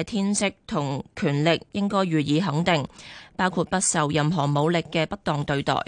天職同權力應該予以肯定，包括不受任何武力嘅不當對待。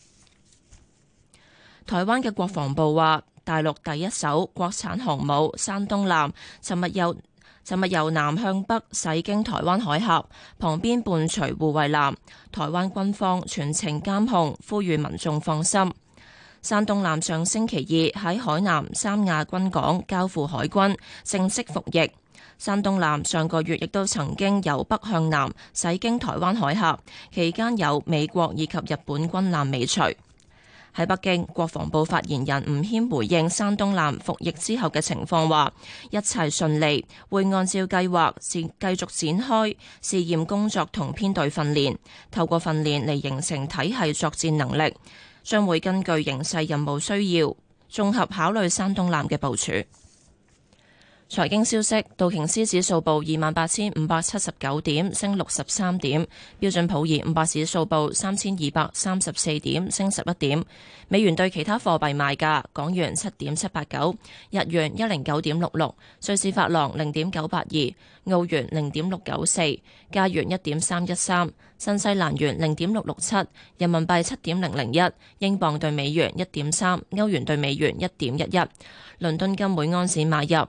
台灣嘅國防部話，大陸第一艘國產航母山東艦尋日由南向北駛經台灣海峽，旁邊伴隨護衛艦，台灣軍方全程監控，呼籲民眾放心。山東艦上星期二喺海南三亞軍港交付海軍，正式服役。山東艦上個月亦都曾經由北向南駛經台灣海峽，期間有美國以及日本軍艦尾隨。喺北京，國防部發言人吳謙回應山東艦服役之後嘅情況，話一切順利，會按照計劃繼續展開試驗工作同編隊訓練，透過訓練嚟形成體系作戰能力，將會根據形勢任務需要，綜合考慮山東艦嘅部署。財經消息，道瓊斯指數報28,579點，升63點；標準普爾500指數報3,234點，升11點。美元對其他貨幣賣價：港元7.789，日元109.66，瑞士法郎0.982，澳元0.694，加元1.313，新西蘭元0.667，人民幣7.001，英鎊對美元1.3，歐元對美元1.11。倫敦金每安士買入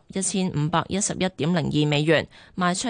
1511.02美元，賣出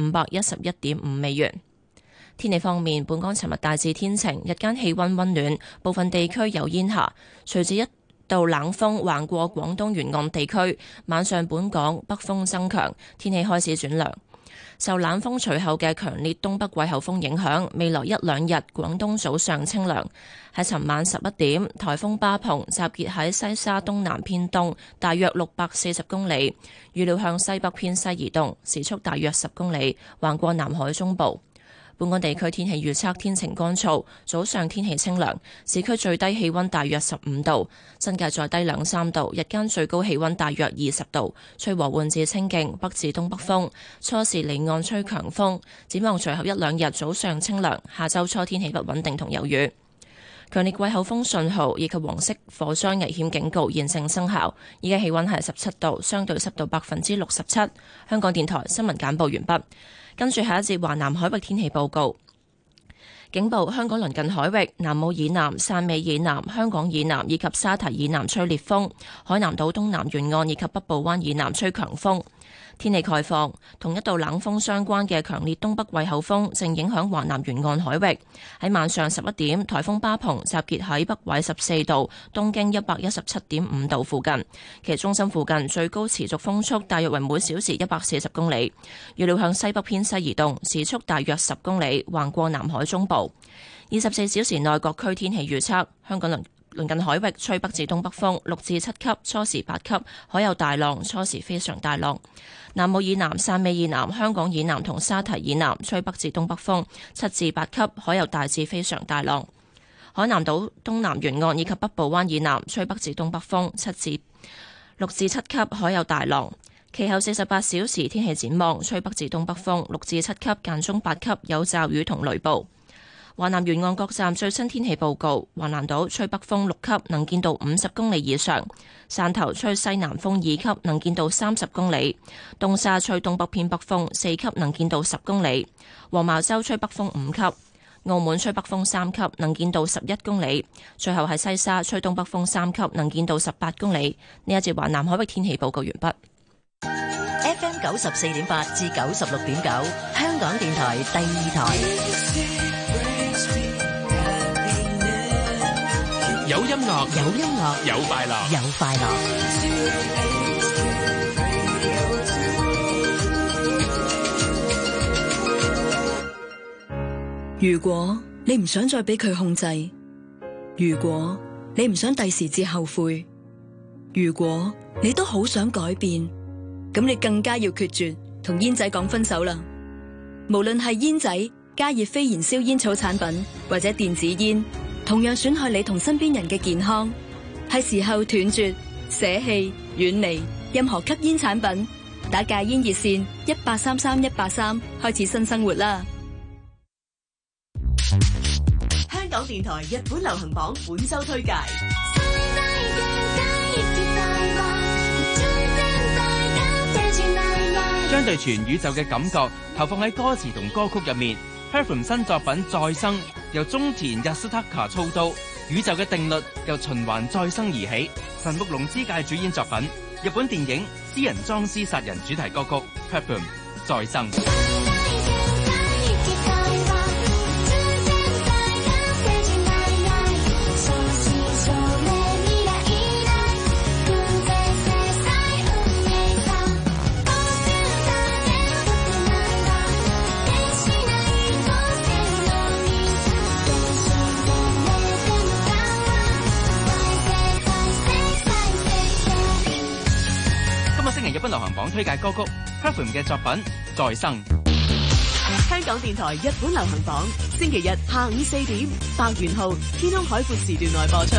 1511.5美元。天氣方面，本港尋日大致天晴，日間氣溫溫暖，部分地區有煙霞。隨住一道冷鋒橫過廣東沿岸地區，晚上本港北風增強，天氣開始轉涼。受冷鋒隨後嘅強烈東北季候風影響，未來一兩日廣東早上清涼。喺尋晚11點，颱風巴蓬集結喺西沙東南偏東，大約640公里，預料向西北偏西移動，時速大約10公里，橫過南海中部。本港地區天氣預測，天晴乾燥，早上天氣清涼，市區最低氣溫大約15度，新界再低2-3度，日間最高氣溫大約20度，吹和緩至清勁北至東北風，初時離岸吹強風。展望隨後一兩日早上清涼，下週初天氣不穩定同有雨。強烈季候風信號以及黃色火災危險警告現正生效。依家氣溫係17度，相對濕度67%。香港電台新聞簡報完畢。跟住下一節華南海域天氣報告，警報：香港鄰近海域、南澳以南、汕尾以南、香港以南以及沙堤以南吹烈風，海南島東南沿岸以及北部灣以南吹強風。天氣概況，同一道冷鋒相關嘅強烈東北季候風正影響華南沿岸海域。喺晚上11點，颱風巴蓬集結喺北緯14度、東經117.5度附近，其中心附近最高持續風速大約為每小時140公里，預料向西北偏西移動，時速大約10公里，橫過南海中部。24小時內各區天氣預測：香港鄰近海域吹北至東北風6至7級，初時8級，海有大浪，初時非常大浪。南澳以南、汕尾以南、香港以南同沙堤以南吹北至東北風7至8級，海有大至非常大浪。海南島東南沿岸以及北部灣以南吹北至東北風6至7級，海有大浪。其後48小時天氣展望，吹北至東北風6至7級，間中8級，有驟雨同雷暴。華南沿岸各站最新天氣報告：華南島吹北風6級，能見度50公里以上；汕頭吹西南風2級，能見度30公里；東沙吹東北偏北風4級，能見度10公里；黃茅洲吹北風5級；澳門吹北風3級，能見度11公里；最後係西沙吹東北風3級，能見度18公里。呢一節華南海域天氣報告完畢。 FM 94.8至96.9，香港電台第二台。 有音樂， 有音樂， 有快樂， 有快樂。 如果你唔想再俾佢控制，如果你唔想第時至後悔，如果你都好想改變，咁你更加要決絕同煙仔講分手啦。無論係煙仔、加熱非燃燒煙草產品或者電子煙，同樣損害你同身邊人嘅健康。係時候斷絕、捨棄、遠離任何吸煙產品，打戒煙熱線1833-183開始新生活啦。 香港電台日本流行榜本周推介。 將對全宇宙嘅感覺投放喺歌詞同歌曲入面。Perfume 新作品再生由中田日斯塔卡操刀，宇宙嘅定律由循環再生而起。神木隆之介主演作品，日本電影《私人裝屍殺人》主題歌曲 Perfume 再生。日本流行榜推介歌曲 Perfume 嘅作品《再生》。 香港電台日本流行榜，星期日下午4點，白元浩天空海闊時段內播出。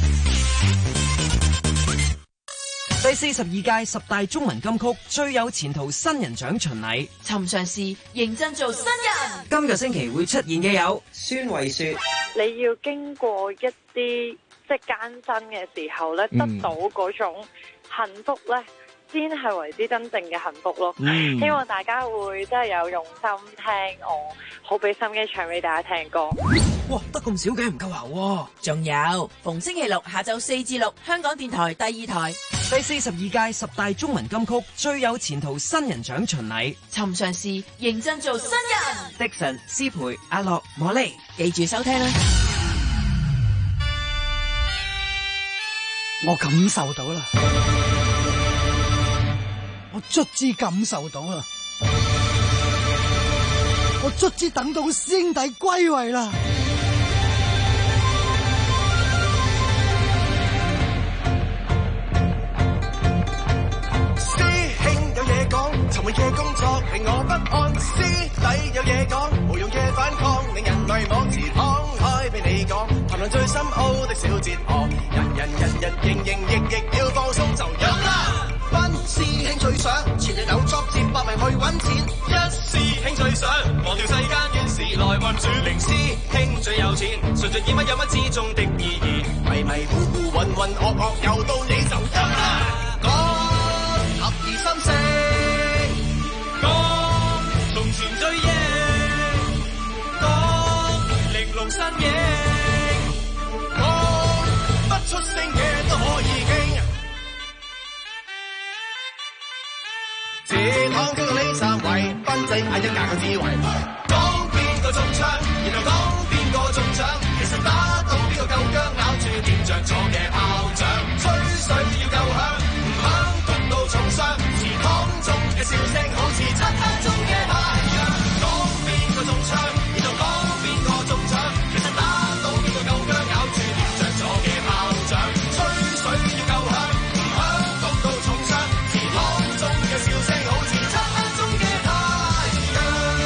第42屆十大中文金曲最有前途新人獎巡禮， 尋常事認真做新人。 今個星期會出現嘅有孫慧雪。 你要經過一啲即係艱辛嘅時候咧，得到嗰種幸福咧，先係為之真正嘅幸福咯。希望大家會真係有用心聽我，好俾心機唱俾大家聽歌。 哇，得咁少嘅唔夠喉。 仲有逢星期六下晝4至6，香港電台第2台第42屆十大中文金曲最有前途新人獎巡禮， 尋常事認真做新人。 Dixon、思培、阿樂、莫莉， 記住收聽啦。 我感受到啦，我卒之感受到啦，我卒之等到師兄弟歸位啦。 師兄有嘢講，尋日嘅工作令我不安，師弟有嘢講，無用嘅反抗令人迷惘，自敞開俾你講，談論最深奧的小哲學，人營役要放鬆就有啦。班師兄最想前日有作接百名去揾錢，一師兄最想忘掉世間怨事來混住，零師兄最有錢，順著演乜有乜之中的意義，迷糊渾噩又到你就有啦。講合而心聲，講從前追憶，講玲瓏身影，講不出聲嘅都可以傾。自躺經過呢三位，賓仔嗌一架個智慧，講邊個中槍，然後講邊個中獎，其實打到邊個夠薑，咬住點着咗嘅炮仗，吹水要夠響，唔響焗到重傷，祠堂中嘅笑聲好似漆黑中嘅太陽，講邊個中槍，然後講邊個中獎，其實打到邊個夠薑，咬住點着咗嘅炮仗，吹水要夠響，唔響焗到重傷，祠堂中嘅笑聲好似漆黑中嘅太陽。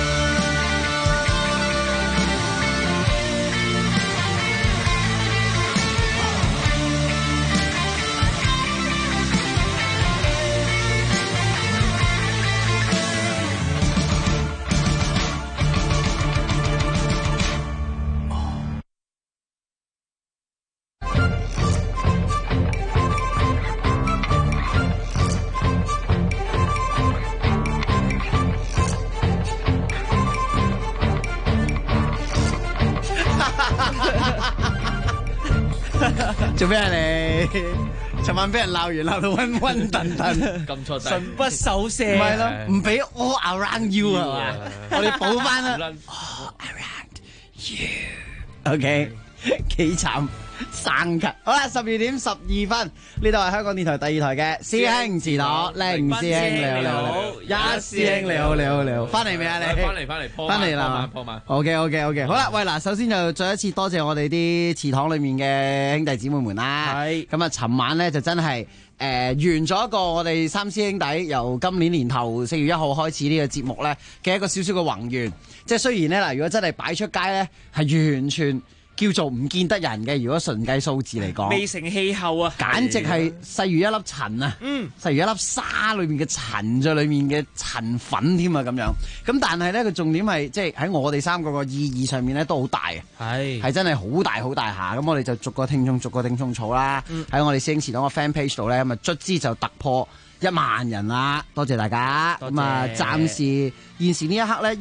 做咩啊你？尋晚俾人鬧完，鬧到暈暈頓頓， 咁錯神不守舍， 唔係咯，唔俾 all around you 係嘛？我哋補翻啦 ，all around you。OK， 幾慘，生咳。好啦，12:12，呢度係香港電台第2台嘅師兄自攞，零師兄你好，一師兄你好，翻嚟未啊你？翻嚟啦， 破萬。 OK， 好啦，喂嗱，首先就再一次多謝我哋啲祠堂裏面嘅兄弟姊妹們啦。係咁啊，尋晚咧就真係完咗一個我哋三師兄弟由今年年頭4月1號開始呢個節目咧嘅一個少少嘅宏願。即係雖然咧嗱，如果真係擺出街咧，係完全叫做唔見得人嘅。如果純計數字嚟講， 未成氣候啊， 簡直係細如一粒塵啊！細如一粒沙裏面嘅塵，在裏面嘅塵粉添啊咁樣。咁但係咧個重點係即係喺我哋三個個意義上面咧都好大啊！係真係好大下。咁我哋就逐個聽眾儲啦。喺我哋師兄祠堂個 fan page 度咧，咁啊卒之就突破 1萬人啦，多謝大家。 多謝咁啊，暫時現時呢一刻咧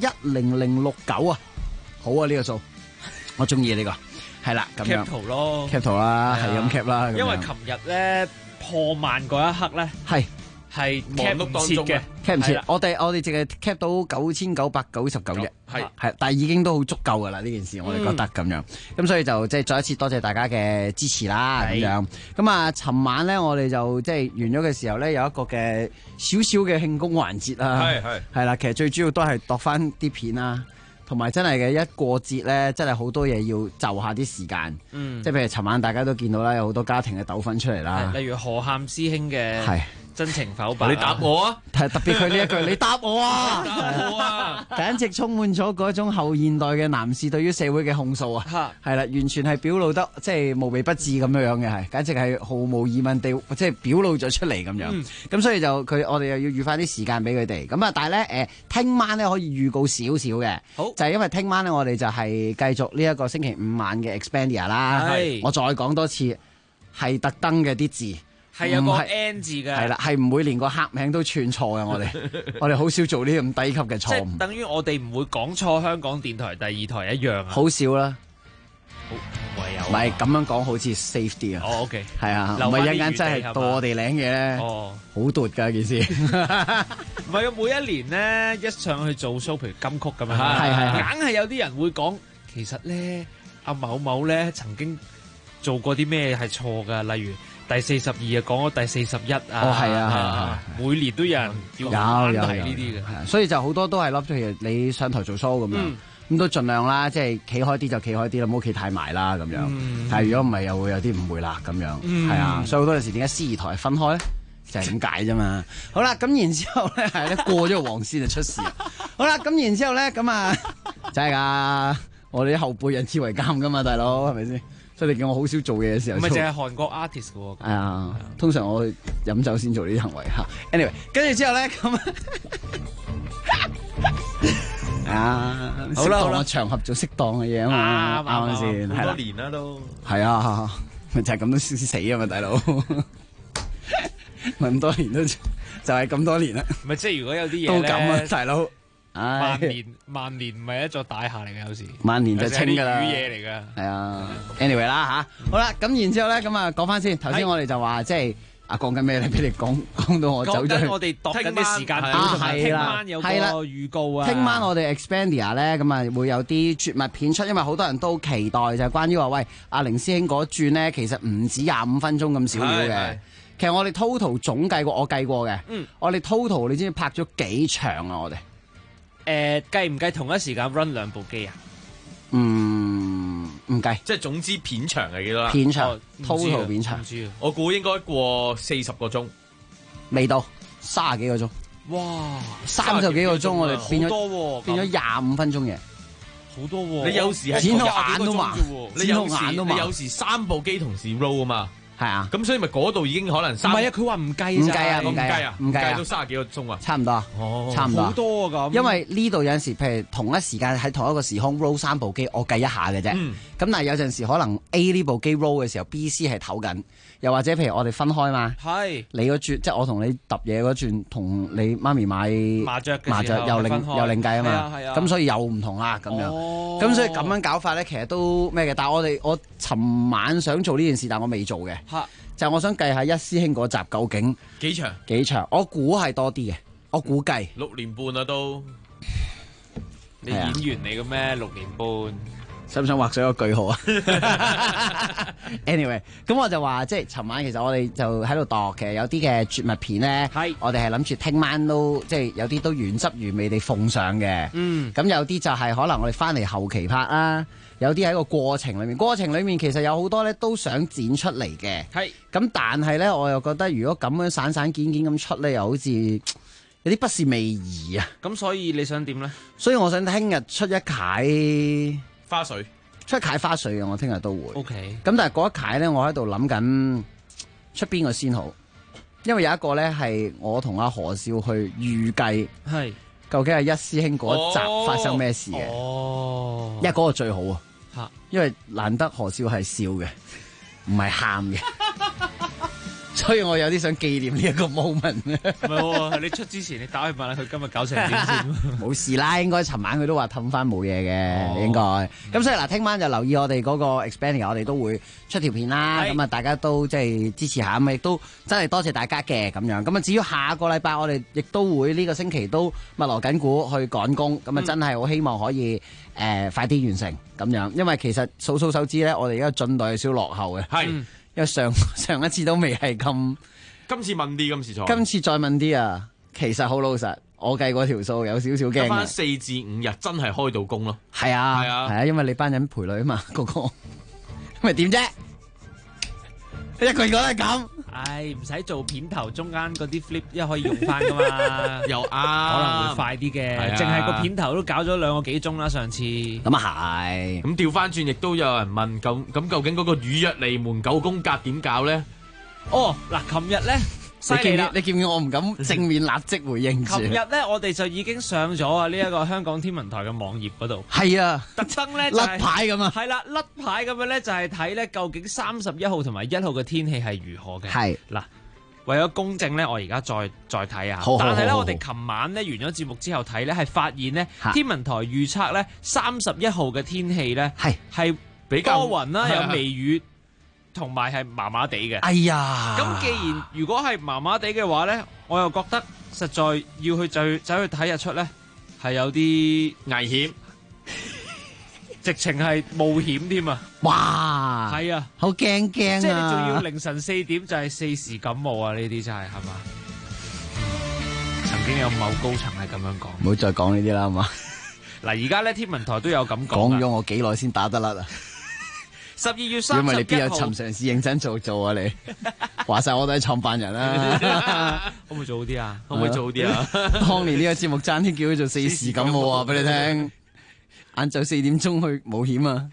10069啊，好啊呢個數，我中意呢個，係啦咁樣。 cap 圖咯 cap 圖啦，係咁 cap 啦。 因為琴日咧破萬嗰一刻咧，係 cap 唔切嘅 ，cap 唔切。我哋淨係 cap 到9999啫，係，但係已經都好足夠噶啦呢件事，我哋覺得咁樣。咁所以就即係再一次多謝大家嘅支持啦，咁樣。咁啊，尋晚咧我哋就即係完咗嘅時候咧，有一個嘅少少嘅慶功環節啦，係啦。其實最主要都係度翻啲片啦。同埋真係嘅一過節咧，真係好多嘢要就下啲時間。即係譬如尋晚大家都見到啦，有好多家庭嘅糾紛出嚟啦。 例如何喊師兄嘅真情剖白， 你答我啊！ 特別佢呢一句，你答我啊！答我啊！簡直充滿咗嗰種後現代嘅男士對於社會嘅控訴啊！係啦，完全係表露得即係無微不至咁樣嘅，係簡直係毫無疑問地即係表露咗出嚟咁樣。咁所以就我哋又要預翻啲時間俾佢哋。咁啊，但係咧聽晚咧可以預告少少嘅，好就係因為聽晚咧我哋就係繼續呢一個星期5晚嘅 Expandia 啦。我再講多次，係特登嘅啲字。 係有個 N 字嘅， 係啦，係唔會連個黑名都串錯嘅。我哋好少做呢啲咁低級嘅錯誤。 即係等於我哋唔會講錯香港電台第2台一樣啊。 好少啦， 唯有唔係咁樣講，好似 safe 啲啊。 OK， 係啊，唔係一間真係到我哋領嘢咧，好奪㗎件事。 唔係啊，每一年咧一上去做 show，譬如金曲咁樣， 係硬係有啲人會講，其實咧阿某某咧曾經做過啲咩係錯㗎，例如。第42啊，講咗第41啊， 係啊， 每年都有人要提呢啲嘅， 所以就好多都係譬如你上台做 show 咁樣，咁都盡量啦，即係企開啲就企開啲啦，唔好企太埋啦咁樣。但係如果唔係，又會有啲誤會啦咁樣，係啊，所以好多陣時點解司儀台分開咧，就係咁解啫嘛。好啦，咁然之後咧係咧過咗個黃線就出事。好啦，咁然之後咧咁啊，真係㗎，我哋啲後輩人之為鑑㗎嘛，大佬係咪先？所以你見我好少做嘢嘅時候， 唔係淨係韓國 artist 嘅喎。 係啊，通常我飲酒先做呢啲行為嚇。Anyway，跟住之後咧咁啊，好啦，我場合做適當嘅嘢啊嘛，啱啱先？ 好多年啦都。 係啊，咪就係咁都死啊嘛，大佬。咪咁多年都就係咁多年啦。 咪即係如果有啲嘢都咁啊，大佬。 萬年唔係一座大廈嚟嘅，有時萬年就清噶啦， 啲嘢嚟噶。 係啊 ，anyway 啦吓，好啦，咁然之後咧，咁啊講翻先，頭先我哋就話即係講緊咩咧？俾你講到我走咗去。 我哋度緊啲時間表，聽晚有個預告啊。 聽晚我哋 Expandia 咧，咁啊會有啲絕物片出，因為好多人都期待就係關於話，喂阿凌師兄嗰轉咧，其實唔止25分鐘咁少料嘅。其實我哋 total 總計過，我計過嘅。我哋 total 你知唔知拍咗幾場啊？我哋。 計唔計同一時間 run 2部機啊？ 唔計， 即係總之片長係幾多啦？ 片長 total 片長， 我估應該過40個鐘， 未到30幾個鐘。 哇 ，30幾個鐘我哋變咗25分鐘嘅， 好多喎！ 你有時係剪到眼都盲， 你有時3部機同時 roll 啊嘛。 係啊， 咁所以咪嗰度已經可能唔係啊，佢話唔計， 唔計到30幾個鐘啊， 差唔多啊，差唔多好多啊咁。 因為呢度有陣時，譬如同一時間喺同一個時空 roll 3部機，我計一下嘅啫。咁但係有陣時可能 A 呢部機 roll 嘅時候 ，B、C 係唞緊，又或者譬如我哋分開嘛。係你嗰轉，即係我同你揼嘢嗰轉，同你媽咪買麻雀又另計啊嘛。咁所以又唔同啦咁樣。咁所以咁樣搞法咧，其實都咩嘅。但係我尋晚想做呢件事，但我未做嘅。就係我想計下一師兄嗰集究竟幾長？我估係多啲嘅，我估計 6年半啦都。 你演員嚟嘅咩？6年半， 想唔想畫上一個句號啊？Anyway， 咁我就話即係尋晚其實我哋就喺度度嘅，有啲嘅絕物片咧，我哋係諗住聽晚都即係有啲都原汁原味地奉上嘅。咁有啲就係可能我哋翻嚟後期拍啦。有啲喺個過程裏面其實有好多咧都想剪出嚟嘅。咁但係咧，我又覺得如果咁樣散散件件咁出咧，又好似有啲不是味兒啊。 咁所以你想點咧？ 所以我想聽日出一啓花絮， 嘅，我聽日都會。 OK。 咁但係嗰一啓咧，我喺度諗緊出邊個先好，因為有一個咧係我同阿何少去預計，究竟係一師兄嗰一集發生咩事嘅。因為嗰個最好啊。因為難得何少係笑嘅，唔係喊嘅， 所以我有啲想紀念呢一個 moment。 唔係喎，你出之前你打去問下佢今日搞成點先。 冇事啦，應該尋晚佢都話氹翻冇嘢嘅，應該。咁所以嗱，聽晚就留意我哋嗰個 Xperia，我哋都會出條片啦。咁啊，大家都即係支持下，咁亦都真係多謝大家嘅咁樣。咁啊，至於下個禮拜我哋亦都會呢個星期都密鑼緊鼓去趕工，咁啊真係好希望可以快啲完成咁樣，因為其實數手指咧，我哋而家進度有少落後嘅。係。因為上一次都未係咁， 今次問啲， 今次再問啲啊！其實好老實，我計過條數有少少驚。得翻4至5日真係開到工咯。 係啊，因為你班人陪女啊嘛，個咪點啫？一個個都係咁。 唉，唔使做片頭，中間嗰啲 flip 一可以用翻噶嘛。 又可能會快啲嘅，淨係個片頭都搞咗2個幾鐘啦，上次。 咁啊係。 咁調翻轉，亦都有人問，咁究竟嗰個預約離門9宮格點搞咧？ 哦，嗱，琴日咧。犀利啦！ 你見唔見我唔敢正面立即回應住？ 琴日咧，我哋就已經上咗啊呢一個香港天文台嘅網頁嗰度。 係啊， 特登咧甩牌咁啊！ 係啦，甩牌咁樣咧就係睇咧究竟31號同埋1號嘅天氣係如何嘅。係嗱，為咗公正咧，我而家再睇下。但係咧，我哋琴晚咧完咗節目之後睇咧，係發現咧天文台預測咧31號嘅天氣咧係比較多雲啦，有微雨。同埋係麻麻地嘅， 哎呀！ 咁既然如果係麻麻地嘅話咧，我又覺得實在要去走去睇日出咧，係有啲危險， 直情係冒險添啊！ 哇， 係啊， 好驚啊！ 即係你仲要凌晨4點就係4時感冒啊！呢啲真係嘛？曾經有某高層係咁樣講， 唔好再講呢啲啦，係嘛？ 嗱，而家咧天文台都有咁講咗，我幾耐先打得甩啊 ？12月31號， 因為你邊有尋常事認真做啊你？話晒我都係創辦人啦， 可唔可以做好啲啊？ 可唔可以做好啲啊？ 當年呢個節目爭啲叫佢做4時感冒啊，俾你聽。晏晝4點鐘去冒險啊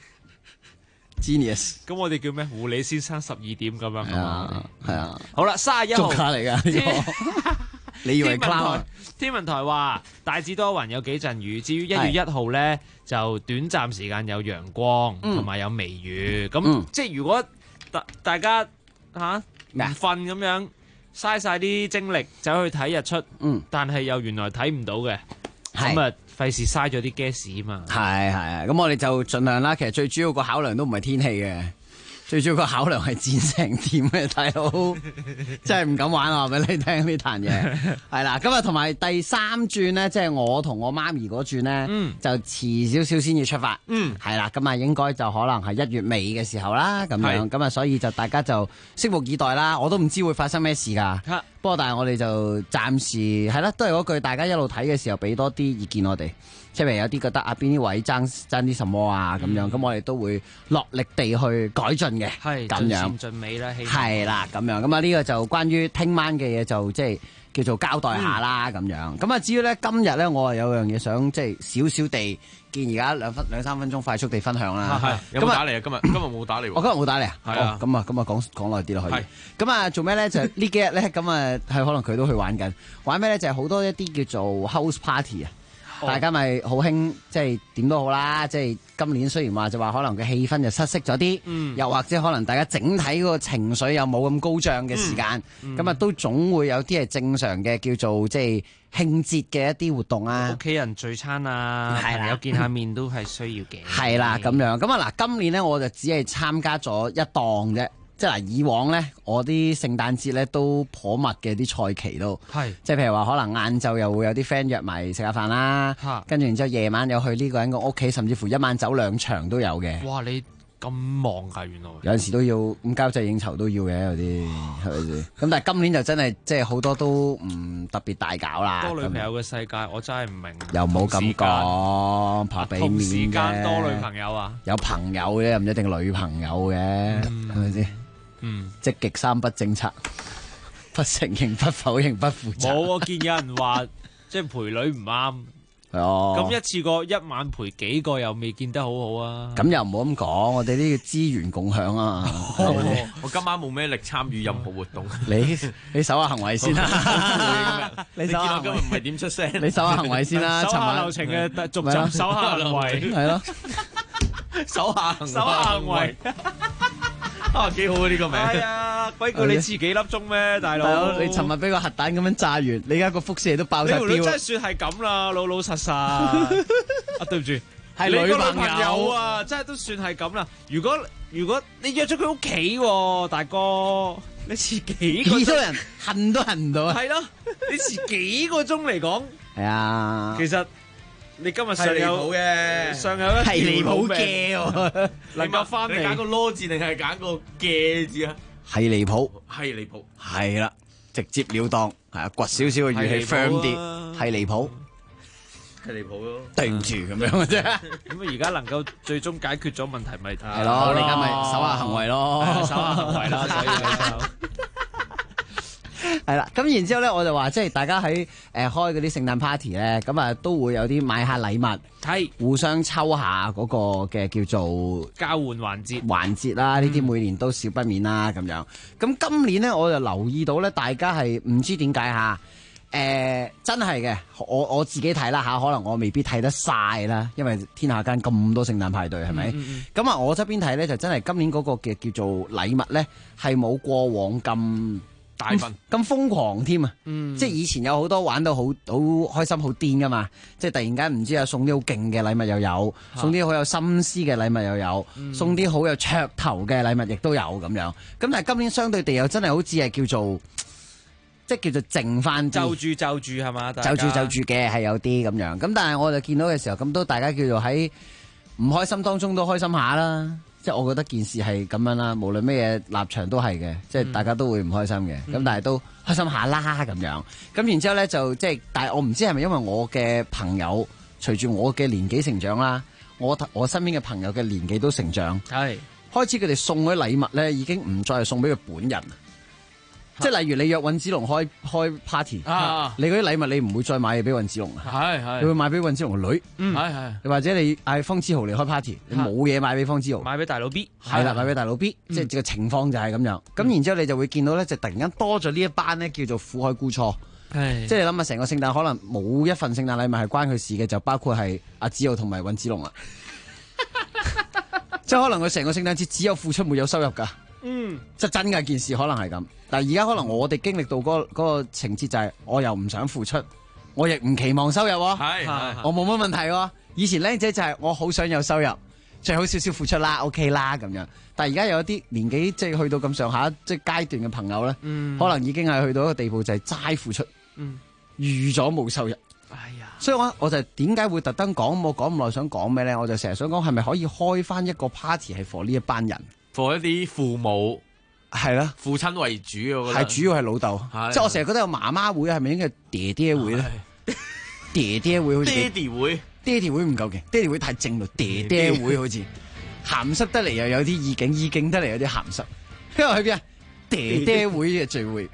，Genius。 咁我哋叫咩？狐狸先生12點咁樣係嘛？ 係啊。 好啦，31號。 足卡嚟噶呢個。你以為天文台話大致多雲有幾陣雨，至於1月1號咧就短暫時間有陽光同埋有微雨。咁即係如果大家唔瞓咁樣嘥晒啲精力走去睇日出，但係又原來睇唔到嘅，咁啊費事嘥咗啲 gas 啊嘛。係係，咁我哋就盡量啦。其實最主要個考量都唔係天氣嘅。最主要個考量係戰成點嘅大佬，真係唔敢玩啊！俾你聽呢壇嘢係啦。咁啊，同埋第3轉咧，即係我同我媽咪嗰轉咧，就遲少少先要出發。係啦，咁啊，應該就可能係1月尾嘅時候啦。咁樣咁啊，所以就大家就拭目以待啦。我都唔知會發生咩事㗎。不過但係我哋就暫時係啦，都係嗰句，大家一路睇嘅時候俾多啲意見我哋。即係有啲覺得啊，邊啲位爭啲什麼啊咁樣，咁我哋都會落力地去改進嘅，係咁樣盡善盡美啦， 係啦咁樣。咁啊呢個就關於聽晚嘅嘢就即係叫做交代下啦咁樣。咁啊至於咧今日咧，我有樣嘢想即係少少地見而家兩三分鐘快速地分享啦。 有冇打嚟啊？今日冇打嚟喎。 我今日冇打嚟啊。 係啊。 咁啊講耐啲咯可以。咁啊做咩咧？就呢幾日咧咁啊係可能佢都去玩緊。玩咩咧？就係好多一啲叫做 house party 啊。大家咪好興，即係點都好啦。即係今年雖然話就話可能個氣氛就失色咗啲，又或者可能大家整體嗰個情緒又冇咁高漲嘅時間，咁啊都總會有啲係正常嘅叫做即係慶節嘅一啲活動啊， 屋企人聚餐啊，朋友見下面都係需要嘅。 係啦，咁樣咁啊嗱，今年咧我就只係參加咗一檔啫。即係嗱，以往咧，我啲聖誕節咧都頗密嘅啲賽期都，即係譬如話可能晏晝又會有啲 friend 約埋食下飯啦，跟住然之後夜晚又去呢個人個屋企，甚至乎一晚走2場都有嘅。 哇！你咁忙㗎，原來有陣時都要咁交際應酬都要嘅，有啲係咪先？咁但係今年就真係即係好多都唔特別大搞啦。 多女朋友嘅世界，我真係唔明。 又冇咁講，怕俾面嘅。 同時間多女朋友啊？ 有朋友嘅，唔一定女朋友嘅，係咪先？積極3不政策，不承認、不否認、不負責。 冇，我見有人話即係陪女唔啱。咁一次過一晚陪幾個又未見得好好啊。 咁又唔好咁講，我哋呢個資源共享啊。 我今晚冇咩力參與任何活動。 你守下行為先啦。 你見我今日唔係點出聲？ 你守下行為先啦。 守下流程嘅續集，守下行為。 係咯。 守下行為。 啊，幾好啊呢個名。 係啊，鬼叫你遲幾粒鐘咩，大佬？ 你尋日俾個核彈咁樣炸完，你而家個輻射都爆晒標。 你條女真係算係咁啦，老老實實。啊，對唔住， 係你個女朋友啊，真係都算係咁啦。如果你約咗佢屋企喎，大哥，你遲幾多人恨都恨唔到啊！ 係咯，你遲幾個鐘嚟講， 係啊， 其實。你今日係離譜嘅， 上有一係離譜嘅喎， 能夠翻嚟， 你揀個囉字定係揀個嘅字啊？ 係離譜， 係離譜， 係啦，直接了當，係啊，掘少少嘅語氣 firm 啲，係離譜， 係離譜咯， 對唔住咁樣嘅啫。 咁啊，而家能夠最終解決咗問題，咪係咯，你而家咪守下行為咯， 守下行為啦，所以你就。 係啦，咁然之後咧，我就話即係大家喺開嗰啲聖誕 party 咧，咁啊都會有啲買下禮物， 係互相抽下嗰個嘅叫做交換環節啦。呢啲每年都少不免啦，咁樣。咁今年咧，我就留意到咧，大家係唔知點解嚇，真係嘅，我自己睇啦嚇，可能我未必睇得晒啦，因為天下間咁多聖誕派對係咪？咁啊，我側邊睇咧就真係今年嗰個嘅叫做禮物咧係冇過往咁大份咁瘋狂添啊！即係以前有好多玩到好開心好癲噶嘛，即係突然間唔知啊送啲好勁嘅禮物又有，送啲好有心思嘅禮物又有，送啲好有噱頭嘅禮物亦都有咁樣。咁但係今年相對地又真係好似係叫做即係叫做靜翻啲， 就住係嘛？ 就住嘅係有啲咁樣。咁但係我就見到嘅時候，咁都大家叫做喺唔開心當中都開心下啦。即係我覺得件事係咁樣啦，無論咩嘢立場都係嘅，即係大家都會唔開心嘅，咁但係都開心下啦咁樣。咁然之後咧就即係，但係我唔知係咪因為我嘅朋友隨住我嘅年紀成長啦，我身邊嘅朋友嘅年紀都成長， 係開始佢哋送嗰啲禮物咧已經唔再係送俾佢本人。即係例如你約尹子龍開 party，你嗰啲禮物你唔會再買嘢俾尹子龍啊，你會買俾尹子龍個女，又或者你嗌方之豪嚟開 party，你冇嘢買俾方之豪， 買俾大佬 B， 係啦，買俾大佬 B，即係個情況就係咁樣。咁然之後你就會見到咧，就突然間多咗呢一班咧叫做苦海孤雛，即係你諗下成個聖誕可能冇一份聖誕禮物係關佢事嘅，就包括係阿子豪同埋尹子龍啦。即係可能佢成個聖誕節只有付出沒有收入㗎。即係真嘅件事可能係咁，但係而家可能我哋經歷到嗰個情節就係，我又唔想付出，我亦唔期望收入，我冇乜問題喎。以前僆仔就係我好想有收入，最好少少付出啦 ，OK 啦咁樣。但係而家有一啲年紀即係去到咁上下即係階段嘅朋友咧，可能已經係去到一個地步就係齋付出，預咗冇收入。所以我就點解會特登講我講咁耐想講咩咧？我就成日想講係咪可以開翻一個 party 係 for 呢一班人。 for 一啲父母係啦， 父親為主，我覺得係主要係老豆，即係我成日覺得有媽媽會係咪應該爹爹會咧？爹爹會好似爹哋會， 爹哋會唔夠勁，爹哋會太正咯，爹爹會好似鹹濕得嚟又有啲意境，意境得嚟有啲鹹濕。因為去邊啊？爹爹會嘅聚會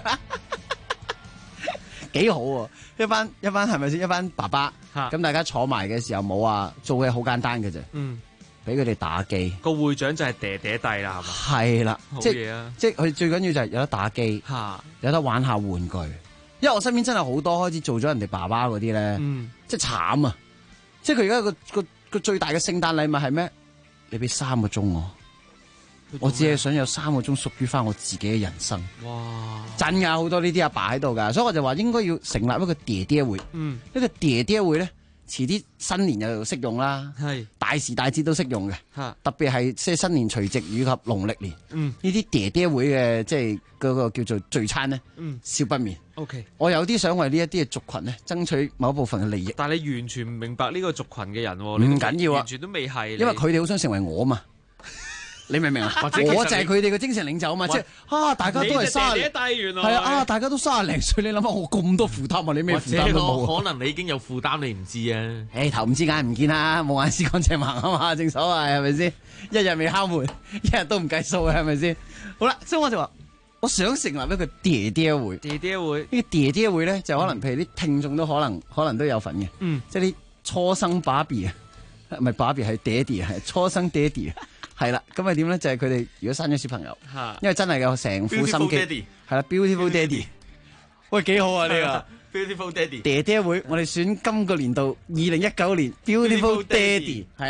幾好喎！一班係咪先？一班爸爸咁大家坐埋嘅時候冇話做嘅好簡單嘅啫。俾佢哋打機， 個會長就係嗲嗲弟啦，係嘛？ 係啦，即係佢最緊要就係有得打機，有得玩下玩具。因為我身邊真係好多開始做咗人哋爸爸嗰啲咧，即係慘啊！即係佢而家個最大嘅聖誕禮物係咩？你俾3個鐘我只係想有3個鐘屬於翻我自己嘅人生。哇！真㗎，好多呢啲阿爸喺度㗎，所以我就話應該要成立一個爹爹會。呢個爹爹會咧。遲啲新年又適用啦，大時大節都適用嘅，特別係即係新年除夕以及農曆年，呢啲爹爹會嘅即係嗰個叫做聚餐咧，少不免。 OK， 我有啲想為呢一啲嘅族群咧爭取某一部分嘅利益。 但係你完全唔明白呢個族群嘅人， 唔緊要啊， 完全都未係， 因為佢哋好想成為我嘛。你明唔明啊？我就係佢哋嘅精神領袖啊嘛，即係大家都係30，係啊，大家都30零歲，你諗下我咁多負擔啊，你咩負擔都冇？ 可能你已經有負擔，你唔知啊？ 頭唔知眼唔見啦，冇眼屎乾淨盲啊嘛，正所謂係咪先？一日未敲門，一日都唔計數嘅係咪先？好啦，所以我就話，我想成立一個爹爹會。 爹爹會呢個爹爹會咧，就可能譬如啲聽眾都可能都有份嘅，即係啲初生爸比啊，唔係爸比係爹哋，係初生爹哋啊。係啦，咁係點咧？就係佢哋如果生咗小朋友，因為真係有成副心機，係啦 ，Beautiful Daddy， 喂，幾好啊呢個 Beautiful Daddy， 爹爹會，我哋選今個年度2019年 Beautiful Daddy， 係啦，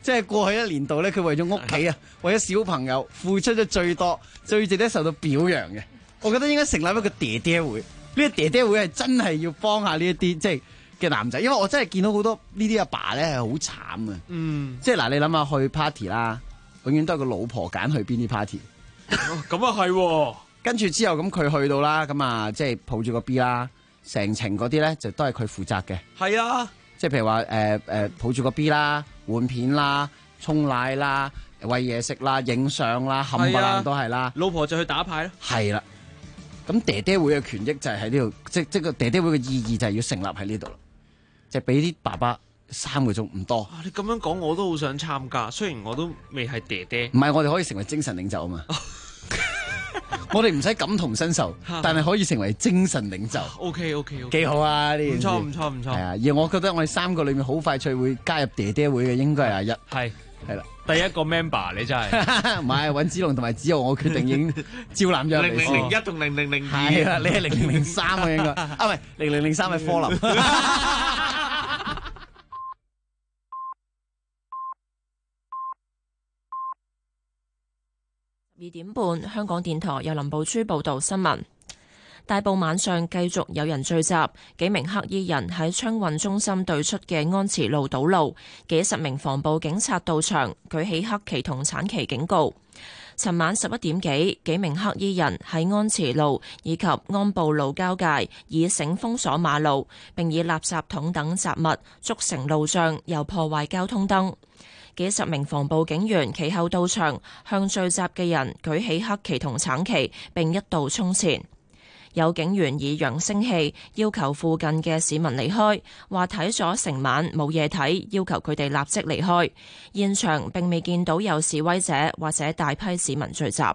即係過去一年度咧，佢為咗屋企啊，為咗小朋友付出咗最多、最值得受到表揚嘅。我覺得應該成立一個爹爹會，呢個爹爹會係真係要幫下呢一啲即係嘅男仔，因為我真係見到好多呢啲阿爸咧係好慘嘅。即係嗱，你諗下去 party 啦，永遠都係個老婆揀去邊啲 party。 咁啊係， 跟住之後咁佢去到啦，咁啊即係抱住個 B 啦，成程嗰啲咧就都係佢負責嘅。 係啊， 即係譬如話抱住個 B 啦，換片啦，沖奶啦，餵嘢食啦，影相啦，冚唪唥都係啦。 老婆就去打牌咯。 係啦，咁爹爹會嘅權益就係喺呢度，即個爹爹會嘅意義就係要成立喺呢度啦，就係俾啲爸爸3個鐘唔多。 你咁樣講我都好想參加，雖然我都未係爹爹。 唔係，我哋可以成為精神領袖啊嘛。我哋唔使感同身受，但係可以成為精神領袖。 OK， 幾好啊！呢唔錯。係啊，而我覺得我哋3個裏面好快脆會加入爹爹會嘅，應該係阿一。係啦， 第一個 member 你真係。 唔係揾子龍同埋子豪，我決定已經招攬咗你先。 0001同0002。 係啦，你係0003啊應該。啊唔係0003係科林。 2點半，香港電台由林寶珠報道新聞。大埔晚上繼續有人聚集，幾名黑衣人喺昌運中心對出嘅安慈路堵路，幾十名防暴警察到場，舉起黑旗同橙旗警告。尋晚11點幾，幾名黑衣人喺安慈路以及安步路交界以繩封鎖馬路，並以垃圾桶等雜物築成路障，又破壞交通燈。幾十名防暴警員其後到場，向聚集嘅人舉起黑旗同橙旗，並一度衝前。有警員以揚聲器要求附近嘅市民離開，話睇咗成晚冇嘢睇，要求佢哋立即離開。現場並未見到有示威者或者大批市民聚集。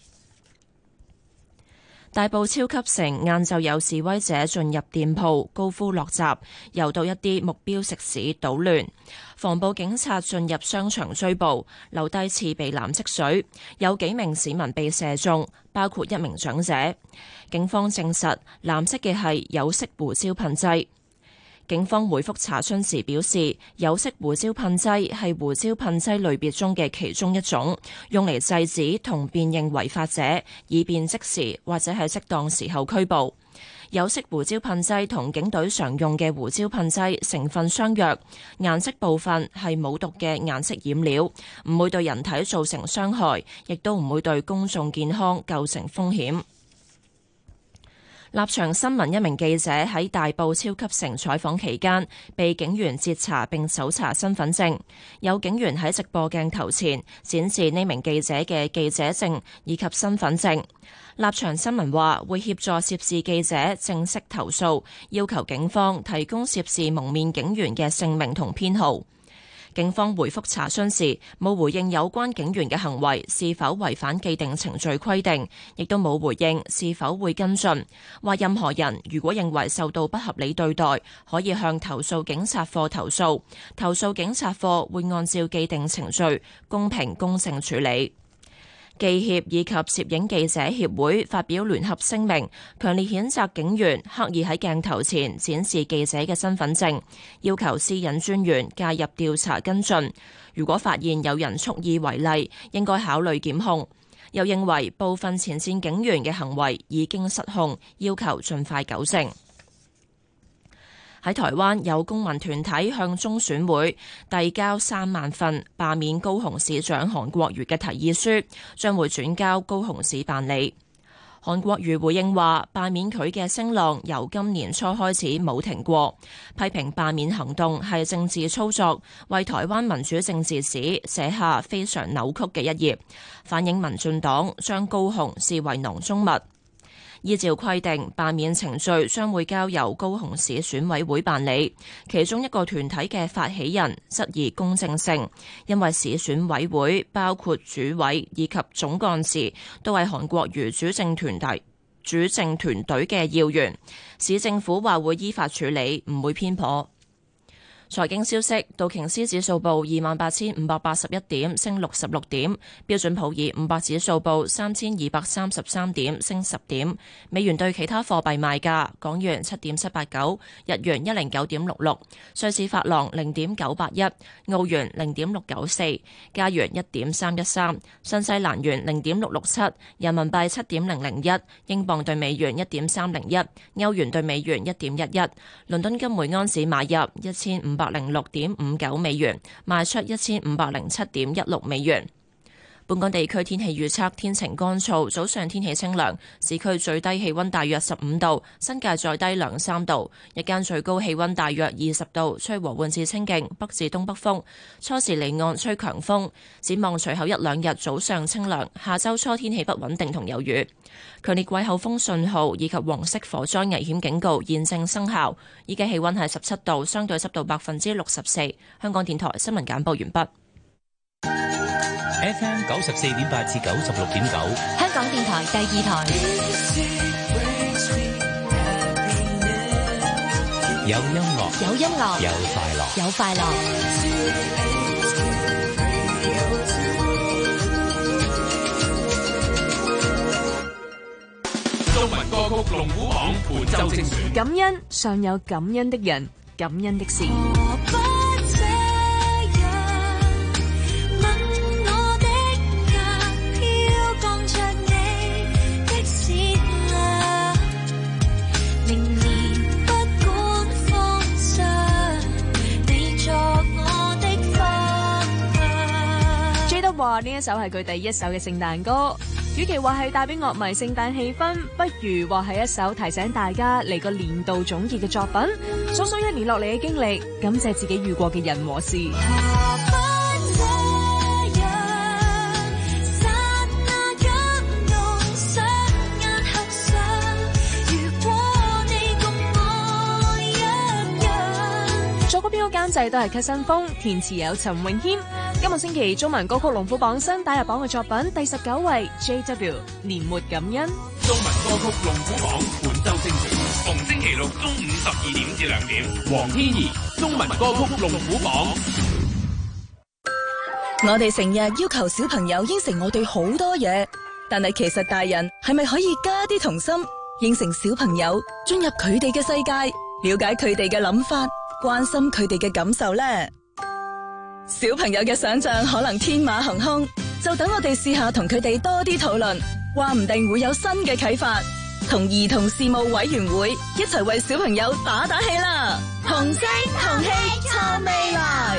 大埔超級城晏晝有示威者進入店鋪，高呼落閘，又到一啲目標食肆搗亂。防暴警察進入商場追捕，留低刺鼻藍色水，有幾名市民被射中，包括一名長者。警方證實藍色嘅係有色胡椒噴劑。警方回覆查詢時表示，有色胡椒噴劑係胡椒噴劑類別中嘅其中一種，用嚟制止同辨認違法者，以便即時或者係適當時候拘捕。有色胡椒噴劑同警隊常用嘅胡椒噴劑成分相若，顏色部分係冇毒嘅顏色染料，唔會對人體造成傷害，亦都唔會對公眾健康構成風險。立場新聞一名記者喺大埔超級城採訪期間，被警員截查並搜查身份證。有警員喺直播鏡頭前展示呢名記者嘅記者證以及身份證。立場新聞話會協助涉事記者正式投訴，要求警方提供涉事蒙面警員嘅姓名同編號。警方回覆查詢時冇回應有關警員嘅行為是否違反既定程序規定，亦都冇回應是否會跟進。話任何人如果認為受到不合理對待，可以向投訴警察課投訴，投訴警察課會按照既定程序公平公正處理。記協以及攝影記者協會發表聯合聲明，強烈譴責警員刻意喺鏡頭前展示記者嘅身份證，要求私隱專員介入調查跟進。如果發現有人蓄意違例，應該考慮檢控。又認為部分前線警員嘅行為已經失控，要求盡快糾正。喺台灣有公民團體向中選會遞交3萬份罷免高雄市長韓國瑜嘅提議書，將會轉交高雄市辦理。韓國瑜回應話，罷免佢嘅聲浪由今年初開始冇停過，批評罷免行動係政治操作，為台灣民主政治史寫下非常扭曲嘅一頁，反映民進黨將高雄視為囊中物。依照規定，罷免程序將會交由高雄市選委會辦理。其中一個團體嘅發起人質疑公正性，因為市選委會包括主委以及總幹事都係韓國瑜主政團隊嘅要員。市政府話會依法處理，唔會偏頗。 財經消息，道瓊斯指數報28,581點，升66點；標準普爾500指數報3,233點，升10點。美元對其他貨幣賣價：港元7.789，日元109.66，瑞士法郎0.981，澳元0.694，加元1.313，新西蘭元0.667，人民幣7.001，英鎊對美元1.301，歐元對美元1.11。倫敦金每安士買入1506.59美元，賣出1507.16美元。本港地區天氣預測：天晴乾燥，早上天氣清涼，市區最低氣溫大約15度，新界再低2-3度。日間最高氣溫大約20度，吹和緩至清勁北至東北風，初時離岸吹強風。展望隨後1-2日早上清涼，下周初天氣不穩定同有雨。強烈季候風信號以及黃色火災危險警告現正生效。依家氣溫係17度，相對濕度64%。香港電台新聞簡報完畢。 FM 94.8至96.9， 香港電台第2台。 有音樂， 有音樂， 有快樂， 有快樂。 中文歌曲龍虎榜本周精選。 感恩，尚有感恩的人，感恩的事。話呢一首係佢第一首嘅聖誕歌，與其話係帶俾樂迷聖誕氣氛，不如話係一首提醒大家嚟個年度總結嘅作品，數數一年落嚟嘅經歷，感謝自己遇過嘅人和事。作曲編曲監製都係咳新風，填詞有陳詠謙。今個星期中文歌曲龍虎榜新打入榜嘅作品第19位 JW 年末感恩。 中文歌曲龍虎榜本周精選，逢星期六中午12點至2點。黃天怡中文歌曲龍虎榜。 我哋成日要求小朋友應承我哋好多嘢，但係其實大人係咪可以加啲童心，應承小朋友進入佢哋嘅世界，了解佢哋嘅諗法，關心佢哋嘅感受呢？小朋友嘅想象可能天馬行空，就等我哋試下同佢哋多啲討論，話唔定會有新嘅啟發。同兒童事務委員會一齊為小朋友打打氣啦！同聲同氣創未來。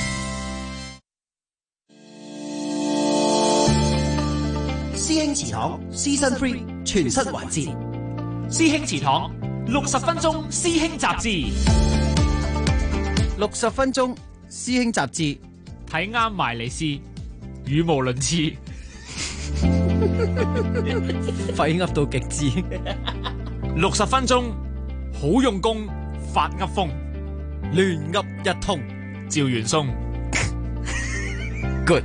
師兄祠堂 Season 3全新環節， 師兄祠堂60分鐘師兄雜誌 ，60分鐘師兄雜誌， 睇啱埋嚟試，語無倫次， 廢噏到極致。 60分鐘好用功，發噏風， 亂噏一通， 趙元松。 Good。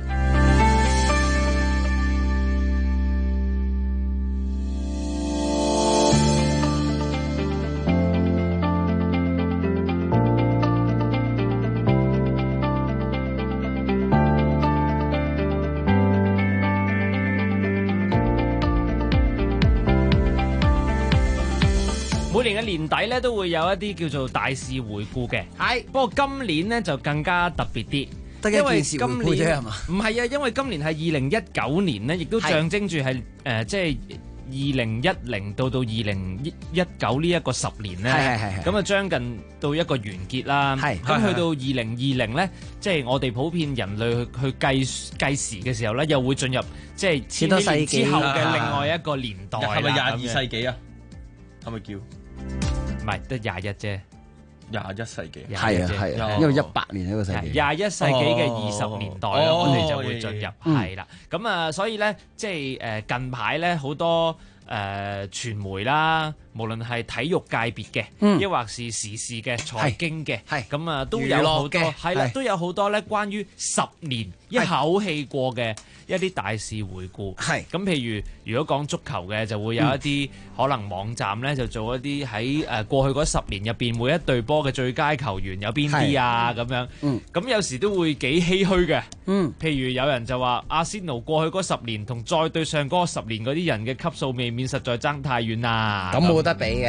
每年嘅年底咧都會有一啲叫做大事回顧嘅，係。不過今年咧就更加特別啲，因為今年唔係啊，因為今年係2019年咧，亦都象徵住係即係2010到2019呢一個10年咧，咁啊將近到一個完結啦。咁去到2020咧，即係我哋普遍人類去計時嘅時候咧，又會進入即係千禧年之後嘅另外一個年代啦。 係咪22世紀啊？係咪叫？ 唔係得21啫 ，21世紀係啊，因為18年一個世紀 ，21世紀嘅20年代我哋就會進入係啦。咁啊，所以咧即係近排咧好多傳媒啦，無論係體育界別嘅，抑或是時事嘅、財經嘅，咁啊都有好多係啦，都有好多咧關於10年一口氣過嘅一啲大事回顧。係咁，譬如果講足球嘅，就會有一啲可能網站咧就做一啲喺過去嗰10年入邊每一隊波嘅最佳球員有邊啲啊咁樣。咁有時都會幾唏噓嘅。譬如有人就話阿仙奴過去嗰10年同再對上嗰10年嗰啲人嘅級數未免實在爭太遠啦。 咁冇得比嘅，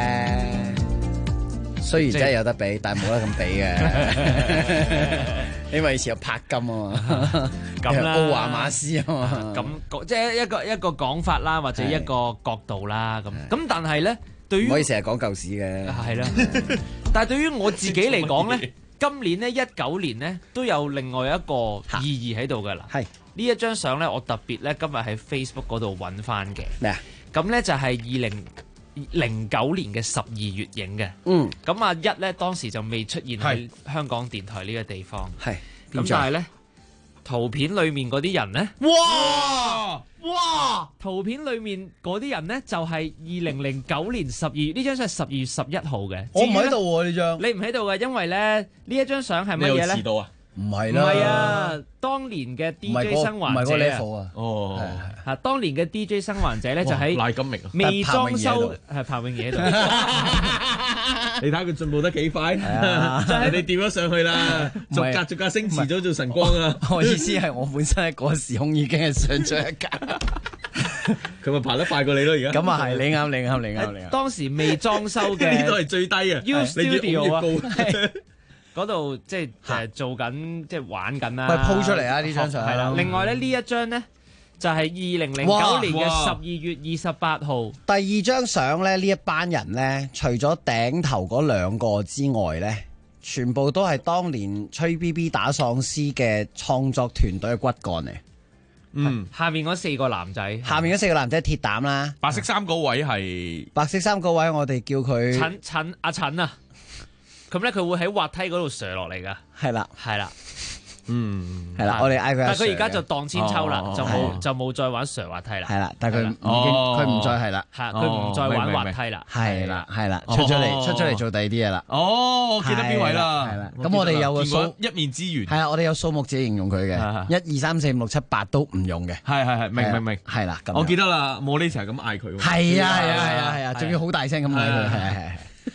雖然真係有得比，但係冇得咁比嘅。因為以前有柏金啊嘛， 咁啦， 奧華馬斯啊嘛， 咁即係一個講法啦，或者一個角度啦。咁但係咧，對於唔可以成日講舊史嘅， 係啦。但係對於我自己嚟講咧，今年咧19年咧都有另外一個意義喺度㗎啦。係呢一張相咧，我特別咧今日喺 Facebook 嗰度揾翻嘅。咩啊？咁咧就係2009年嘅12月影嘅。咁阿一咧當時就未出現喺香港電台呢個地方。係。咁但係咧，圖片裡面嗰啲人咧，哇！圖片裡面嗰啲人咧就係2009年12月，呢張相係12月11號嘅。 我唔喺度喎呢張。 你唔喺度嘅，因為咧呢一張相係乜嘢咧？ 你遲到啊？ 唔係啦， 唔係啊！當年嘅 DJ 生還者啊， 哦， 係當年嘅 DJ 生還者咧就喺賴金明未裝修，係彭永嘢喺度。 你睇下佢進步得幾快，就係你掂咗上去啦，逐格升遲咗做晨光啊！ 我意思係我本身喺嗰個時空已經係上咗一格， 佢咪爬得快過你咯？而家咁啊係，你啱。 當時未裝修嘅呢度係最低啊 U Studio 啊。 高。 嗰度即係做緊，即係玩緊啦。 喂 po 出嚟啊！呢張相係啦。另外咧，呢一張咧就係2009年嘅12月28號。 第二張相咧，呢一班人咧，除咗頂頭嗰2個之外咧，全部都係當年吹 BB 打喪屍嘅創作團隊嘅骨幹嚟。 下面嗰4個男仔， 鐵膽啦。 白色衫嗰位係白色衫嗰位，我哋叫佢阿陳啊。咁咧，佢會喺滑梯嗰度瀡落嚟噶。係啦，係啦， 係啦，我哋嗌佢。 但係佢而家就當千秋啦，就冇再玩瀡滑梯啦。 係啦，但係佢唔再係啦。 係，佢唔再玩滑梯啦。 係啦，出咗嚟做第二啲嘢啦。 哦，我記得邊位啦。 係啦，咁我哋有個數一面之緣。 係啊，我哋有數目字形容佢嘅，1、2、3、4、5、6、7、8都唔用嘅。 係，明。 係啦， 我記得啦，莫呢成日咁嗌佢。 係啊，仲要好大聲咁嗌佢，係。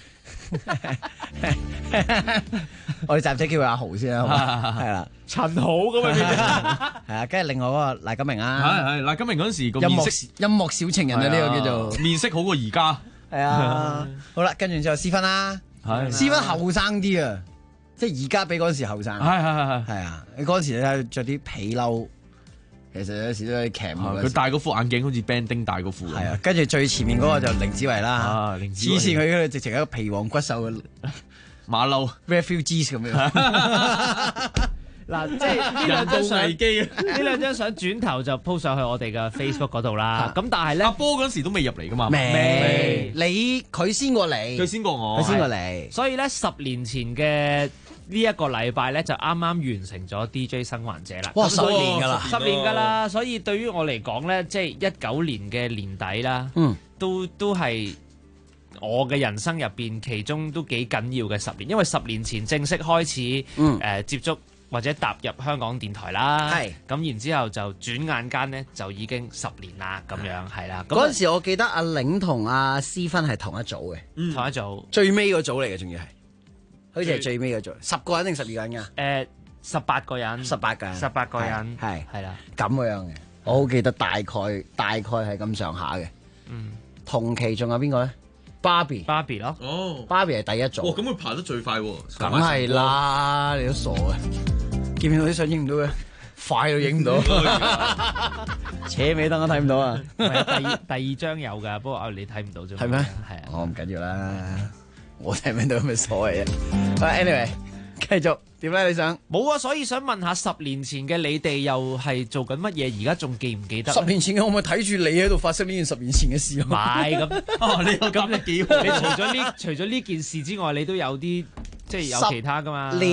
我哋暫且叫佢阿豪先啦，係啦， 陳豪咁啊， 係啊，跟住另外嗰個賴金明啊， 係賴金明嗰陣時個面色音樂小情人啊，呢個叫做面色好過而家， 係啊，好啦，跟住之後思芬啦，思芬後生啲啊，即係而家比嗰陣時後生，係啊，你嗰陣時咧着啲皮褸。其實有時都係騎馬， 佢戴嗰副眼鏡好似 band 丁戴嗰副。 係啊，跟住最前面嗰個就凌子維啦，黐線佢嗰度直情係一個皮黃骨瘦嘅馬騮 refugees 咁樣。 嗱，即係呢兩張相， 危機啊！ 呢兩張相轉頭就 po 上去我哋嘅 Facebook 嗰度啦。咁但係咧， 阿波嗰時都未入嚟噶嘛？ 未，佢先過嚟， 佢先過我， 佢先過嚟。 所以咧10年前嘅呢一個禮拜咧就啱啱完成咗 DJ 生還者啦。 哇，10年㗎啦 ，10年㗎啦。所以對於我嚟講咧，即係19年嘅年底啦，都係我嘅人生入邊其中都幾緊要嘅10年，因為10年前正式開始接觸或者踏入香港電台啦。係咁，然之後就轉眼間咧就已經10年啦，咁樣係啦。 嗰陣時我記得阿玲同阿思芬係同一組嘅， 同一組最尾個組嚟嘅，仲要係。好似係最尾嗰組，10個人定12個人㗎 ？18個人 ，18個人 ，18個人， 係啦， 咁樣嘅。我好記得大概係咁上下嘅。同期仲有邊個咧？Barbie 咯。 哦 ，Barbie 係第一組。 哇，咁佢爬得最快喎。 梗係啦，你都傻嘅。見唔見到啲相影唔到嘅？快到影唔到。扯尾燈都睇唔到啊！ 第二張有㗎，不過你睇唔到啫。 係咩？ 係啊。 我唔緊要啦。我睇唔到有咩所謂啊？Anyway，繼續點咧？你想冇啊？所以想問下10年前嘅你哋又係做緊乜嘢？而家仲記唔記得？ 10年前嘅我咪睇住你喺度發生呢件10年前嘅事咯。 唔係咁， 你幾好？ 你除咗呢件事之外，你都有啲即係有其他噶嘛 ？10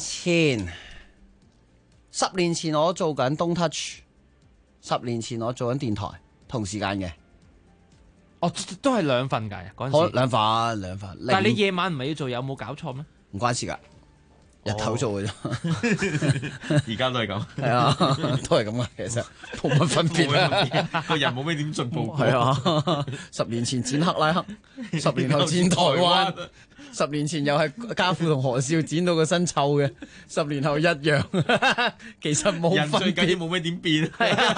年前我做緊 Don't Touch，10年前我做緊電台同時間嘅。 哦，都係2份㗎嗰陣時。 兩份。 但係你夜晚唔係要做，有冇搞錯咩？ 唔關事㗎。日頭做嘅啫， 而家都係咁， 係啊，都係咁啊，其實冇乜分別啊， 個人冇咩點進步。 係啊，10年前剪克拉克，10年後剪台灣，10年前又係家父同何少剪到個身臭嘅，10年後一樣，其實冇分別， 人最緊要冇咩點變。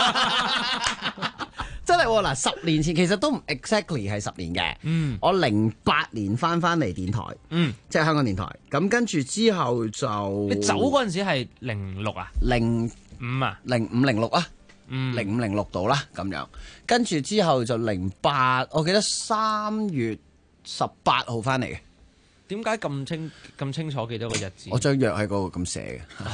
真係喎嗱，10年前其實都唔 exactly 係10年嘅。我08年翻嚟電台，即係香港電台。咁跟住之後就你走嗰陣時係06啊？05啊 ？05、06啊？05、06度啦咁樣。跟住之後就08，我記得3月18號翻嚟嘅。 點解咁清楚記得個日子？ 我張約喺嗰個咁寫嘅。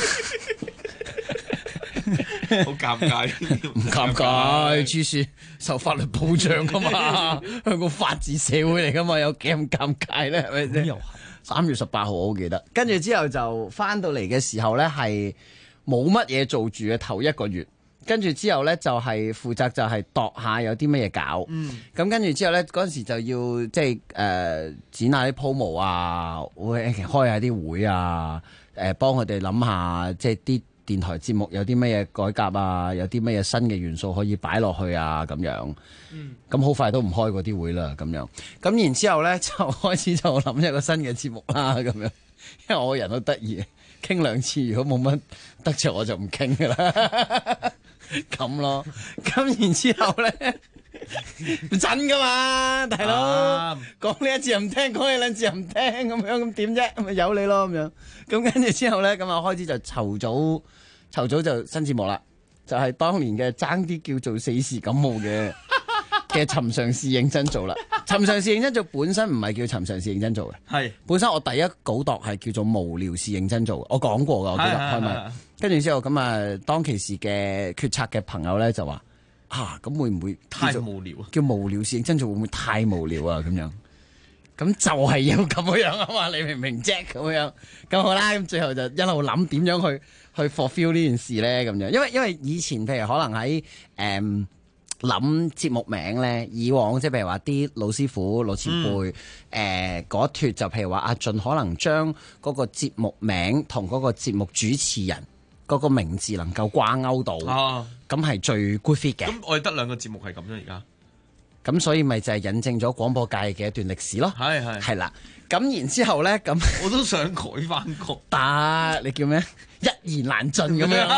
好尷尬， 唔尷尬，黐線受法律保障噶嘛，香港法治社會嚟噶嘛，有幾咁尷尬咧？係咪先？3月18號我好記得，跟住之後就翻到嚟嘅時候咧，係冇乜嘢做住嘅頭1個月，跟住之後咧就係負責就係度下有啲乜嘢搞，咁跟住之後咧嗰陣時就要即係剪下啲 promo 啊，會開下啲會啊，幫佢哋諗下即係啲電台節目有啲乜嘢改革啊，有啲乜嘢新嘅元素可以擺落去啊，咁樣。咁好快都唔開嗰啲會啦，咁樣。咁然之後咧就開始就諗一個新嘅節目啦，咁樣。因為我個人都得意，傾2次，如果冇乜得着我就唔傾噶啦，咁咯。咁然之後咧真噶嘛，大佬講呢1次又唔聽，講呢2次又唔聽，咁樣咁點啫？咪由你咯咁樣。咁跟住之後咧，咁啊開始就籌組就新節目啦，就係當年嘅爭啲叫做4時感冒嘅尋常事認真做啦。尋常事認真做本身唔係叫尋常事認真做嘅，係本身我第一稿度係叫做無聊事認真做嘅，我講過㗎，我記得開咪。跟住之後咁啊，當其時嘅決策嘅朋友咧就話咁會唔會太無聊啊？ 叫無聊事認真做會唔會太無聊啊？咁樣。咁就係要咁樣啊嘛，你明唔明啫？咁樣咁好啦，咁最後就一路諗點樣去 fulfill 呢件事咧，咁樣，因為以前譬如可能喺諗節目名咧，以往即係譬如話啲老師傅老前輩嗰脱就譬如話阿俊可能將嗰個節目名同嗰個節目主持人嗰個名字能夠掛鈎到，咁係最 good fit 嘅。 咁我哋得2個節目係咁啫，而家。 咁所以咪就係引證咗廣播界嘅一段歷史咯，係啦。咁然之後咧，咁我都想改翻個， 但你叫咩？一言難盡咁樣，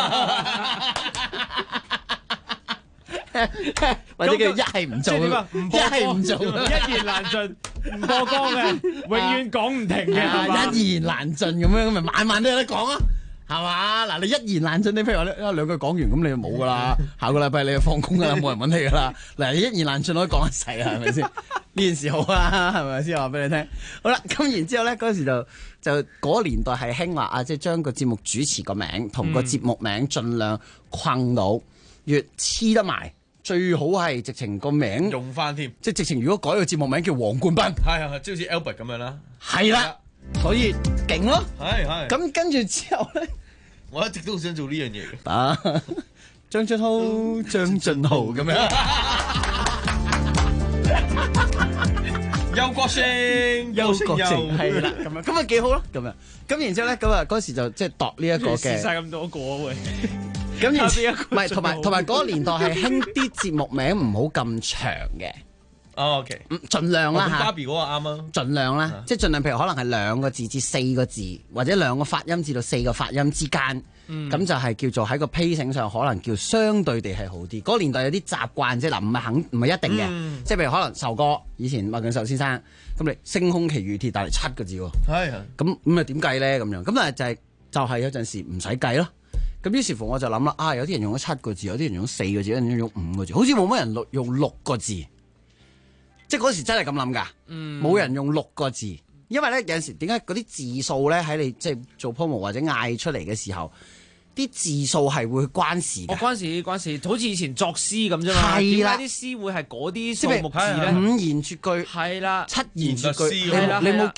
或者叫一係唔做，一係唔做， 一言難盡，唔播歌嘅，永遠講唔停嘅， 一言難盡咁樣，咪晚晚都有得講啊！係嘛？嗱，你一言難盡，你譬如話你2句講完，咁你就冇噶啦。下個禮拜你就放工噶啦，冇人揾你噶啦。嗱，你一言難盡可以講一世啊，係咪先？呢件事好啊，係咪先？話俾你聽。好啦，咁然之後咧，嗰時就嗰年代係興話即係將個節目主持個名同個節目名盡量困到，越黐得埋，最好係直情個名用翻添。 即係直情如果改個節目名叫黃冠斌， 係即好似 Albert 咁樣啦。 係啦。所以勁咯， 係咁跟住之後咧， 我一直都好想做呢樣嘢嘅。 張俊浩咁樣， 邱國勝係啦，咁啊幾好咯，咁然之後咧，咁啊嗰時就即係度呢一個嘅， 試晒咁多個喂。 咁然之後唔係同埋嗰個年代係興啲節目名唔好咁長嘅。 OK， 盡量啦嚇。 Barbie 嗰個啱啊， 盡量啦，即係盡量，譬如可能係2個字至4個字，或者2個發音至到4個發音之間，咁就係叫做喺個 pacing 上可能叫相對地係好啲。嗰個年代有啲習慣啫，嗱唔係一定嘅，即係譬如可能壽哥以前麥敬壽先生，咁你星空奇遇鐵帶嚟7個字喎，咁啊點計咧咁樣？咁啊就係有陣時唔使計咯。咁於是乎我就諗啦，有啲人用咗7個字，有啲人用咗4個字，有啲人用5個字，好似冇乜人用6個字。即係嗰時真係咁諗㗎，冇人用6個字，因為咧有陣時點解嗰啲字數咧喺你即係做 promo 或者嗌出嚟嘅時候，啲字數係會關事嘅。 關事，好似以前作詩咁啫嘛。係啦，點解啲詩會係嗰啲數目字咧？5 言絕句係啦，7言絕句。你冇見過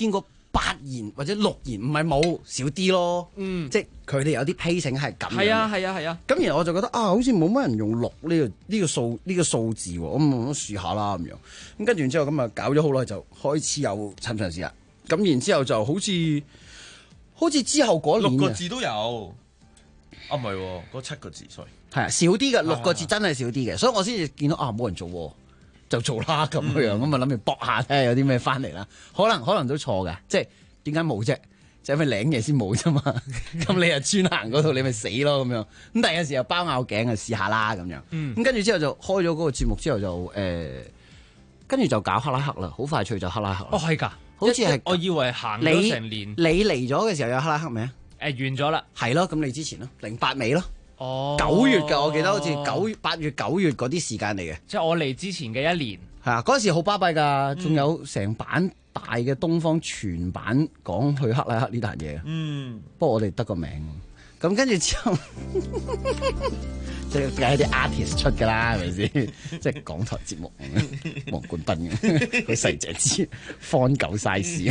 8言或者6言，唔係冇少啲咯。即係佢哋有啲 pacing 係咁樣。 係啊。 咁然後我就覺得好似冇乜人用6呢個數字喎，我試下啦咁樣。咁跟住之後咁啊搞咗好耐，就開始有尋常試啦。咁然之後就好似之後嗰年 6個字都有。唔係喎，嗰7個字sorry。 係啊，少啲嘅6個字真係少啲嘅，所以我先至見到冇人做喎。就做啦咁樣，咁啊諗住搏下睇下有啲咩翻嚟啦。可能都錯嘅，即係點解冇啫？就因為領嘢先冇啫嘛。咁你又專行嗰度，你咪死咯咁樣。咁但係有時又包拗頸啊，試下啦咁樣。咁跟住之後就開咗嗰個節目之後就跟住就搞克拉克啦，好快脆就克拉克。 哦，係㗎， 好似係。 我以為行咗成年。 你嚟咗嘅時候有克拉克未啊？ 完咗啦。 係咯，咁你之前咯，08尾咯。 哦 ，9月㗎，我記得好似8月9月嗰啲時間嚟嘅， 即係我嚟之前嘅1年。 係啊，嗰陣時好巴閉㗎，仲有成版大嘅東方全版講去克拉克呢壇嘢。不過我哋得個名，咁跟住之後，即係啲 artist 出㗎啦，係咪先？即係港台節目，黃冠斌嘅，佢細隻字，方狗 size。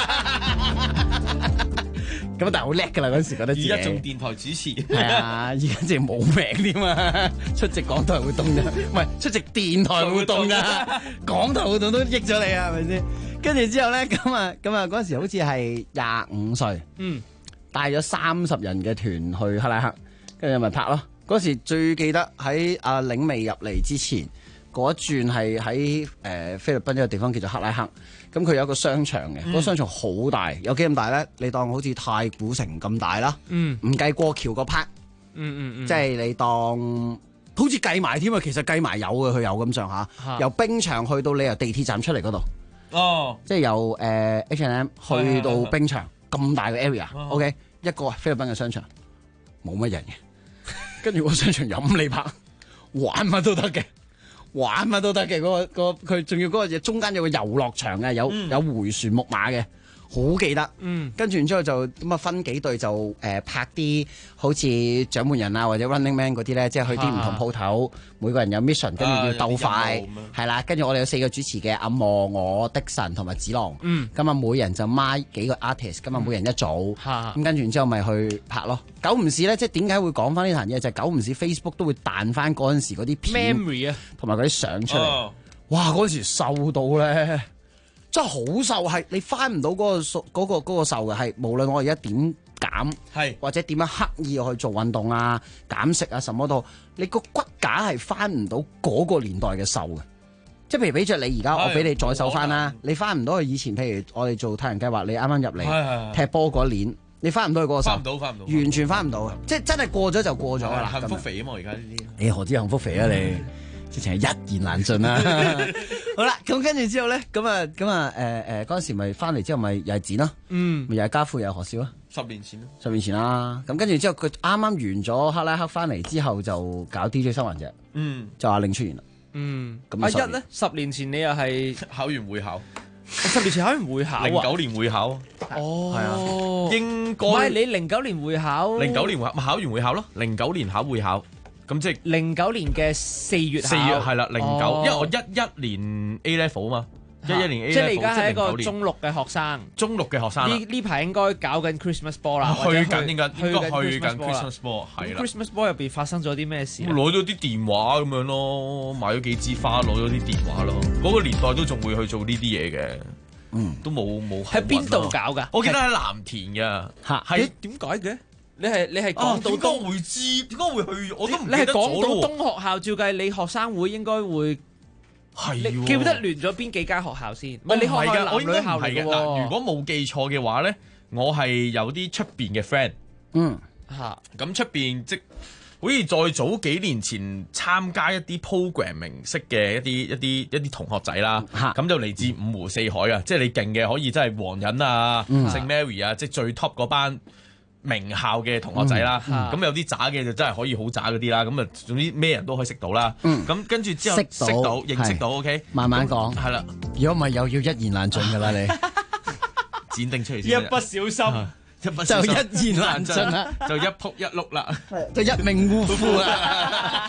咁但係好叻㗎啦！嗰陣時覺得自己而家做電台主持， 係啊！而家淨係冇名添啊！出席港台活動啫，唔係出席電台活動㗎。港台活動都益咗你啊，係咪先？跟住之後咧，咁啊嗰陣時好似係25歲，帶咗30人嘅團去克拉克，跟住咪拍咯。嗰時最記得喺阿領未入嚟之前，嗰一轉係喺菲律賓一個地方叫做克拉克。咁佢有一個商場嘅，嗰個商場好大，有幾咁大咧？你當好似太古城咁大啦，唔計過橋個 part，即係你當好似計埋添啊！其實計埋有嘅，佢有咁上下，由冰場去到你由地鐵站出嚟嗰度，即係由H&M 去到冰場咁大嘅 area，OK， 一個菲律賓嘅商場冇乜人嘅，跟住個商場任你拍，玩乜都得嘅。玩乜都得嘅，佢仲要嗰個嘢中間有個遊樂場嘅，有迴旋木馬嘅，好記得。跟住然之後就咁啊分幾隊就拍啲好似掌門人啊或者 Running Man 嗰啲咧，即係去啲唔同鋪頭，每個人有 mission，跟住要鬥快，係啦。跟住我哋有4個主持嘅，阿莫、我、的神同埋子朗。咁啊每人就孖幾個 artist，咁啊每人一組。咁跟住然之後咪去拍咯。久唔時咧，即係點解會講翻呢壇嘢？就係久唔時 Facebook 都會彈翻嗰陣時嗰啲片 memory 啊，同埋嗰啲相出嚟。哇！嗰陣時瘦到咧，真係好瘦，係你翻唔到嗰個瘦嘅，係無論我而家點減，或者點樣刻意去做運動啊、減食啊什麼都，你個骨架係翻唔到嗰個年代嘅瘦嘅。即係譬如俾着你而家，我俾你再瘦翻啦，你翻唔到去以前。譬如我哋做太陽計劃，你啱啱入嚟踢波嗰年。你翻唔到去嗰個瘦， 翻唔到， 完全翻唔到嘅，即係真係過咗就過咗啦。 幸福肥啊嘛，而家呢啲。 你何止幸福肥啊你？直情係一言難盡啦。好啦，咁跟住之後咧，咁啊嗰陣時咪翻嚟之後咪又係剪咯，咪又係家父又係何少咯。 10年前咯 ，10年前啦。咁跟住之後佢啱啱完咗克拉克翻嚟之後就搞 DJ 新環節，就阿令出現啦。 咁阿一咧10年前你又係考完會考。 10年前考完會考啊 ！09年會考， 係啊，應該唔係你09年會考 ，09年考完會考咯，09年考會考，咁即係 09年嘅4月考 ，4月係啦，09，因為我11年 A level 啊嘛。11年 A level， 即係你而家係一個中6嘅學生， 中6嘅學生呢排應該搞緊 Christmas ball 啦， 去緊 Christmas ball， 係啦。 Christmas ball 入邊發生咗啲咩事？ 攞咗啲電話咁樣咯，買咗幾支花，攞咗啲電話咯。嗰個年代都仲會去做呢啲嘢嘅，都冇。 喺邊度搞㗎？ 我記得喺藍田㗎。 係點解嘅？你係港島東會知？點解會去？我都唔記你係得港島咗。 東學校，照計你學生會應該會。 係， 你記得聯咗邊幾間學校先？唔係你學校男女校嚟嘅嗱，如果冇記錯嘅話咧，我係有啲出邊嘅 friend。咁出邊即好似再早幾年前參加一啲 programming 式嘅一啲同學仔啦。咁就嚟自五湖四海啊！即係你勁嘅可以真係黃仁啊、聖 Mary 啊，即係最 top 嗰班名校嘅同學仔啦，咁有啲渣嘅就真係可以好渣嗰啲啦，咁啊總之咩人都可以識到啦。咁跟住之後識到認識到 OK， 慢慢講係啦。 如果唔係又要一言難盡㗎啦，你剪定出嚟先。 一不小心就一言難盡啦， 就一仆一碌啦， 就一命嗚呼啦。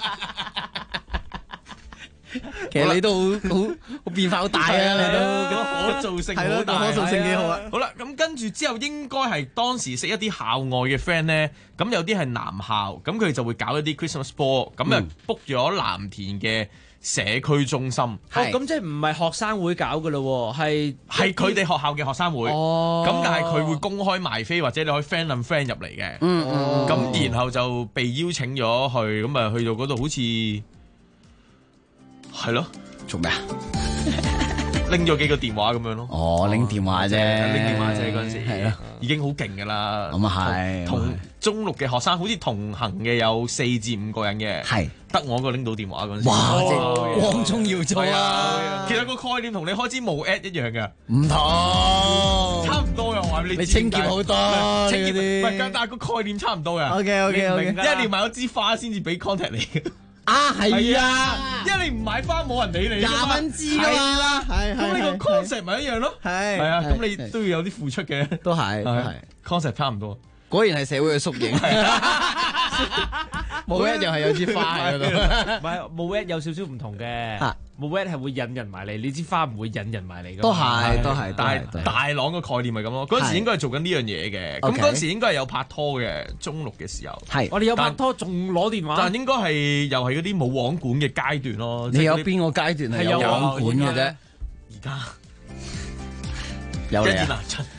其實你都好變化好大啊！你都可造性好大， 可造性幾好啊！ 好啦，咁跟跟住之後應該係當時識一啲校外嘅 friend 咧，咁有啲係男校，咁佢哋就會搞一啲 Christmas ball，咁就 book 咗藍田嘅社區中心。 咁即係唔係學生會搞嘅咯？係佢哋學校嘅學生會。咁但係佢會公開賣飛，或者你可以 friend 冧 friend 入嚟嘅。咁然後就被邀請咗去，咁啊去到嗰度好似係咯， 做咩啊？ 拎咗幾個電話咁樣咯。 拎電話啫， 拎電話啫嗰陣時係咯， 已經好勁噶啦。 咁啊係， 同中六嘅學生好似同行嘅有4至5個人嘅， 係得我一個拎到電話嗰陣時。 哇！即係光宗耀祖啊！ 其實個概念同你開支冇 ad 一樣嘅， 唔同， 差唔多嘅。我話俾你知， 清潔好多， 清潔唔係，但係個概念差唔多嘅。 OK， 因為你買咗支花先至俾 contact 你。 係啊， 因為你唔買花冇人理你 ，20蚊支㗎嘛，係咁你個 concept 咪一樣咯，係啊，咁你都要有啲付出嘅， 都係 concept 差唔多， 果然係社會嘅縮影，冇 ad 又係有支花喺度， 唔係冇 ad 有少少唔同嘅，冇 ad 係會引人埋嚟，你支花唔會引人埋嚟㗎， 都係， 但係大朗嘅概念係咁咯，嗰陣時應該係做緊呢樣嘢嘅，咁嗰陣時應該係有拍拖嘅，中六嘅時候， 係我哋有拍拖仲攞電話， 但應該係又係嗰啲冇網管嘅階段咯， 你有邊個階段係有網管嘅啫？ 而家有你啊！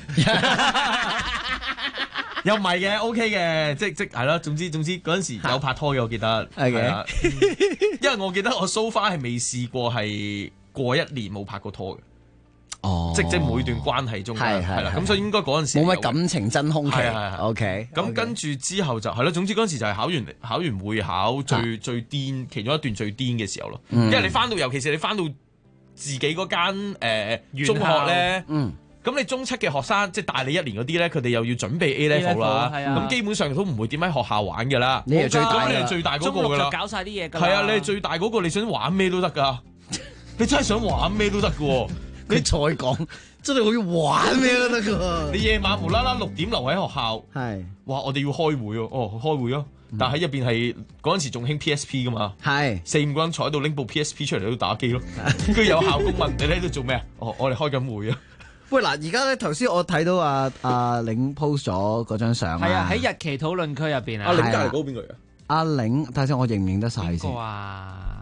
又唔係嘅 ，OK 嘅，即係咯。總之嗰陣時有拍拖嘅，我記得係嘅。因為我記得我 so far 係未試過係過1年冇拍過拖嘅。即每段關係中係啦，咁所以應該嗰陣時冇乜感情真空期。 係 OK。 咁跟住之後就係咯，總之嗰陣時就係考完會考最癲，其中一段最癲嘅時候咯。因為你翻到，尤其是你翻到自己嗰間中學咧。咁你中7嘅學生，即係大你1年嗰啲咧，佢哋又要準備 A level 啦，咁基本上都唔會點喺學校玩㗎啦。 你係最大， 你係最大嗰個㗎啦。 搞晒啲嘢㗎。 係啊，你係最大嗰個，你想玩咩都得㗎。你真係想玩咩都得㗎喎。 你再講，真係可以玩咩都得㗎。 你夜晚無啦啦6點留喺學校， 係， 哇！我哋要開會喎，開會咯。但喺入邊係嗰陣時仲興 PSP 㗎嘛，係4-5個人坐喺度拎部 PSP 出嚟喺度打機咯。跟住有校工問你喺度做咩啊？我哋開緊會啊。 喂嗱，而家咧頭先我睇到阿玲 post 咗嗰張相啊， 係啊，喺日期討論區入邊啊。 阿玲隔離嗰個邊個嚟啊？ 阿玲，睇下我認唔認得晒先。 邊個啊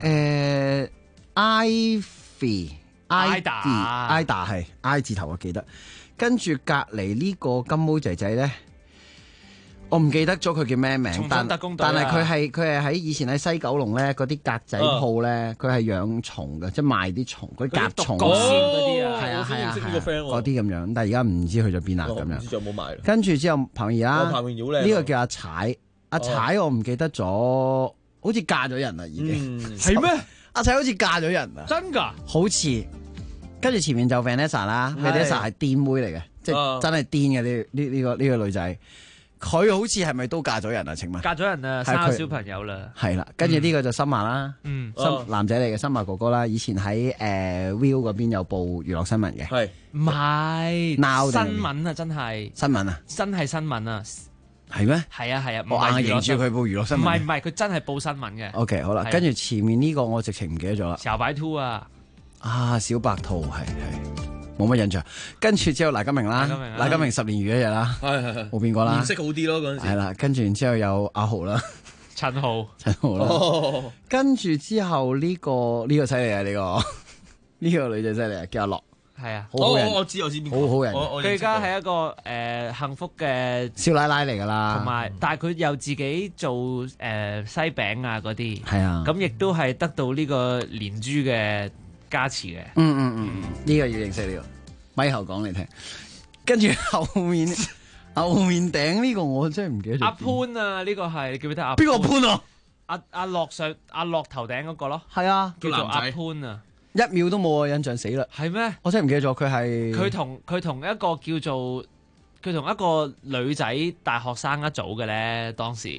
？Ivy，Ida 係 I 字頭我記得。跟住隔離呢個金毛仔仔咧，我唔記得咗佢叫咩名，但係佢係喺以前喺西九龍咧嗰啲格仔鋪咧，佢係養蟲嘅，即係賣啲蟲，嗰啲甲蟲嗰啲啊，係啊，嗰啲咁樣。但係而家唔知去咗邊啦咁樣。唔知仲有冇賣？跟住之後彭儀啦，呢個叫阿踩，阿踩我唔記得咗，好似嫁咗人啦已經。 係咩？ 阿踩好似嫁咗人啊？ 真㗎？ 好似。跟住前面就 Vanessa 啦，Vanessa 係癲妹嚟嘅，即係真係癲嘅呢個女仔。佢好似係咪都嫁咗人啊？請問嫁咗人啊，生咗小朋友啦。 係啦，跟住呢個就森馬啦，男仔嚟嘅森馬哥哥啦。以前喺Viu 嗰邊有報娛樂新聞嘅， 係唔係 Now 新聞啊？真係新聞啊？ 真係新聞啊？ 係咩？ 係啊， 我硬認住佢報娛樂新聞。 唔係，佢真係報新聞嘅。 OK， 好啦，跟住前面呢個我直情唔記得咗啦。 小白兔啊！ 小白兔係冇乜印象。跟住之後賴金明啦，賴金明10年如一日啦，係冇變過啦。 顏色好啲咯嗰陣時。係啦，跟住然之後有阿豪啦， 陳豪啦。跟住之後呢個犀利啊！呢個女仔犀利啊，叫阿樂。 係啊， 好人， 我知邊個， 好好人。 佢而家係一個幸福嘅少奶奶嚟㗎啦， 同埋但係佢又自己做西餅啊嗰啲， 係啊， 咁亦都係得到呢個連珠嘅加持嘅。 呢個要認識呢個，咪後講你聽。跟住後面頂呢個我真係唔記得咗。 阿潘啊，呢個係你記唔記得阿？ 邊個潘啊？ 阿樂頭頂嗰個咯， 係啊， 叫做阿潘啊。 1秒都冇啊！印象死啦。 係咩？ 我真係唔記得咗，佢同一個叫做佢同一個女仔大學生一組嘅咧，當時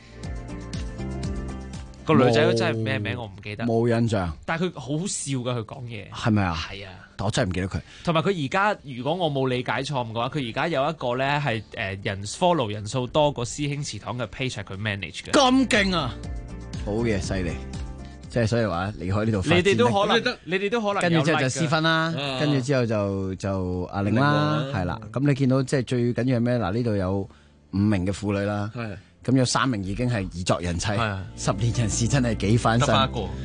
個女仔真係咩名我唔記得， 冇印象。 但係佢好笑噶，佢講嘢係咪啊？ 係啊， 但我真係唔記得佢。同埋佢而家如果我冇理解錯誤嘅話，佢而家有一個咧係人 follow 人數多過師兄祠堂嘅 page 係佢 manage 嘅。 咁勁啊！好嘢，犀利。 即係所以話離開呢度發展。 你哋都可能， 跟住之後就私分啦，跟住之後就阿玲啦，係啦。咁你見到即係最緊要係咩？嗱，呢度有5名嘅婦女啦，咁有3名已經係已作人妻，10年人事真係幾翻身。 得返一個，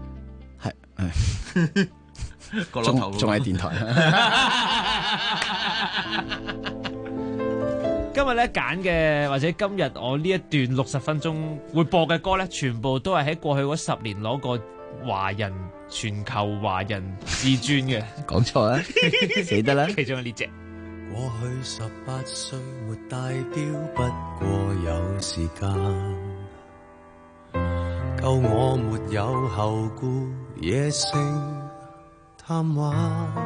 係仲喺電台。 今日咧揀嘅或者今日我呢一段60分鐘會播嘅歌咧，全部都係喺過去嗰10年攞過全球華人至尊嘅。 講錯啦，死得啦！ 其中呢隻。 過去18歲沒帶錶，不過有時間，夠我沒有後顧，野性貪玩。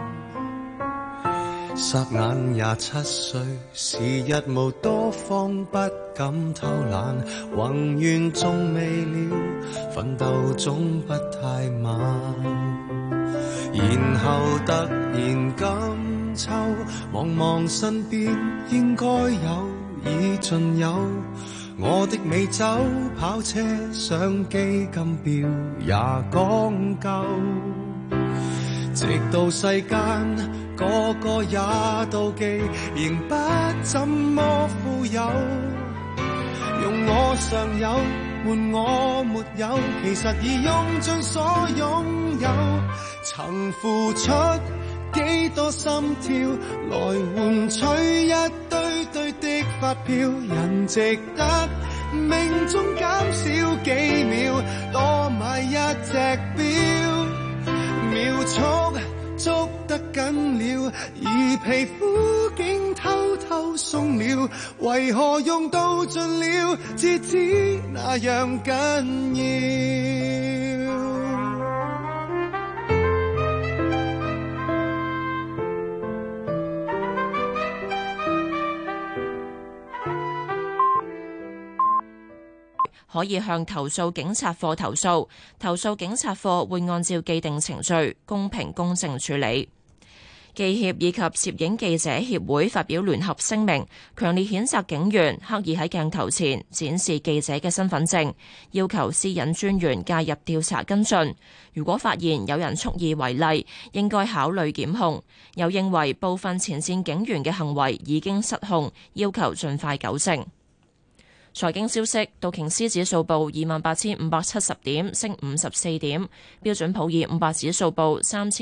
霎眼27歲，時日無多方，不敢偷懶，宏願縱未了，奮鬥總不太晚。然後突然今秋，望望身邊應該有已盡有，我的美酒跑車相機金錶也講究，直到世間個個也妒忌，仍不怎麼富有。用我尚有換我沒有，其實已用盡所擁有。曾付出幾多心跳，來換取一堆堆的發票，人值得命中減少幾秒，多買一隻錶，秒速捉得緊了，而皮膚竟偷偷鬆了，為何用到盡了，至知那樣緊要。 可以向投訴警察課投訴，投訴警察課會按照既定程序公平公正處理。記協以及攝影記者協會發表聯合聲明，強烈譴責警員刻意喺鏡頭前展示記者嘅身份證，要求私隱專員介入調查跟進。如果發現有人蓄意違例，應該考慮檢控。又認為部分前線警員嘅行為已經失控，要求盡快糾正。財經消息，道瓊斯指數報28,570點，升54點；標準普爾500指數報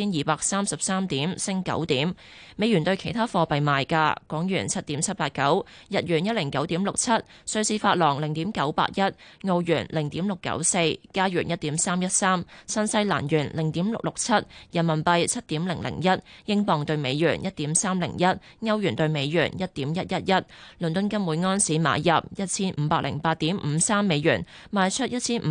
3,233點，升9點。美元對其他貨幣賣價：港元7.789，日元109.67，瑞士法郎0.981，澳元0.694，加元1.313，新西蘭元0.667，人民幣7.001，英鎊對美元1.301，歐元對美元1.111。倫敦金每安士買入1508.53美元，賣出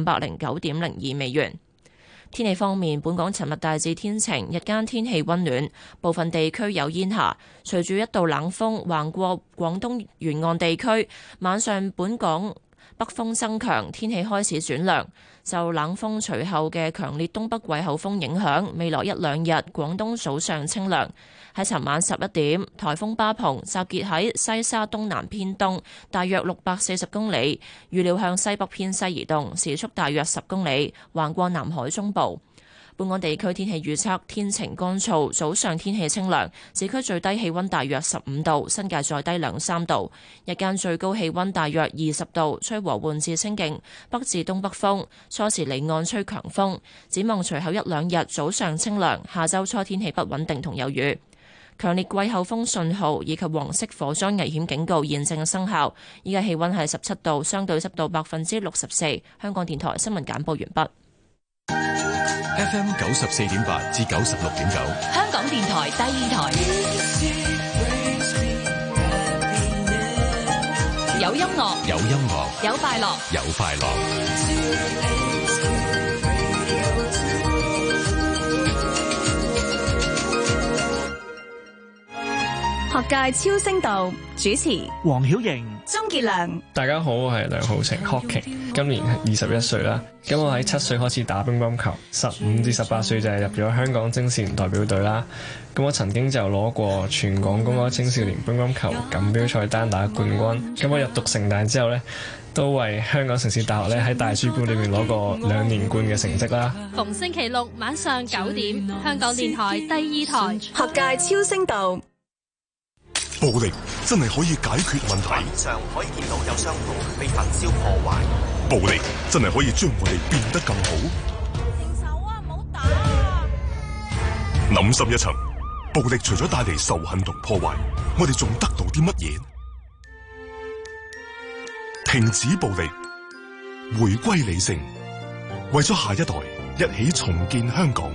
1509.02美元。天氣方面，本港尋日大致天晴，日間天氣溫暖，部分地區有煙霞。隨住一道冷鋒橫過廣東沿岸地區，晚上本港北風增強，天氣開始轉涼。受冷鋒隨後嘅強烈東北季候風影響，未來1-2日廣東早上清涼。喺尋晚11點，颱風巴蓬集結喺西沙東南偏東，大約640公里，預料向西北偏西移動，時速大約10公里，橫過南海中部。本港地區天氣預測，天晴乾燥，早上天氣清涼，市區最低氣溫大約15度，新界再低2-3度。日間最高氣溫大約20度，吹和緩至清勁北至東北風，初時離岸吹強風。展望隨後1-2日早上清涼，下周初天氣不穩定同有雨。強烈季候風信號以及黃色火災危險警告現正生效。依家氣溫係17度，相對濕度64%。香港電台新聞簡報完畢。 FM 94.8至96.9， 香港電台第二台，有音樂， 有音樂， 有快樂， 有快樂。 學界超聲道主持黃曉瑩、 鍾傑良。 大家好，我係梁皓晴 Hawking， 今年21歲啦。咁我喺7歲開始打乒乓球，15至18歲就係入咗香港青少年代表隊啦。咁我曾經就攞過全港公開青少年乒乓球錦標賽單打冠軍。咁我入讀城大之後呢， 都為香港城市大學咧喺大書館裏面攞過2連冠嘅成績啦。 逢星期六晚上9點，香港電台第2台學界超聲道。 暴力真係可以解決問題。 上可以見到有商鋪被焚燒破壞。 暴力真係可以將我哋變得更好。 停手啊！唔好打啊！ 諗深一層，暴力除咗帶嚟仇恨同破壞，我哋仲得到啲乜嘢？停止暴力，回歸理性，為咗下一代，一起重建香港。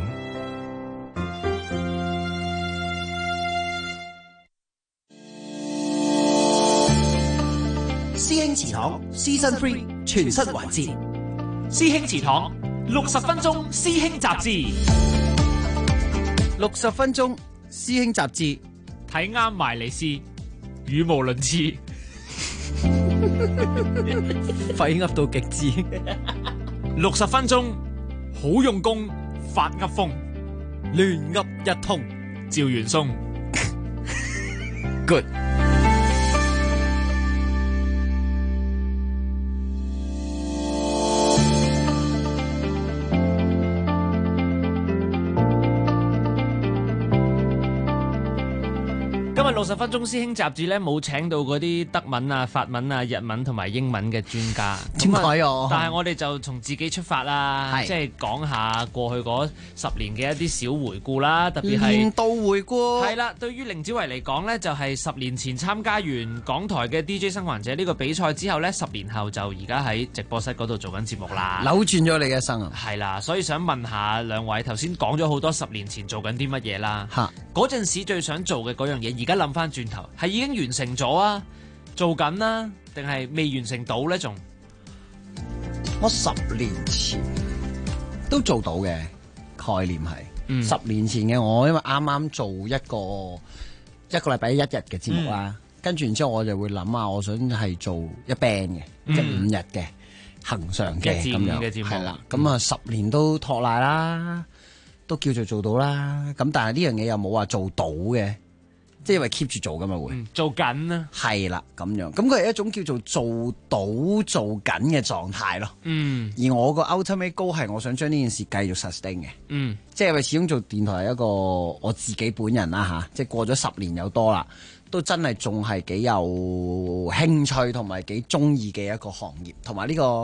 師兄祠堂 Season 3全新環節， 師兄祠堂60分鐘師兄雜誌 ，60分鐘師兄雜誌， 睇啱埋嚟試，語無倫次， 廢噏到極致。 60分鐘好用功，發噏風，亂噏一通，趙元松 ，good。 60分鐘師兄雜誌咧冇請到嗰啲德文啊、法文啊、日文同埋英文嘅專家， 點解啊？ 但係我哋就從自己出發啦，即係講下過去嗰10年嘅一啲小回顧啦，特別係年度回顧。 係啦，對於凌子維嚟講呢，就係10年前參加完港台嘅 DJ 生還者呢個比賽之後呢，10年後就而家喺直播室嗰度做緊節目啦， 扭轉咗你嘅一生啊！ 係啦，所以想問下兩位，頭先講咗好多10年前做緊啲乜嘢啦，嗰陣時最想做嘅嗰樣嘢，而家諗翻轉頭係已經完成咗啊，做緊啦，定係未完成到呢？仲我10年前都做到嘅概念係，10年前嘅我因為啱啱做一個禮拜1日嘅節目啦，跟住然之後我就會諗啊，我想係做一 band 嘅，即係5日嘅恆常嘅咁樣，係啦，咁啊10年都托賴啦，都叫做到啦，咁但係呢樣嘢又冇話做到嘅。即係因為 keep 住做噶嘛會， 做緊啊， 係啦咁樣，咁佢係一種叫做做到做緊嘅狀態咯。而我個 ultimate goal 係我想將呢件事繼續 sustain 嘅。即係因為始終做電台係一個我自己本人啦吓，即係過咗10年有多啦，都真係仲係幾有興趣同埋幾中意嘅一個行業，同埋呢個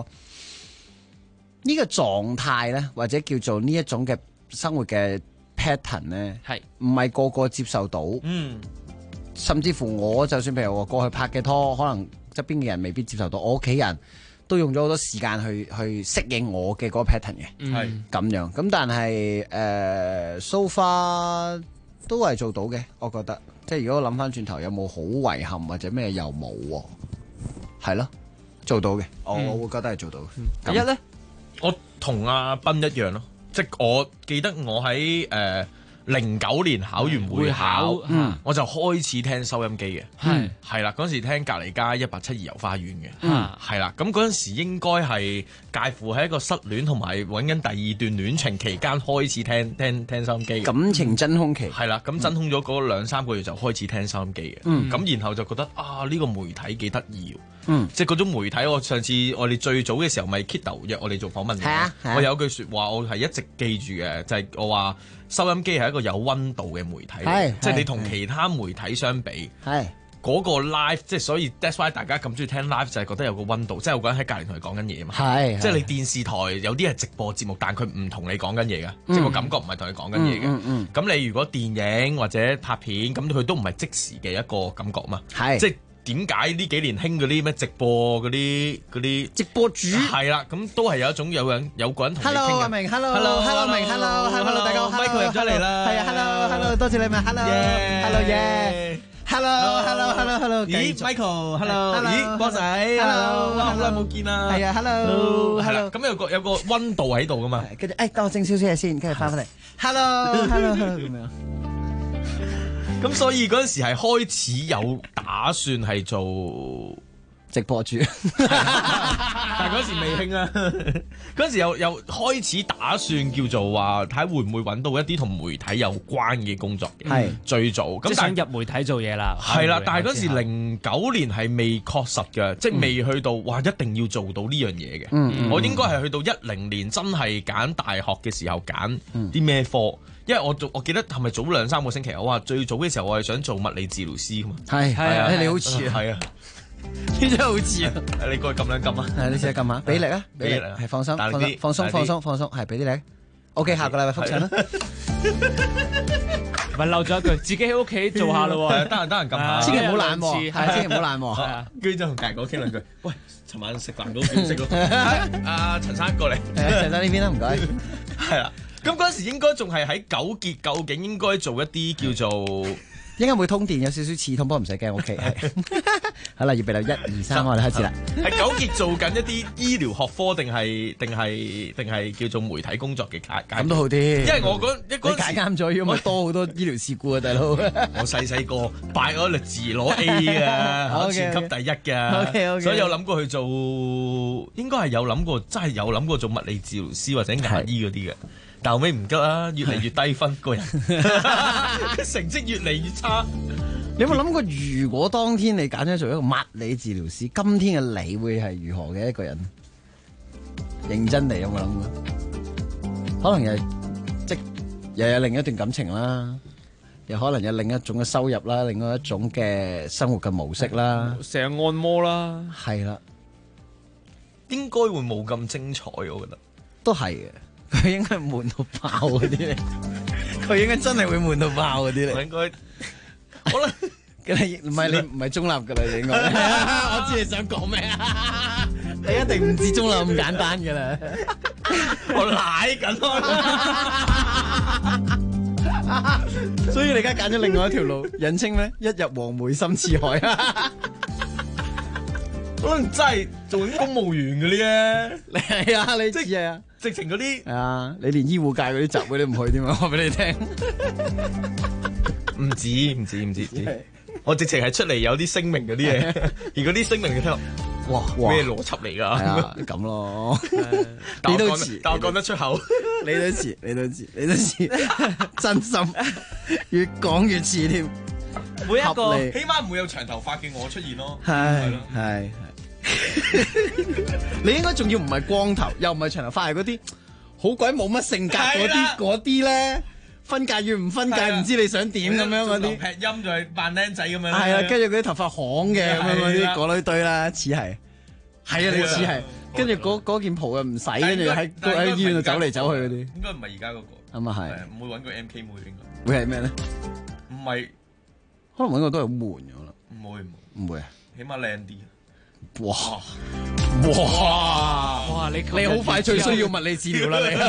狀態咧，或者叫做呢一種嘅生活嘅pattern 咧，係唔係個個接受到？甚至乎我就算譬如話過去拍嘅拖，可能側邊嘅人未必接受到，我屋企人都用咗好多時間去適應我嘅嗰個 pattern 嘅，係咁樣。咁但係so far 都係做到嘅，我覺得。即係如果我諗翻轉頭，有冇好遺憾或者咩又冇喎？係咯，做到嘅，我會覺得係做到嘅。 第一咧，我同阿斌一樣咯。即係我記得我喺09年考完會考，我就開始聽收音機嘅，係啦，嗰陣時聽隔離街172遊花園嘅，係啦，咁嗰陣時應該係介乎喺一個失戀同埋揾緊第2段戀情期間開始聽收音機嘅， 感情真空期， 係啦，咁真空咗嗰2-3個月就開始聽收音機嘅，咁然後就覺得呢個媒體幾得意。即係嗰種媒體，上次我哋最早嘅時候咪 Kido 約我哋做訪問嘅，我有句説話我係一直記住嘅，就係我話收音機係一個有溫度嘅媒體，即係你同其他媒體相比，嗰個 live 即係所以 that's why 大家咁中意聽 live 就係覺得有個溫度，即係有個人喺隔離同你講緊嘢嘛，即係你電視台有啲係直播節目，但佢唔同你講緊嘢㗎，即係個感覺唔係同你講緊嘢嘅。咁你如果電影或者拍片，咁佢都唔係即時嘅一個感覺嘛，即係。點解呢幾年興嗰啲咩直播嗰啲直播主係啦，咁都係有一種有個人同你傾嘅。 Hello 阿明 ，Hello 明 ，Hello 大家好 ，Michael 入咗嚟啦， 係啊 ，Hello 多謝你咪 ，Hello 耶 ，Hello 咦 Michael，Hello 咦波仔 ，Hello 好耐冇見啦， 係啊 ，Hello 咁有個溫度喺度噶嘛， 跟住等我整少少嘢先，跟住翻返嚟 ，Hello 咁樣。 咁所以嗰陣時係開始有打算係做直播住， 但係嗰時未興啊，嗰時又開始打算叫做話睇會唔會揾到一啲同媒體有關嘅工作嘅， 係最早咁想入媒體做嘢啦， 係啦，但係嗰時09年係未確實嘅，即係未去到哇一定要做到呢樣嘢嘅。我應該係去到10年真係揀大學嘅時候揀啲咩科。因為我記得係咪早2-3個星期，我話最早嘅時候我係想做物理治療師㗎嘛。 係啊，你好似啊， 係啊， 你真係好似啊！ 你過去撳兩撳啊！ 係你試下撳下，俾力啊！俾力係放鬆，放鬆，係俾啲力。OK， 下個禮拜復診啦。 咪漏咗一句，自己喺屋企做下咯喎， 得閒撳下， 千祈唔好懶喎，係千祈唔好懶喎。 跟住就同隔離哥傾兩句，喂，尋晚食飯都點食咯？阿陳生過嚟， 陳生呢邊啦，唔該。 係啦。咁嗰時應該仲係喺糾結，究竟應該做一啲叫做應該會通電，有少少刺痛，不過唔使驚 ，OK。好啦，預備啦，1、2、3，我哋開始啦。 係糾結做緊一啲醫療學科定係叫做媒體工作嘅咁都好啲。因為我嗰你解啱咗，如果咪多好多醫療事故啊，大佬。 我細個拜嗰律字攞 A 啊，考全級第1㗎，所以有諗過去做，應該係有諗過，真係有諗過做物理治療師或者牙醫嗰啲嘅。但後尾唔得啦，越嚟越低分個人，成績越嚟越差。 你有冇諗過，如果當天你揀咗做一個物理治療師，今天嘅你會係如何嘅一個人？認真地有冇諗過？可能又有另一段感情啦，又可能有另一種嘅收入啦，另外一種嘅生活嘅模式啦， 成日按摩啦， 係啦， 應該會冇咁精彩，我覺得都係嘅。佢應該悶到爆嗰啲嚟，佢應該真係會悶到爆嗰啲嚟。 我應該可能你唔係中立噶啦，你應該。我知你想講咩啊？你一定唔止中立咁簡單噶啦。 我舐緊咯。所以你而家揀咗另外一條路，人稱咩？一入黃梅深似海。 可能真係做緊公務員嗰啲咧。 係啊，你知啊。 直情嗰啲係啊，你連醫護界嗰啲集會都唔去添啊！我俾你聽， 唔止，我直情係出嚟有啲聲明嗰啲嘢，而嗰啲聲明你聽，哇咩邏輯嚟㗎？ 係啊，咁咯， 你都遲，但我講得出口， 你都遲，真心越講越遲添。 每一個起碼唔會有長頭髮嘅我出現咯， 係。你應該仲要唔係光頭，又唔係長頭髮，係嗰啲好鬼冇乜性格嗰啲咧，分界與唔分界，唔知你想點咁樣嗰啲。 劈音就係扮僆仔咁樣。 係啊，跟住嗰啲頭髮行嘅咁樣嗰啲嗰類堆啦，似係。係啊，你似係。跟住嗰件袍又唔使，跟住喺醫院度走嚟走去嗰啲。 應該唔係而家嗰個。 咁啊係。 唔會揾個 MK 妹應該。 會係咩咧？ 唔係， 可能揾個都係好悶咗啦。 唔會啊， 起碼靚啲。 哇！ 你好快脆需要物理治療啦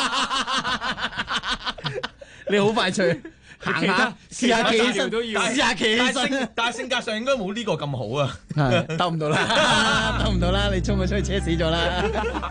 你好快脆行下試下企起身都要，試下企起身。 但係性格上應該冇呢個咁好啊， 得唔到啦，你衝佢出去車死咗啦。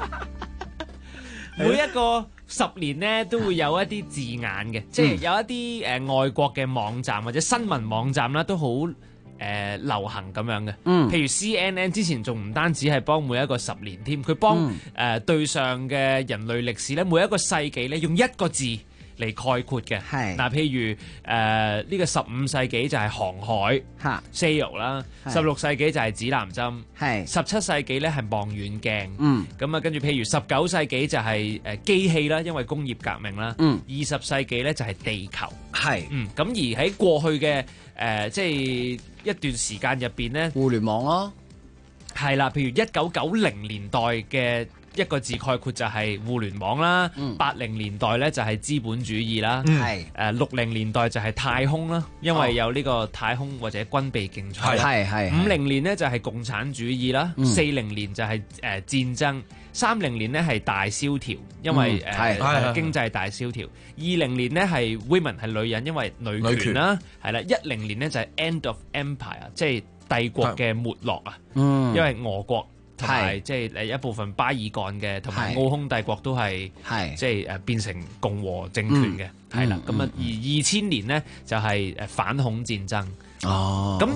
每一個10年咧都會有一啲字眼嘅，即係有一啲外國嘅網站或者新聞網站啦，都好流行咁樣嘅。譬如 CNN 之前仲唔單止係幫每一個10年添，佢幫對上嘅人類歷史咧，每一個世紀咧用一個字嚟概括嘅。嗱，譬如呢個15世紀就係航海 sail 啦，16世紀就係指南針，17世紀咧係望遠鏡，咁啊跟住譬如19世紀就係機器啦，因為工業革命啦，20世紀咧就係地球，咁而喺過去嘅即係一段時間入邊咧， 互聯網咯， 係啦，譬如1990年代嘅一個字概括就係互聯網啦，80年代咧就係資本主義啦，60年代就係太空啦，因為有呢個太空或者軍備競賽，50年咧就係共產主義啦，40年就係戰爭，30年咧係大蕭條，因為經濟大蕭條，20年咧係 women 係女人，因為女權啦，係啦，10年咧就係 end of empire， 即係帝國嘅沒落啊，因為俄國同埋即係一部分巴爾幹嘅同埋奧匈帝國都係即係變成共和政權嘅，係啦，咁啊而2000年咧就係反恐戰爭， 哦， 咁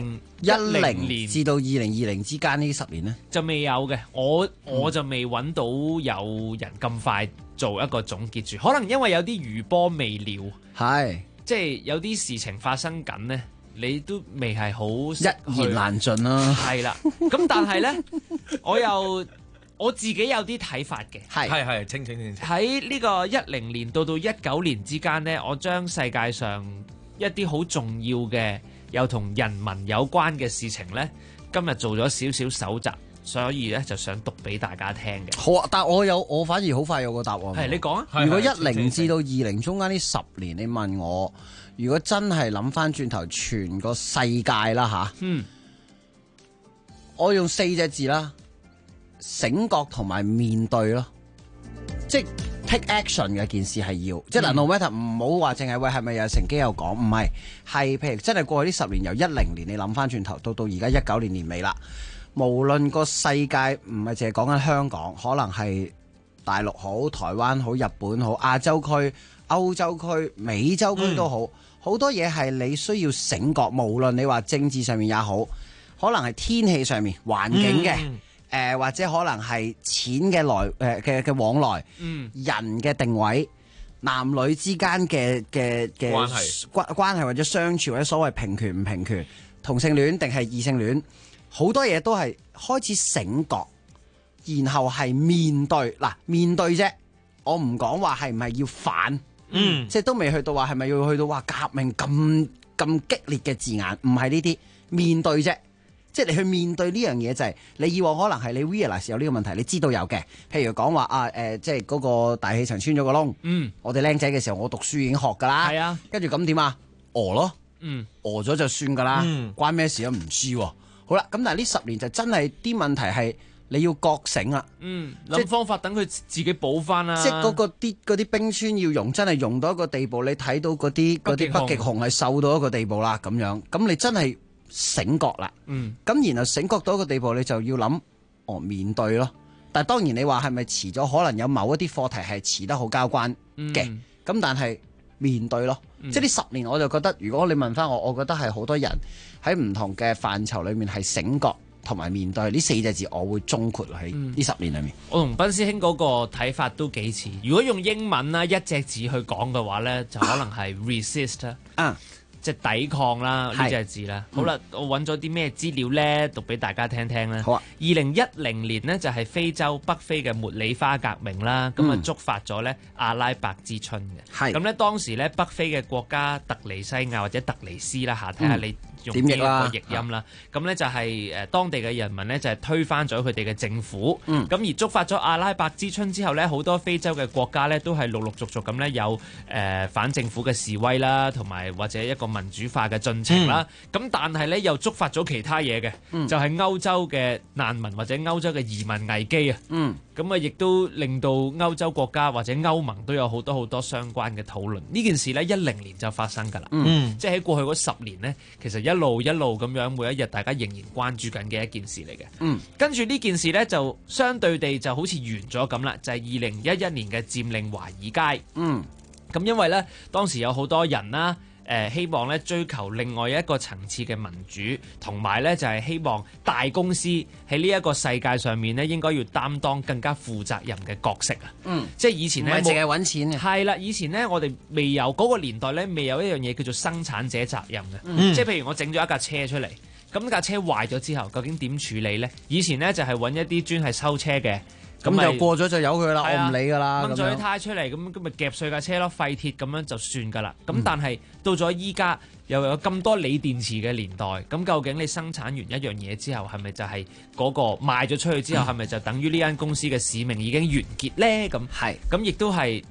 2010年至到2020之間呢10年呢， 就未有嘅，我就未揾到有人咁快做一個總結住，可能因為有啲餘波未了， 係即係有啲事情發生緊呢，你都未係好一言難盡啦。 係啦，咁但係呢，我自己有啲睇法嘅， 係清喺呢個10年到19年之間呢，我將世界上一啲好重要嘅又同人民有關嘅事情呢，今日做咗少少搜集，所以呢就想讀俾大家聽嘅。 好啊，但我反而好快有個答案。 係你講啊。 如果10至到20中間呢10年，你問我，如果真係諗翻轉頭，全個世界啦吓，我用4隻字啦。醒覺同埋面對咯，即係 take action 嘅件事係要，即係嗱 no matter 唔好話淨係喂係咪有乘機有講，唔係譬如真係過去呢10年由10年你諗翻轉頭到而家19年年尾啦，無論個世界唔係淨係講緊香港，可能係大陸好、台灣好、日本好、亞洲區、歐洲區、美洲區都好，好多嘢係你需要醒覺，無論你話政治上面也好，可能係天氣上面、環境嘅。或者可能係錢嘅嘅往來，人嘅定位，男女之間嘅關係或者相處，或者所謂平權唔平權，同性戀定係異性戀，好多嘢都係開始醒覺，然後係面對面對啫。我唔講話係唔係要反，即係都未去到話係咪要去到話革命咁激烈嘅字眼，唔係呢啲面對啫。即係你去面對呢樣嘢就係、是、你以往可能係你 realize 有呢個問題，你知道有嘅。譬如講話即係嗰個大氣層穿咗個窿。我哋僆仔嘅時候，我讀書已經學㗎啦。係啊，跟住咁點啊？咯，咗就算㗎啦，關咩事都唔知喎。好啦，咁但係呢10年就真係啲問題係你要覺醒啦。 諗方法等佢自己補翻啦。 即係嗰啲冰川要融，真係融到一個地步，你睇到嗰啲北極熊係瘦到一個地步啦，咁樣咁你真係。醒覺啦，咁然後醒覺到一個地步，你就要諗面對咯。但係當然你話係咪遲咗？可能有某一啲課題係遲得好交關嘅，咁但係面對咯。即係呢10年，我就覺得如果你問翻我覺得係好多人喺唔同嘅範疇裏面係醒覺同埋面對呢4隻字，我會總括喺呢10年裏面。 我同斌師兄嗰個睇法都幾似。如果用英文啦一隻字去講嘅話呢，就可能係 resist 即係抵抗啦，呢隻字啦。好啦，我揾咗啲咩資料呢？讀俾大家聽聽啦。好啊。2010年呢，就係非洲北非嘅茉莉花革命啦，咁觸發咗呢阿拉伯之春嘅。咁呢當時呢，北非嘅國家特尼西亞或者特尼斯啦嚇，睇下你用呢一個譯音啦。咁呢就係當地嘅人民呢，就係推翻咗佢哋嘅政府。咁而觸發咗阿拉伯之春之後呢，好多非洲嘅國家呢，都係陸陸續續咁呢有反政府嘅示威啦，同埋或者一個民主化嘅進程啦，咁但係咧又觸發咗其他嘢嘅，就係歐洲嘅難民或者歐洲嘅移民危機啊，咁啊亦都令到歐洲國家或者歐盟都有好多相關嘅討論。呢件事咧10年就發生㗎啦，即係喺過去嗰10年呢，其實一路咁樣每一日大家仍然關注緊嘅一件事嚟嘅。跟住呢件事呢，就相對地就好似完咗咁啦，就係2011年嘅佔領華爾街。咁因為呢，當時有好多人啦。希望咧追求另外一個層次嘅民主，同埋咧就係希望大公司喺呢一個世界上面咧應該要擔當更加負責任嘅角色啊！即係以前咧， 唔係淨係揾錢嘅。 係啦，以前咧我哋未有嗰個年代咧，未有一樣嘢叫做生產者責任嘅。即係譬如我整咗一架車出嚟，咁架車壞咗之後，究竟點處理咧？以前咧就係揾一啲專係收車嘅。 咁就過咗就由佢啦，我唔理噶啦。 掹咗啲胎出嚟，咁咪夾碎架車咯，廢鐵咁樣就算噶啦。咁但係到咗依家又有咁多鋰電池嘅年代，咁究竟你生產完一樣嘢之後，係咪就係嗰個賣咗出去之後，係咪就等於呢間公司嘅使命已經完結咧？咁係，咁亦都係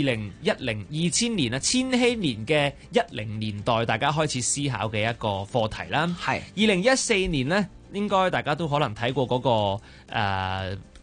2010、2000年啊，千禧年嘅10年代，大家開始思考嘅一個課題啦。係2014年呢，應該大家都可能睇過嗰個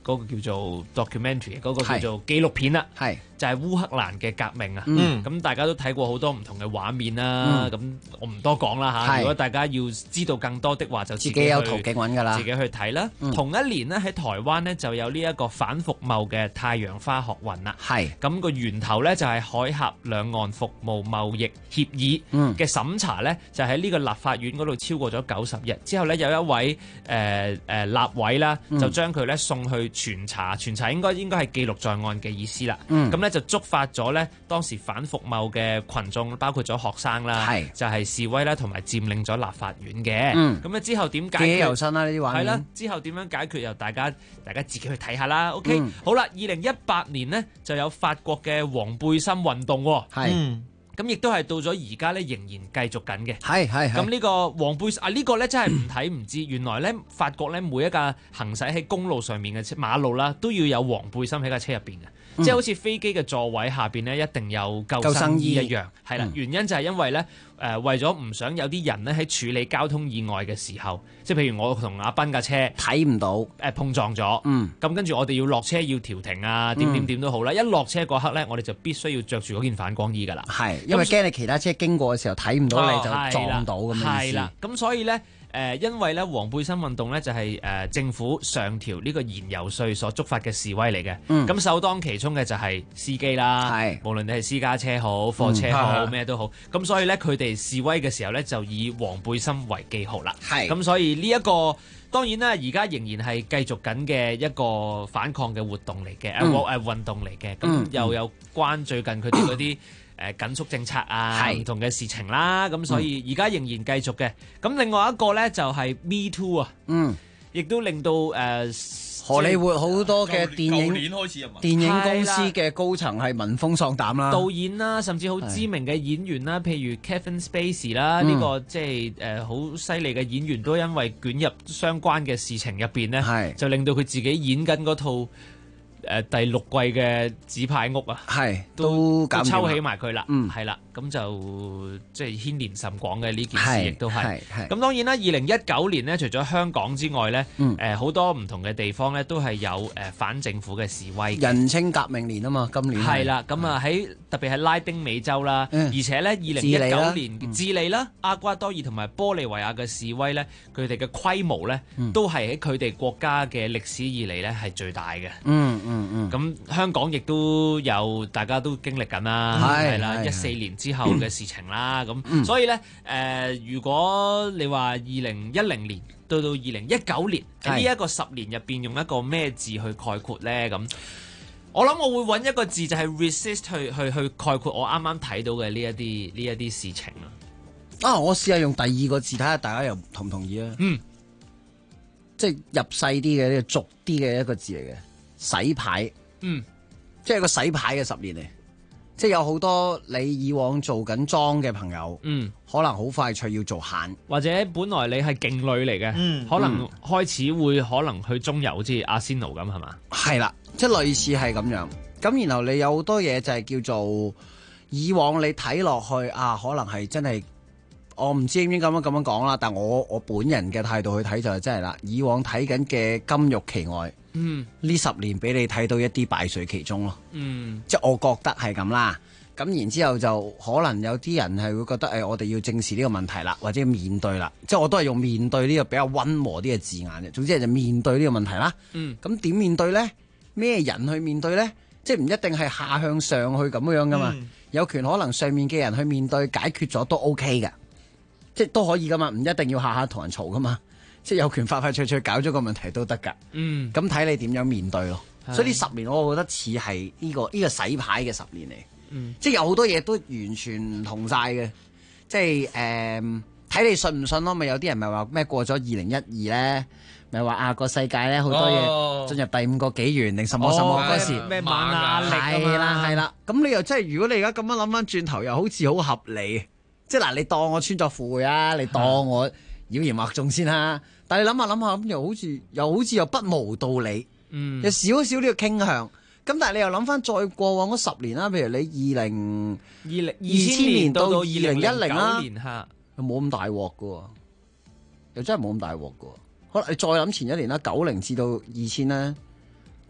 嗰個叫做 documentary 嗰個叫做紀錄片啦，就係烏克蘭嘅革命啊。咁大家都睇過好多唔同嘅畫面啦，咁我唔多講啦嚇。如果大家要知道更多的話，就自己有途徑揾㗎啦， 自己去睇啦。同一年呢，喺台灣呢就有呢一個反服貿嘅太陽花學運啦。咁個源頭呢，就係海峽兩岸服務貿易協議嘅審查呢，就喺呢個立法院嗰度超過咗90日之後呢，有一位立委啦，就將佢呢送去傳查應該係記錄在案嘅意思啦。咁呢就觸發咗呢當時反服貿嘅群眾，包括咗學生啦，就係示威啦，同埋佔領咗立法院嘅。咁呢之後點解決？記憶猶新啦，呢啲畫面。係啦，之後點樣解決？由大家自己去睇下啦。OK，好啦，2018年呢就有法國嘅黃背心運動喎。咁亦都係到咗而家咧，仍然繼續緊嘅。咁呢個黃背心呢個咧真係唔睇唔知，原來咧法國咧每一架行駛喺公路上面嘅馬路啦，都要有黃背心喺架車入邊嘅，即係好似飛機嘅座位下邊咧一定有救生衣一樣。係啦，原因就係因為咧為咗唔想有啲人咧喺處理交通意外嘅時候，即係譬如我同阿斌架車睇唔到碰撞咗，咁跟住我哋要落車要調停啊，點都好啦。一落車嗰刻咧，我哋就必須要着住嗰件反光衣㗎啦。 因為驚你其他車經過嘅時候睇唔到你就撞到咁樣意思。 係啦，咁所以咧因為咧黃背心運動咧就係政府上調呢個燃油稅所觸發嘅示威嚟嘅。咁首當其衝嘅就係司機啦，無論你係私家車好、貨車好咩都好。咁所以咧佢哋示威嘅時候咧就以黃背心為記號啦。咁所以呢一個當然啦，而家仍然係繼續緊嘅一個反抗嘅活動嚟嘅，運動嚟嘅。咁又有關最近佢哋嗰啲緊縮政策啊，唔同嘅事情啦，咁所以而家仍然繼續嘅。咁另外一個咧就係 Me Too 啊，亦都令到荷里活好多嘅電影公司嘅高層係聞風喪膽啦， 導演啦，甚至好知名嘅演員啦，譬如 Kevin Spacey 啦，呢個即係好犀利嘅演員，都因為捲入相關嘅事情入邊咧，就令到佢自己演緊嗰套第6季嘅紙牌屋啊，都抽起埋佢啦，係啦，咁就即係牽連甚廣嘅呢件事，亦都係。咁當然啦，2019年呢，除咗香港之外呢，好多唔同嘅地方呢都係有反政府嘅示威。 人稱革命年啊嘛，今年係啦，咁啊特別係拉丁美洲啦，而且呢2019年智利啦、厄瓜多爾同埋玻利維亞嘅示威呢，佢哋嘅規模呢都係喺佢哋國家嘅歷史以嚟呢係最大嘅。咁香港亦都有，大家都經歷緊啦，係啦，14年之後嘅事情啦，咁所以呢，如果你話2010年到2019年喺呢一個10年入邊，用一個咩字去概括呢？咁我諗我會揾一個字，就係 resist 去概括我啱啱睇到嘅呢一啲事情啦。 我試下用第二個字睇下，大家又同唔同意啊？即係入細啲嘅呢個俗啲嘅一個字嚟嘅。洗牌，即係個洗牌嘅10年嚟，即係有好多你以往做緊莊嘅朋友，可能好快脆要做閒， 或者本來你係勁女嚟嘅，可能開始會可能去中游，好似阿仙奴咁，係嘛？ 係啦，即係類似係咁樣。咁然後你有好多嘢就係叫做以往你睇落去啊，可能係真係我唔知應唔應該咁樣講啦，但我本人嘅態度去睇就係真係啦，以往睇緊嘅金玉其外。呢10年俾你睇到一啲敗絮其中咯，即係我覺得係咁啦。咁然之後就可能有啲人係會覺得我哋要正視呢個問題啦，或者要面對啦。即係我都係用面對呢個比較溫和啲嘅字眼嘅。總之就面對呢個問題啦。咁點面對呢？咩人去面對呢？即係唔一定係下向上去咁樣噶嘛。有權可能上面嘅人去面對解決咗都 OK 嘅，即係都可以噶嘛。唔一定要下下同人嘈噶嘛。即係有權快快脆脆搞咗個問題都得㗎，咁睇你點樣面對咯。所以呢10年我覺得似係呢個洗牌嘅10年嚟，即係有好多嘢都完全唔同晒嘅。即係睇你信唔信咯。咪有啲人咪話咩過咗2012咧，咪話個世界咧好多嘢進入第5個紀元定什麼嗰時咩瑪雅歷係啦。咁你又真係如果你而家咁樣諗翻轉頭，又好似好合理。即係嗱，你當我穿鑿附會啊，你當我妖言惑眾先啦，但係你諗下咁又好似又不無道理，有少少呢個傾向。咁但係你又諗翻再過往嗰10年啦，譬如你2000年到2010啦，又冇咁大鑊噶，又真係冇咁大鑊噶。可能你再諗前一年啦，90至到2000啦，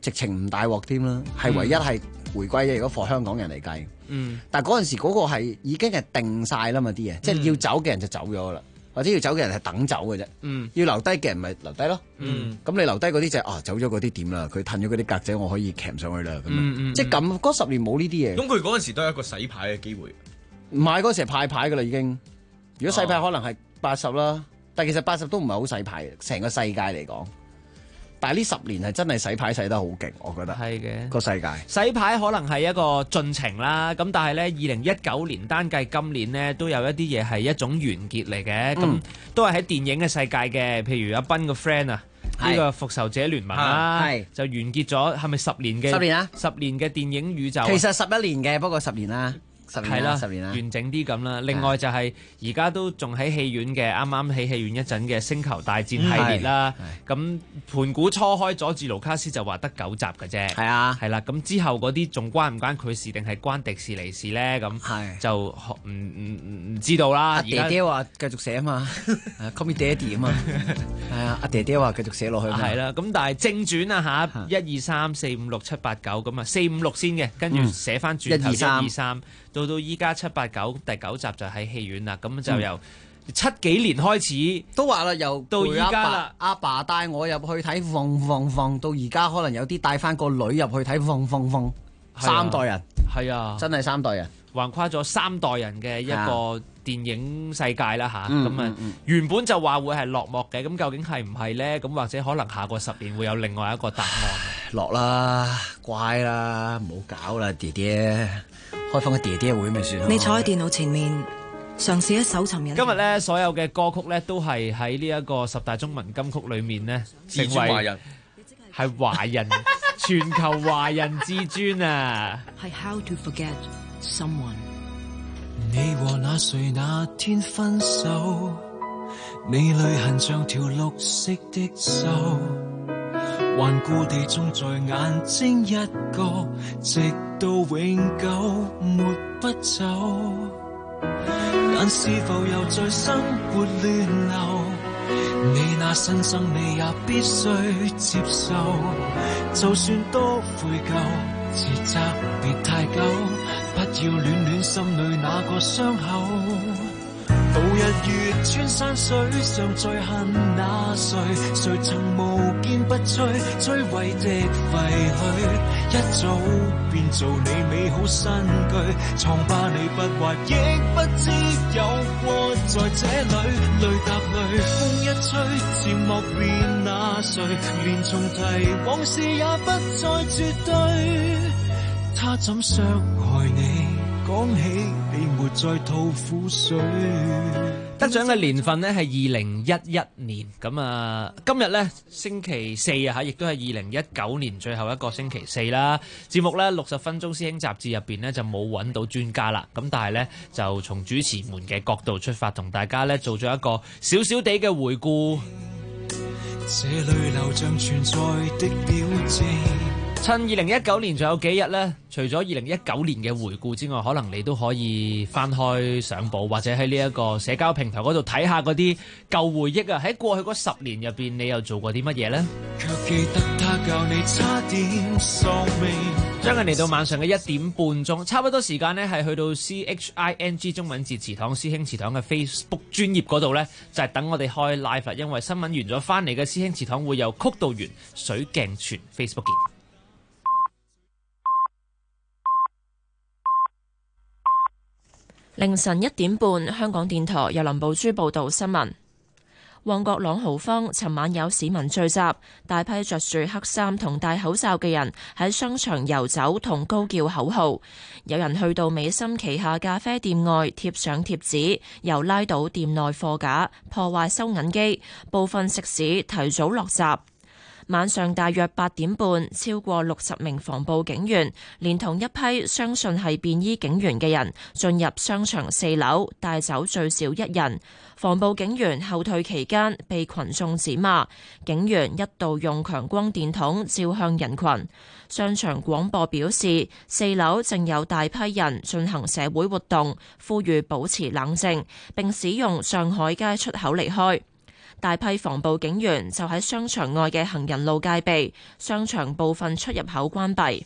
直情唔大鑊添啦，係唯一係回歸嘅。如果 for 香港人嚟計，但係嗰陣時嗰個係已經係定晒啦嘛啲嘢，即係要走嘅人就走咗啦，或者要走嘅人係等走嘅啫。要留低嘅人咪留低咯。咁你留低嗰啲就走咗嗰啲點啦？佢褪咗嗰啲格仔，我可以鉗上去啦。即係咁嗰10年冇呢啲嘢。 咁佢嗰陣時都係一個洗牌嘅機會。 唔係嗰時係派牌噶啦已經。如果洗牌可能係80啦，但其實80都唔係好洗牌嘅，成個世界嚟講。但係呢10年係真係洗牌洗得好勁，我覺得係嘅個世界洗牌可能係一個進程啦。咁但係呢，2019年單計今年呢，都有一啲嘢係一種完結嚟嘅。咁都係喺電影嘅世界嘅，譬如阿斌個 friend 啊，呢個復仇者聯盟啦，就完結咗，係咪10年嘅？10年啊！10年嘅電影宇宙。 其實11年嘅，不過10年啦。 係啦，10年啦，完整啲咁啦。另外就係而家都仲喺戲院嘅，啱啱喺戲院一陣嘅《星球大戰》系列啦。咁盤古初開，佐治盧卡斯就話得9集嘅啫。係啊，係啦。咁之後嗰啲仲關唔關佢事，定係關迪士尼事咧？咁就唔知道啦。 阿爹爹話繼續寫啊嘛，Call me Daddy 啊嘛。係啊，阿爹爹話繼續寫落去。係啦。咁但係正傳啊嚇，1、2、3、4、5、6、7、8、9咁啊，4、5、6先嘅，跟住寫翻轉頭1、2、3。到依家7、8、9第9集就喺戲院啦，咁就由70幾年開始都話啦，由到依家啦。 阿爸帶我入去睇放，到而家可能有啲帶翻個女入去睇放，三代人係啊， 真係3代人， 橫跨咗3代人嘅一個電影世界啦吓。咁啊，原本就話會係落幕嘅，咁究竟係唔係咧？咁或者可能下個10年會有另外一個答案。 落啦，乖啦，唔好搞啦，爹爹。開放個爹爹會咪算咯？ 你坐喺電腦前面，嘗試一搜尋人。 今日咧，所有嘅歌曲咧，都係喺呢一個10大中文金曲裏面咧，成為華人，係華人全球華人至尊啊！ 係 How to Forget Someone。 你和那誰那天分手，你淚痕像條綠色的銹。頑固地種在眼睛一個，直到永久沒不走。但是否又在生活亂流？你那新生你也必須接受。就算多悔疚，自責別太久，不要戀戀心裏那個傷口。渡日月穿山水，尚在恨那誰？誰曾無堅不摧，摧毀的廢墟，一早變做你美好新居。瘡疤你不畫，亦不知有過在這裏。淚答淚，風一吹，漸莫變那誰？連重提往事也不再絕對。他怎傷害你？講起你沒再吐苦水。 得獎嘅年份呢係2011年，咁啊今日呢星期4啊嚇，亦都係2019年最後一個星期4啦。節目呢60分鐘師兄雜誌入邊呢就冇揾到專家啦，咁但係呢就從主持們嘅角度出發，同大家呢做咗一個少少地嘅回顧。 這裏流像存在的表證。 趁2019年仲有幾日呢，除咗2019年嘅回顧之外，可能你都可以翻開相簿，或者喺呢一個社交平台嗰度睇下嗰啲舊回憶啊！喺過去嗰10年入邊，你又做過啲乜嘢呢？ 卻記得他教你差點喪命。 將近嚟到晚上嘅1點半鐘，差不多時間呢係去到 CHING 中文字祠堂師兄祠堂嘅 Facebook 專頁嗰度呢，就係等我哋開 live 啦。因為新聞完咗翻嚟嘅師兄祠堂會有曲道員水鏡泉 Facebook 見。 凌晨1點半，香港電台由林寶珠報道新聞。旺角朗豪坊尋晚有市民聚集，大批着住黑衫同戴口罩嘅人喺商場遊走同高叫口號，有人去到美心旗下咖啡店外貼上貼紙，又拉倒店內貨架，破壞收銀機，部分食肆提早落閘。晚上大約8點半，超過60名防暴警員，連同一批相信係便衣警員嘅人，進入商場4樓，帶走最少1人。防暴警員後退期間，被群眾指罵，警員一度用強光電筒照向人群。商場廣播表示，4樓正有大批人進行社會活動，呼籲保持冷靜，並使用上海街出口離開。 大批防暴警員就喺商場外嘅行人路戒備，商場部分出入口關閉。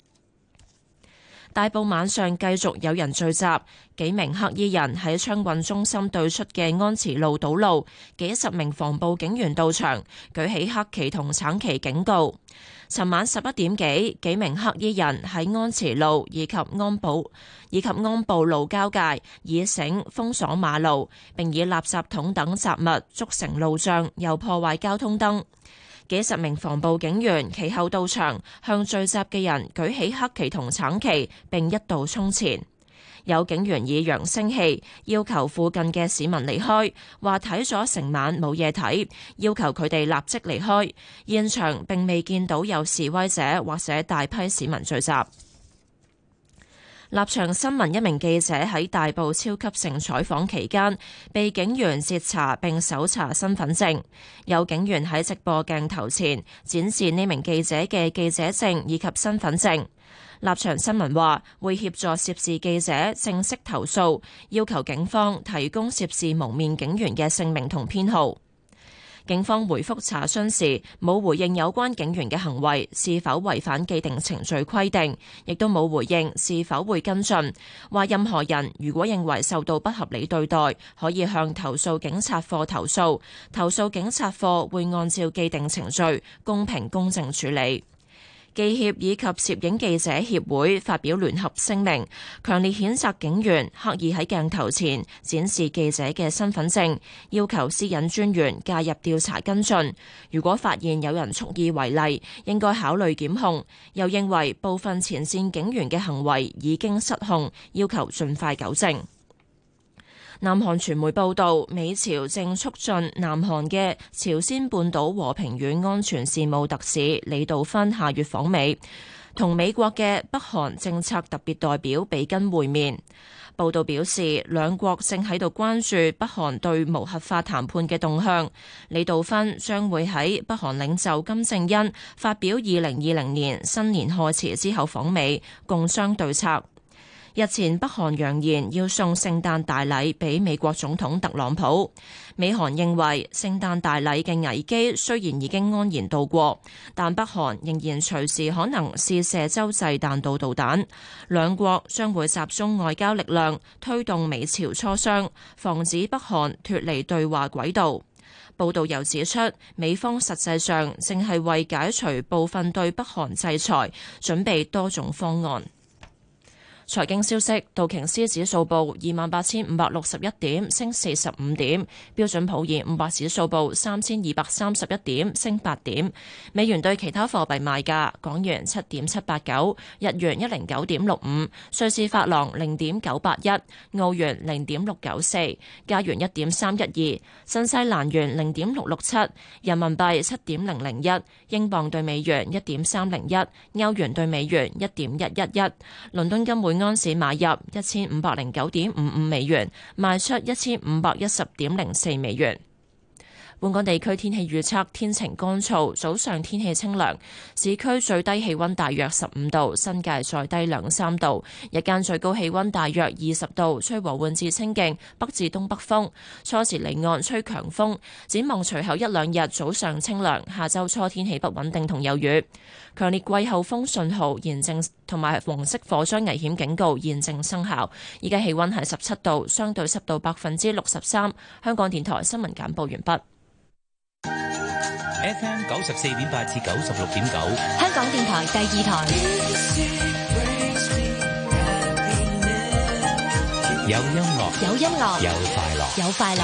大埔晚上繼續有人聚集，幾名黑衣人喺昌運中心對出嘅安慈路堵路，幾十名防暴警員到場，舉起黑旗同橙旗警告。尋晚11點幾，幾名黑衣人喺安慈路以及安步路交界以繩封鎖馬路，並以垃圾桶等雜物築成路障，又破壞交通燈。幾十名防暴警員其後到場，向聚集嘅人舉起黑旗同橙旗，並一度衝前。有警員以揚聲器要求附近嘅市民離開，話睇咗成晚冇嘢睇，要求佢哋立即離開。現場並未見到有示威者或者大批市民聚集。立場新聞一名記者喺大埔超級城採訪期間，被警員截查並搜查身份證。有警員喺直播鏡頭前展示呢名記者嘅記者證以及身份證。立場新聞話會協助涉事記者正式投訴，要求警方提供涉事蒙面警員嘅姓名同編號。警方回覆查詢時冇回應有關警員嘅行為是否違反既定程序規定，亦都冇回應是否會跟進。話任何人如果認為受到不合理對待，可以向投訴警察課投訴，投訴警察課會按照既定程序公平公正處理。記協以及攝影記者協會發表聯合聲明，強烈譴責警員刻意喺鏡頭前展示記者嘅身份證，要求私隱專員介入調查跟進。如果發現有人蓄意違例，應該考慮檢控。又認為部分前線警員嘅行為已經失控，要求盡快糾正。南韓傳媒報道，美朝正促進南韓嘅朝鮮半島和平與安全事務特使李道勳下月訪美，同美國嘅北韓政策特別代表比根會面。報道表示，兩國正喺度關注北韓對無核化談判嘅動向。李道勳將會喺北韓領袖金正恩發表2020年新年賀詞之後訪美，共商對策。日前北韓揚言要送聖誕大禮俾美國總統特朗普，美韓認為聖誕大禮嘅危機雖然已經安然度過，但北韓仍然隨時可能試射洲際彈道導彈。兩國將會集中外交力量推動美朝磋商，防止北韓脫離對話軌道。報道又指出，美方實際上正係為解除部分對北韓制裁，準備多種方案。財經消息，道瓊斯指數報28,561點，升45點；標準普爾500指數報3,231點，升8點。美元對其他貨幣賣價：港元7.789，日元109.65，瑞士法郎0.981，澳元0.694，加元1.312，新西蘭元0.667，人民幣7.001，英鎊對美元1.301，歐元對美元1.111，倫敦金每安士買入1509.55美元，賣出1510.04美元。本港地區天氣預測，天晴乾燥，早上天氣清涼，市區最低氣溫大約15度，新界再低2-3度，日間最高氣溫大約20度，吹和緩至清勁北至東北風，初時離岸吹強風。展望隨後1-2日早上清涼，下周初天氣不穩定同有雨。強烈季候風信號現正同埋黃色火災危險警告現正生效。而家氣溫係17度，相對濕度63%。香港電台新聞簡報完畢。 FM 94.8至96.9， 香港電台第2台。 有音樂， 有音樂， 有快樂， 有快樂。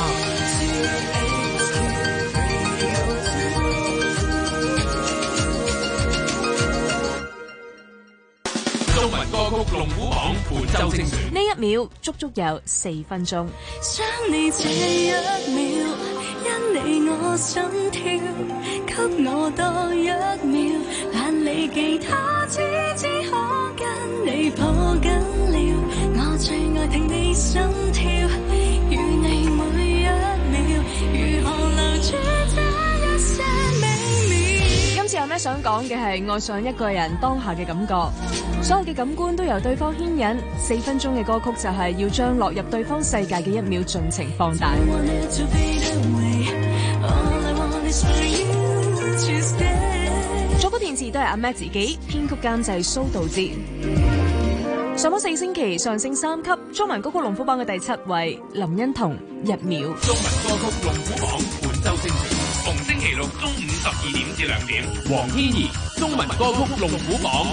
中文歌曲龍虎榜本周精選， 呢一秒足足有4分鐘。 想你這一秒，因你我心跳，給我多一秒，懶理其他，只可跟你抱緊了。我最愛聽你心跳，與你每一秒，如何留住這一些美妙。 今次有咩想講嘅係愛上一個人當下嘅感覺，所有嘅感官都由對方牽引。4分鐘嘅歌曲就係要將落入對方世界嘅一秒盡情放大。 作曲填詞都係阿 Mac 自己，編曲監製蘇道哲。上咗4星期，上升3級，中文歌曲龍虎榜嘅第7位，林欣彤1秒。 中文歌曲龍虎榜本周星期，逢星期六中午12點至2點。黃天怡中文歌曲龍虎榜。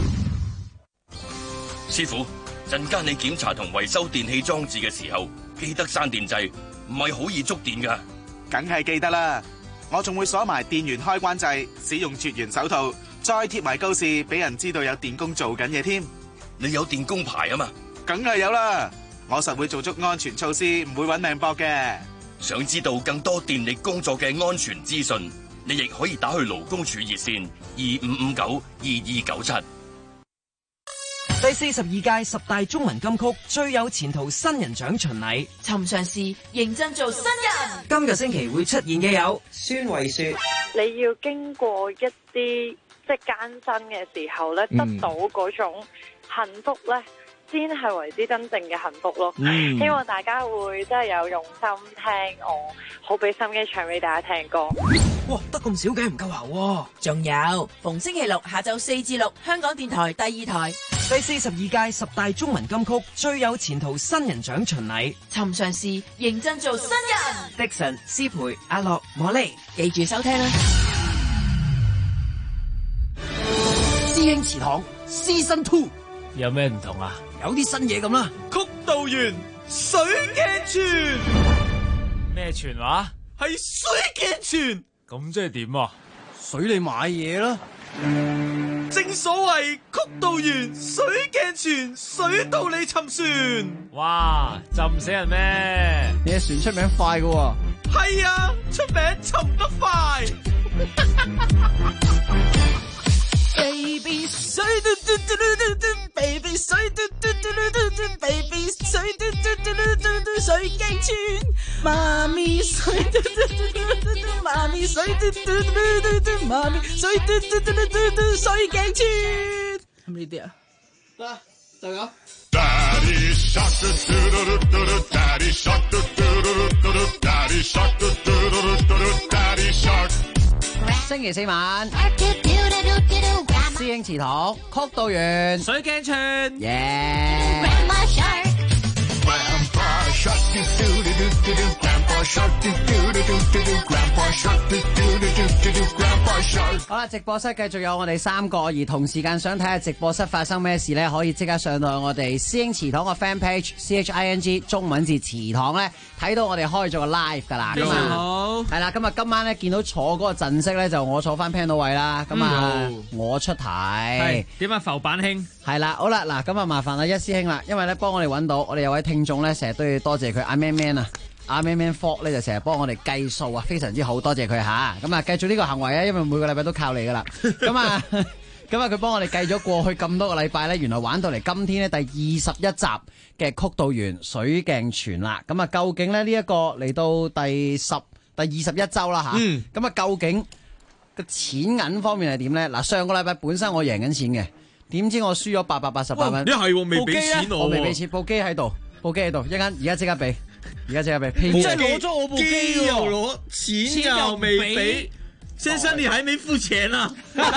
師傅，陣間你檢查同維修電器裝置嘅時候，記得閂電掣，唔係好易觸電噶。 梗係記得啦，我仲會鎖埋電源開關掣，使用絕緣手套，再貼埋告示，俾人知道有電工做緊嘢添。 你有電工牌啊嘛？ 梗係有啦，我實會做足安全措施，唔會搵命搏嘅。 想知道更多電力工作嘅安全資訊，你亦可以打去勞工處熱線25592297。 第42屆10大中文金曲最有前途新人獎巡禮， 尋常事認真做新人。 今個星期會出現嘅有孫慧雪。 你要經過一啲即係艱辛嘅時候咧，得到嗰種幸福咧，先係為之真正嘅幸福咯。希望大家會真係有用心聽我，好俾心機唱俾大家聽歌。 哇，得咁少嘅唔夠喉喎。 仲有逢星期六下晝4至6，香港電台第2台。 第42屆10大中文金曲最有前途新人獎巡禮， 尋常事認真做新人。 Dixon、思培、阿樂、莫莉， 記住收聽啦。 師兄祠堂 Season 2 有咩唔同啊？ 有啲新嘢咁啦。 曲道園水鏡泉咩泉話？ 係水鏡泉。 咁即係點啊？ 水你買嘢啦。 正所謂曲道園水鏡泉，水到你沉船。 哇，浸唔死人咩？ 你隻船出名快㗎喎。 係啊，出名沉得快。Baby 水嘟嘟嘟嘟嘟 ，Baby 水嘟嘟嘟嘟嘟 ，Baby 水嘟嘟嘟嘟嘟水鏡泉，媽咪水嘟嘟嘟嘟嘟，媽咪水嘟嘟嘟嘟嘟，媽咪水嘟嘟嘟嘟嘟水鏡泉，係咪呢啲啊？得，就咁。Daddy shark do do do do do, Daddy shark do do do do do, Daddy shark do do do do do, Daddy shark。 星期4晚，師兄祠堂曲道園水鏡泉， 耶！好啦，直播室繼續有我哋3個，而同時間想睇下直播室發生咩事呢？可以即刻上到我哋師兄祠堂個 fan page CHING 中文字祠堂呢，睇到我哋開咗個 live 噶啦。 非常好。 係啦，今晚呢見到坐嗰個陣式呢，就我坐翻 panel 位啦。咁啊，我出題。係點啊？浮板兄係啦，好啦，嗱，咁啊麻煩阿一師兄啦，因為咧幫我哋揾到，我哋有位聽眾咧，成日都要多謝佢阿 Man Man 啊，阿 Man Man Ford 咧就成日幫我哋計數啊，非常之好，多謝佢吓。咁啊，繼續呢個行為啊，因為每個禮拜都靠你噶啦。咁啊，佢幫我哋計咗過去咁多個禮拜咧，原來玩到嚟今天咧第21集嘅曲道園水鏡泉啦。咁啊，究竟咧呢一個嚟到第21周啦吓，咁啊究竟個錢銀方面係點咧？嗱，上個禮拜本身我贏緊錢嘅。點知我輸咗888蚊？ 你係未俾錢我未俾錢，部機喺度，一陣而家即刻俾， 即係攞咗我部機又攞錢又未俾，先生你還未付錢啊？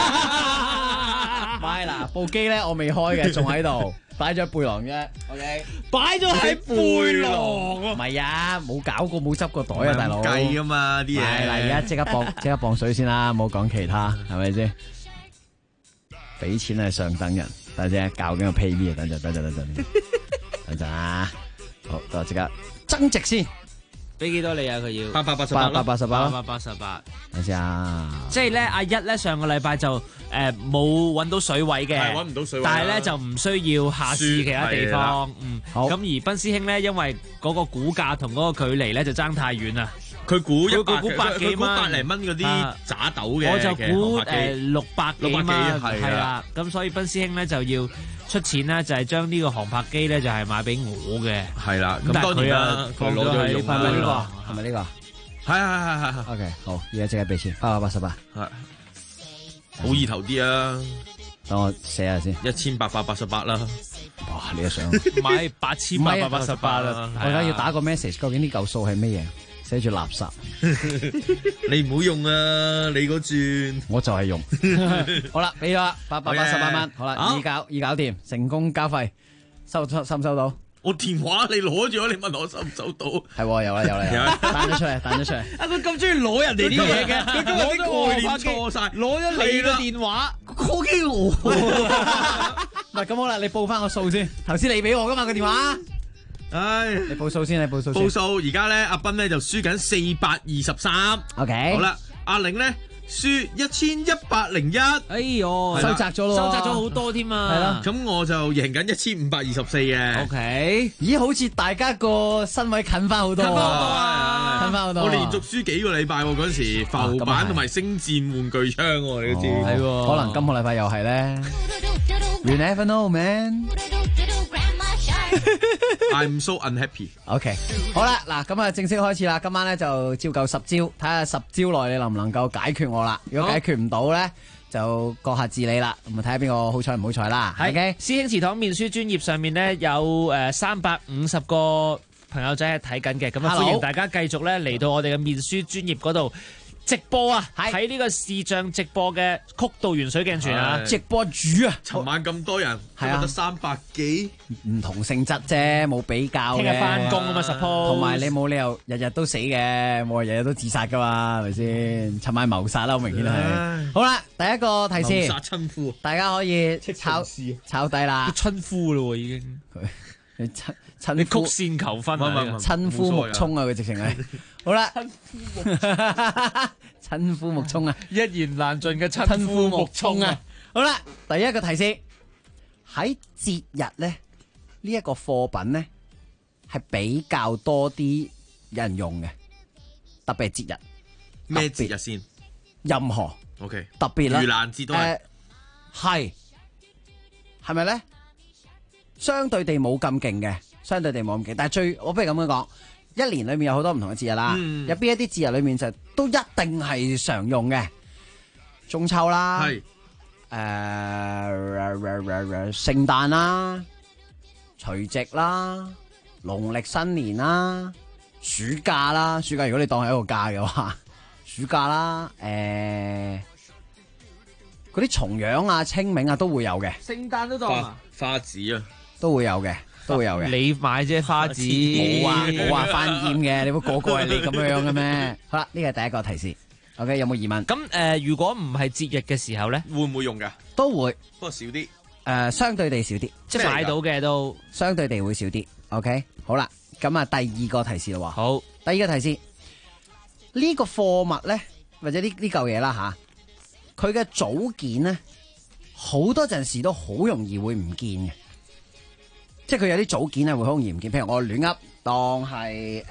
唔係啦，部機咧我未開嘅，仲喺度，擺咗喺背囊啫。OK， 擺咗喺背囊唔係啊，冇搞過，冇執過袋啊，大佬計噶嘛啲嘢。 係啦，而家即刻磅水先啦，唔好講其他，係咪先？俾錢係上等人，等陣教緊個 pay me 啊！等陣啊！好，等我即刻增值先。 俾幾多你啊？佢要 888，等先啊！ 即係咧，阿一咧上個禮拜就冇揾到水位嘅， 揾唔到水位， 但係咧就唔需要下試其他地方。 好。 咁而斌師兄咧，因為嗰個股價同嗰個距離咧就爭太遠啦。 佢估百幾蚊 ，100零蚊嗰啲渣豆嘅， 我就估600幾蚊，係啦。咁所以斌師兄咧就要出錢啦，就係將呢個航拍機咧就係買俾我嘅。 係啦，咁當然啦，佢攞咗去用啦。 係咪呢個？ 係。 OK， 好，而家即刻俾錢，888， 係好意頭啲啊！ 等我寫下先 ，1888啦。 哇！你又想買8888啦？ 我而家要打個 message，究竟呢嚿數係咩嘢？ 寫住垃圾。 你唔好用啊！你嗰轉我就係用。好啦，俾咗888蚊，好啦，易搞掂，成功交費，收唔收到？ 我電話你攞咗，你問我收唔收到？ 係有啦，彈咗出嚟。 啊，佢咁中意攞人哋啲嘢嘅，佢今日啲概念錯晒， 攞咗你個電話 ，call 機我。唔係咁好啦，你報翻個數先。頭先你俾我噶嘛個電話。 唉， 你報數先， 報數。而家咧，阿斌咧就輸緊423。 OK。 好啦，阿玲咧輸1101。 哎呦， 收窄咗咯， 收窄咗好多添啊。 係啦， 咁我就贏緊1524嘅。 OK。 咦，好似大家個身位近翻好多。近翻好多。 我連續輸幾個禮拜喎，嗰陣時浮板同埋星戰玩具槍喎，你都知。 係，可能今個禮拜又係咧。You never know, man. I'm so unhappy. OK， 好啦，嗱，咁啊，正式開始啦。今晚咧就照夠10招，睇下10招內你能唔能夠解決我啦。如果解決唔到咧，就閣下自理啦。咁啊，睇下邊個好彩唔好彩啦。OK， 師兄祠堂面書專頁上面咧有350個朋友仔係睇緊嘅，咁啊歡迎大家繼續咧嚟到我哋嘅面書專頁嗰度。直播啊，喺呢個視像直播嘅曲道元水鏡泉啊， 直播主啊， 尋晚咁多人，係啊，得300幾， 唔同性質啫，冇比較嘅。 聽日翻工啊嘛 suppose， 同埋你冇理由日日都死嘅，冇日日都自殺噶嘛，係咪先？尋晚謀殺啦，好明顯係。好啦，第一個提示， 謀殺親夫， 大家可以抄低啦。 親夫咯已經， 你曲線求婚啊， 親夫木沖啊，佢直情係。好啦，親夫木沖啊， 一言難盡嘅親夫木沖啊。 好啦，第一個提示，喺節日咧，呢一個貨品咧係比較多啲人用嘅，特別係節日。 咩節日先？ 任何 OK， 特別啦， 盂蘭節都係咪咧？相對地冇咁勁嘅，相對地冇咁勁。但係我不如咁樣講。一年裏面有好多唔同嘅節日啦，有邊一啲節日裏面就都一定係常用嘅，中秋啦，聖誕啦，除夕啦，農曆新年啦，暑假啦，暑假如果你當係一個假嘅話，暑假啦，嗰啲重陽啊、清明啊都會有嘅， 聖誕都當啊， 花紙啊都會有嘅。都會有嘅， 你買啫花紙， 冇話翻厭嘅，你會個係你咁樣嘅咩？好啦，呢個係第一個提示。OK， 有冇疑問？ 咁如果唔係節日嘅時候咧， 會唔會用噶？ 都會， 不過少啲。 相對地少啲， 即係買到嘅都相對地會少啲。OK， 好啦，咁啊，第二個提示啦。 好， 第二個提示，呢個貨物咧，或者呢嚿嘢啦吓，佢嘅組件咧，好多陣時都好容易會唔見嘅。即係佢有啲組件係會好容易唔見，譬如我亂噏當係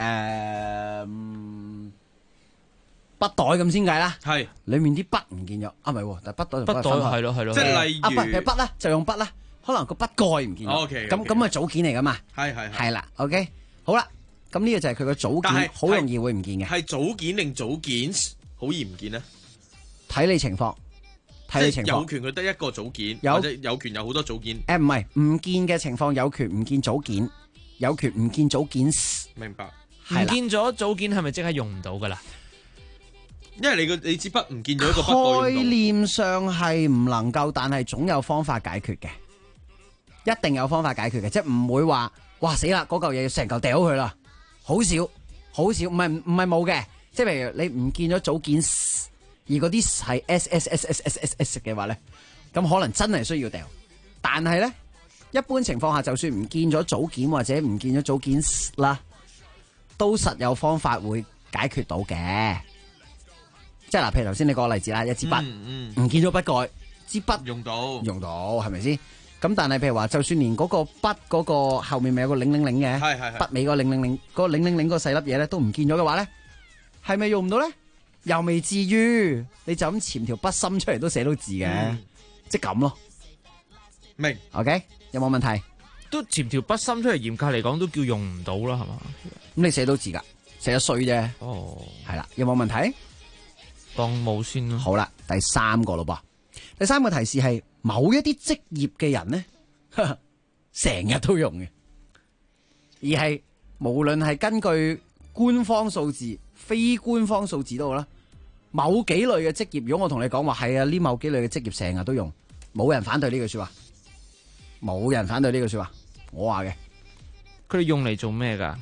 筆袋咁先計啦， 係裏面啲筆唔見咗，啊唔係，但係筆袋係咯， 即係例如譬如筆啦，就用筆啦，可能個筆蓋唔見咗，咁啊組件嚟噶嘛，係啦 ，OK， 好啦，咁呢個就係佢個組件，好容易會唔見嘅， 係組件定組件好易唔見咧？ 睇你情況。 即係有權佢得一個組件，或者有權有好多組件。 唔係唔見嘅情況，有權唔見組件，有權唔見組件。 明白。 唔見咗組件係咪即係用唔到噶啦？ 因為你支筆唔見咗一個筆蓋， 概念上係唔能夠，但係總有方法解決嘅，一定有方法解決嘅，即係唔會話哇死啦，嗰嚿嘢成嚿掉佢啦，好少，唔係冇嘅，即係譬如你唔見咗組件。而嗰啲係 S 嘅話咧，咁可能真係需要掉。但係咧，一般情況下，就算唔見咗組件或者唔見咗組件啦，都實有方法會解決到嘅。即係嗱，譬如頭先你個例子啦，一支筆唔見咗筆蓋，支筆用到係咪先？咁但係譬如話，就算連嗰個筆嗰個後面咪有個000嘅，筆尾個000嗰個000嗰個細粒嘢咧都唔見咗嘅話咧，係咪用唔到咧？又未至於，你就咁潛條筆芯出嚟都寫到字嘅，即係咁咯。 明 ，OK， 有冇問題？ 都潛條筆芯出嚟，嚴格嚟講都叫用唔到啦，係嘛？ 咁你寫到字噶，寫得衰啫。 哦， 係啦，有冇問題？ 當冇先咯。 好啦，第三個咯噃，第三個提示係某一啲職業嘅人咧，成日都用嘅，而係無論係根據官方數字、 非官方數字都好啦，某幾類嘅職業，如果我同你講話係啊，呢某幾類嘅職業成日都用，冇人反對呢句說話，冇人反對呢句說話，我話嘅。 佢哋用嚟做咩㗎？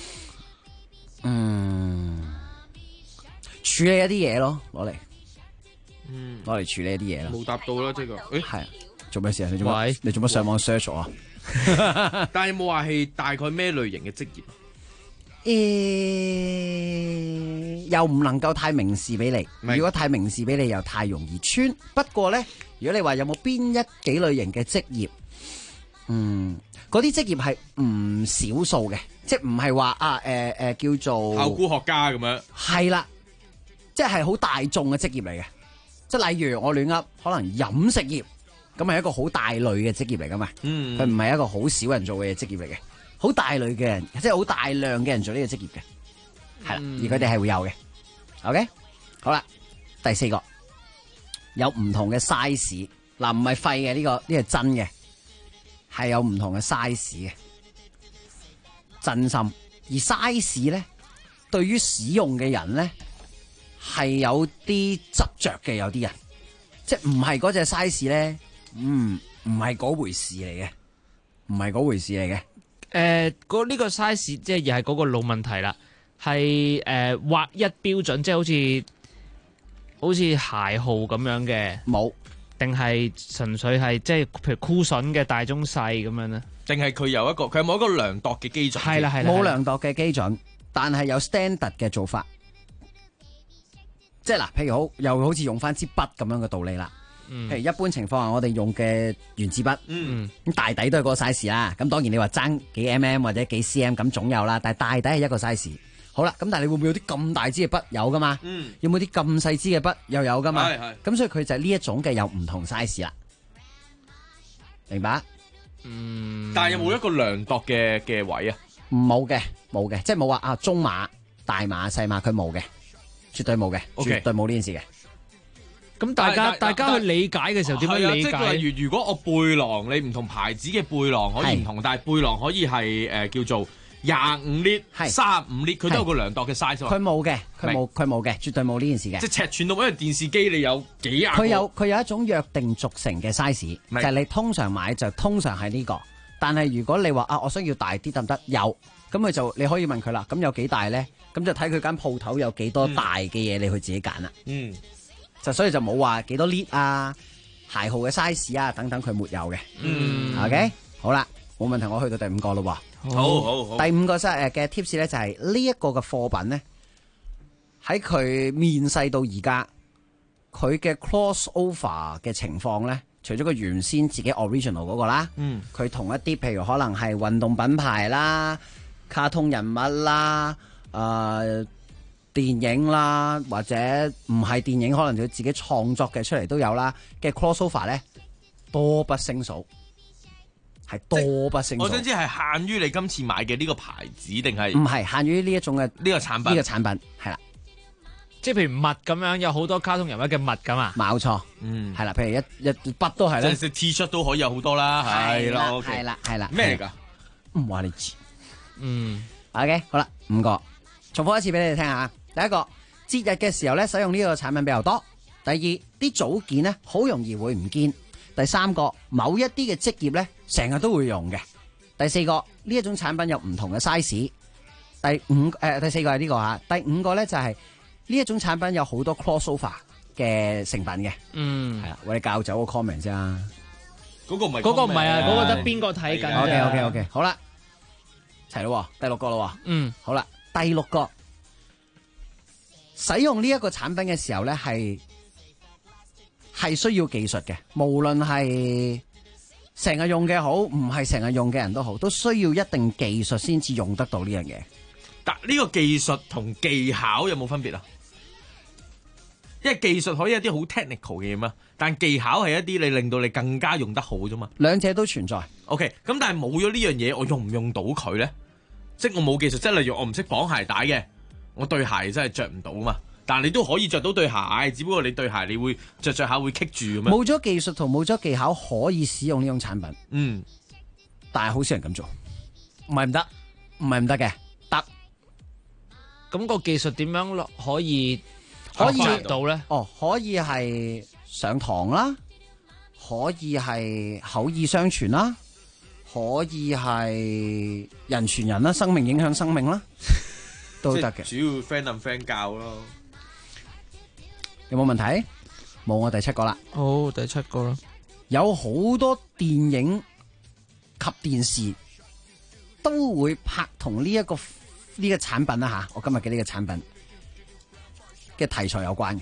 處理一啲嘢咯，攞嚟處理一啲嘢咯。 冇答到啦，即係誒係做咩事啊？你做乜上網 search 我啊？ 但係冇話係大概咩類型嘅職業？ 又唔能夠太明示俾你。如果太明示俾你，又太容易穿。不過咧，如果你話有冇邊幾類型嘅職業，嗰啲職業係唔少數嘅，即係唔係話叫做考古學家咁樣。係啦，即係好大眾嘅職業嚟嘅。即係例如我亂噏，可能飲食業咁係一個好大類嘅職業嚟噶嘛。佢唔係一個好少人做嘅職業嚟嘅，好大類嘅人，即係好大量嘅人做呢個職業嘅，係啦，而佢哋係會有嘅。OK， 好啦，第4個有唔同嘅 size， 嗱唔係廢嘅呢個係真嘅，係有唔同嘅 size 嘅，真心。而 size 咧，對於使用嘅人咧係有啲執着嘅，有啲人即係唔係嗰隻 size 咧，唔係嗰回事嚟嘅，唔係嗰回事嚟嘅。 呢個 size 即係又係嗰個老問題啦，係劃一標準，即係好似鞋號咁樣嘅， 冇， 定係純粹係即係譬如 cushion 嘅大中細咁樣咧？ 定係佢有冇一個量度嘅基準？ 係啦，冇量度嘅基準，但係有 standard 嘅做法。即係嗱，譬如又好似用翻支筆咁樣嘅道理啦。譬如一般情況下，我哋用嘅原子筆，咁大抵都係嗰個 size 啦。咁當然你話爭幾 mm 或者幾 cm 咁總有啦，但係大抵係一個 size。好啦，咁但係你會唔會有啲咁大支嘅筆？有噶嘛？有冇啲咁細支嘅筆？又有噶嘛？咁所以佢就係呢一種嘅有唔同 size 啦。明白？ 但係有冇一個量度嘅位啊？ 冇嘅，即係冇話中碼、大碼、細碼，佢冇嘅，絕對冇嘅，絕對冇呢件事嘅。 咁大家去理解嘅時候點樣理解？ 即係例如果我背囊，你唔同牌子嘅背囊可以唔同，但係背囊可以係叫做25 lit、35 lit， 佢都有個量度嘅 size。 佢冇嘅，佢冇嘅，絕對冇呢件事嘅。 即係尺寸到，因為電視機你有幾廿個。 佢有一種約定俗成嘅 size，就係你通常買就通常係呢個。但係如果你話我想要大啲得唔得？有，咁佢就你可以問佢啦。咁有幾大咧？咁就睇佢間鋪頭有幾多大嘅嘢，你去自己揀啦。所以就冇話幾多 lit 啊、鞋號嘅 size 啊等等，佢沒有嘅。OK， 好啦，冇問題，我去到第5個咯喎。 好。 第5個嘅 tips 咧就係呢一個嘅貨品咧，喺佢面世到而家，佢嘅 cross over 嘅情況咧，除咗佢原先自己 original 嗰個啦，佢同一啲譬如可能係運動品牌啦、卡通人物啦、電影啦，或者唔係電影，可能佢自己創作嘅出嚟都有啦嘅 crossover 咧，多不勝數，係多不勝數。 我想知係限於你今次買嘅呢個牌子，定係唔係限於呢一種嘅呢個產品？ 呢個產品係啦， 即係譬如襪咁樣，有好多卡通人物嘅襪㗎嘛。 冇錯，係啦，譬如一筆都係啦， 即係 T-shirt 都可以有好多啦，係啦， 係啦， 咩嚟㗎？ 唔話你知。OK， 好啦，5個，重複一次俾你哋聽下。第1個，節日嘅時候咧，使用呢個產品比較多。第2，啲組件咧好容易會唔見。第3個，某一啲嘅職業咧成日都會用嘅。第4個，呢一種產品有唔同嘅 size。第4個係呢個嚇。第5個咧就係呢一種產品有好多 crossover 嘅成品嘅。係啦，我哋教走個 comment 啫。 嗰個唔係啊，嗰個得邊個睇緊 ？OK， 好啦，齊咯，第6個咯。好啦，第6個。使用呢一個產品嘅時候咧，係需要技術嘅，無論係成日用嘅好，唔係成日用嘅人都好，都需要一定技術先至用得到呢樣嘢。 但呢個技術同技巧有冇分別啊？因為技術可以有啲好 technical 嘅嘢嘛，但技巧係一啲你令到你更加用得好啫嘛。 兩者都存在。 OK， 咁但係冇咗呢樣嘢，我用唔用到佢咧？即係我冇技術，即係例如我唔識綁鞋帶嘅。我對鞋真係着唔到嘛，但係你都可以着到對鞋，只不過你對鞋你會着下會棘住咁樣。 冇咗技術同冇咗技巧可以使用呢種產品，但係好少人咁做，唔係唔得嘅，得， 咁個技術點樣可以學到咧？ 哦，可以係上堂啦，可以係口耳相傳啦，可以係人傳人啦，生命影響生命啦，都得嘅。 主要 friend 同 friend 教咯。 有冇問題？冇，我第7個啦。 好，第7個啦。 有好多電影及電視都會拍同呢個產品啦吓，我今日嘅呢個產品嘅題材有關嘅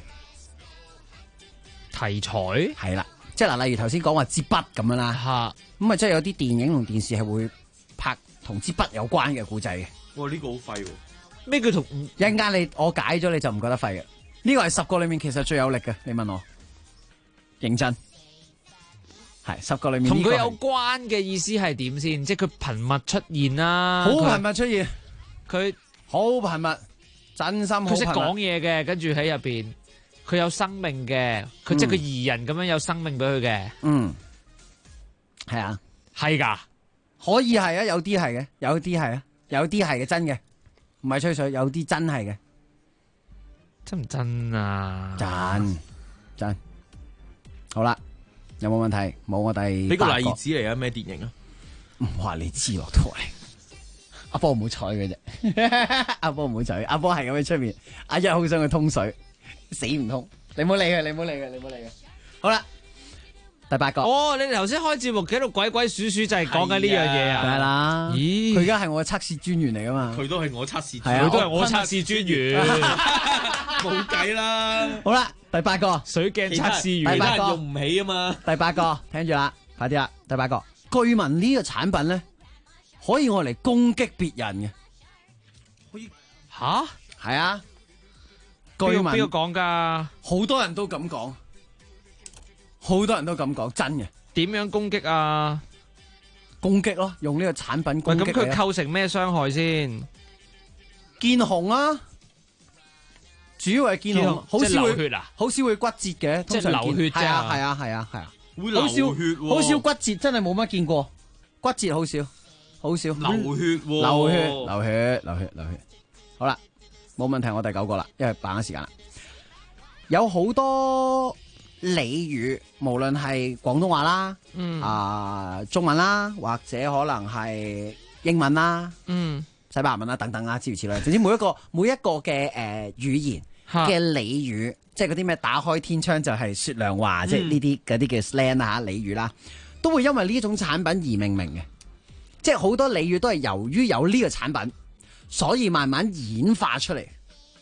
題材係啦，即係嗱，例如頭先講話支筆咁樣啦，咁啊，即係有啲電影同電視係會拍同支筆有關嘅故仔嘅。 哇，呢個好廢喎！ 咩叫同一陣間我解咗你就唔覺得廢嘅？呢個係10個裏面其實最有力嘅。你問我認真係10個裏面同佢有關嘅意思係點先？即係佢頻密出現啦， 好頻密出現， 佢好頻密，真心好頻密。 佢識講嘢嘅，跟住喺入邊佢有生命嘅，佢即係佢擬人咁樣有生命俾佢嘅。 嗯，係啊， 係㗎， 可以係啊，有啲係嘅，有啲係啊，有啲係嘅，真嘅，唔係吹水，有啲真係嘅。 真唔真啊？ 真。好啦，有冇問題？冇，我哋俾個例子嚟啊！咩電影啊？ 唔話你知咯，都係阿波唔好睬佢啫。阿波唔好睬，阿波係咁喺出面。阿一好想去通水，死唔通。你唔好理佢，你唔好理佢，你唔好理佢。好啦，第8個。 哦，你哋頭先開節目喺度鬼鬼祟祟就係講緊呢樣嘢啊？ 梗係啦。 咦？ 佢而家係我嘅測試專員嚟噶嘛？ 佢都係我測試， 佢都係我測試專員， 冇計啦。 好啦，第8個水鏡測試員， 第8個用唔起啊嘛。 第8個，聽住啦，快啲啦，第8個。據聞呢個產品咧，可以用嚟攻擊別人嘅。 可以吓？ 係啊。據聞邊個講㗎？ 好多人都咁講，好多人都咁講，真嘅。 點樣攻擊啊？ 攻擊咯，用呢個產品攻擊。 咁佢構成咩傷害先？ 見紅啊，主要係見紅，好少會流血啊， 好少會骨折嘅， 即係流血啫。 係啊， 會流血喎， 好少骨折，真係冇乜見過，骨折好少，好少流血喎， 流血。好啦，冇問題，我第9個啦，因為把握時間啦。有好多俚語，無論係廣東話啦，中文啦，或者可能係英文啦，西班牙文啦等等啦，諸如此類。總之每一個嘅語言嘅俚語，即係嗰啲咩打開天窗就係說亮話，即係呢啲嗰啲嘅 slang 啊俚語啦，都會因為呢種產品而命名嘅。即係好多俚語都係由於有呢個產品，所以慢慢演化出嚟。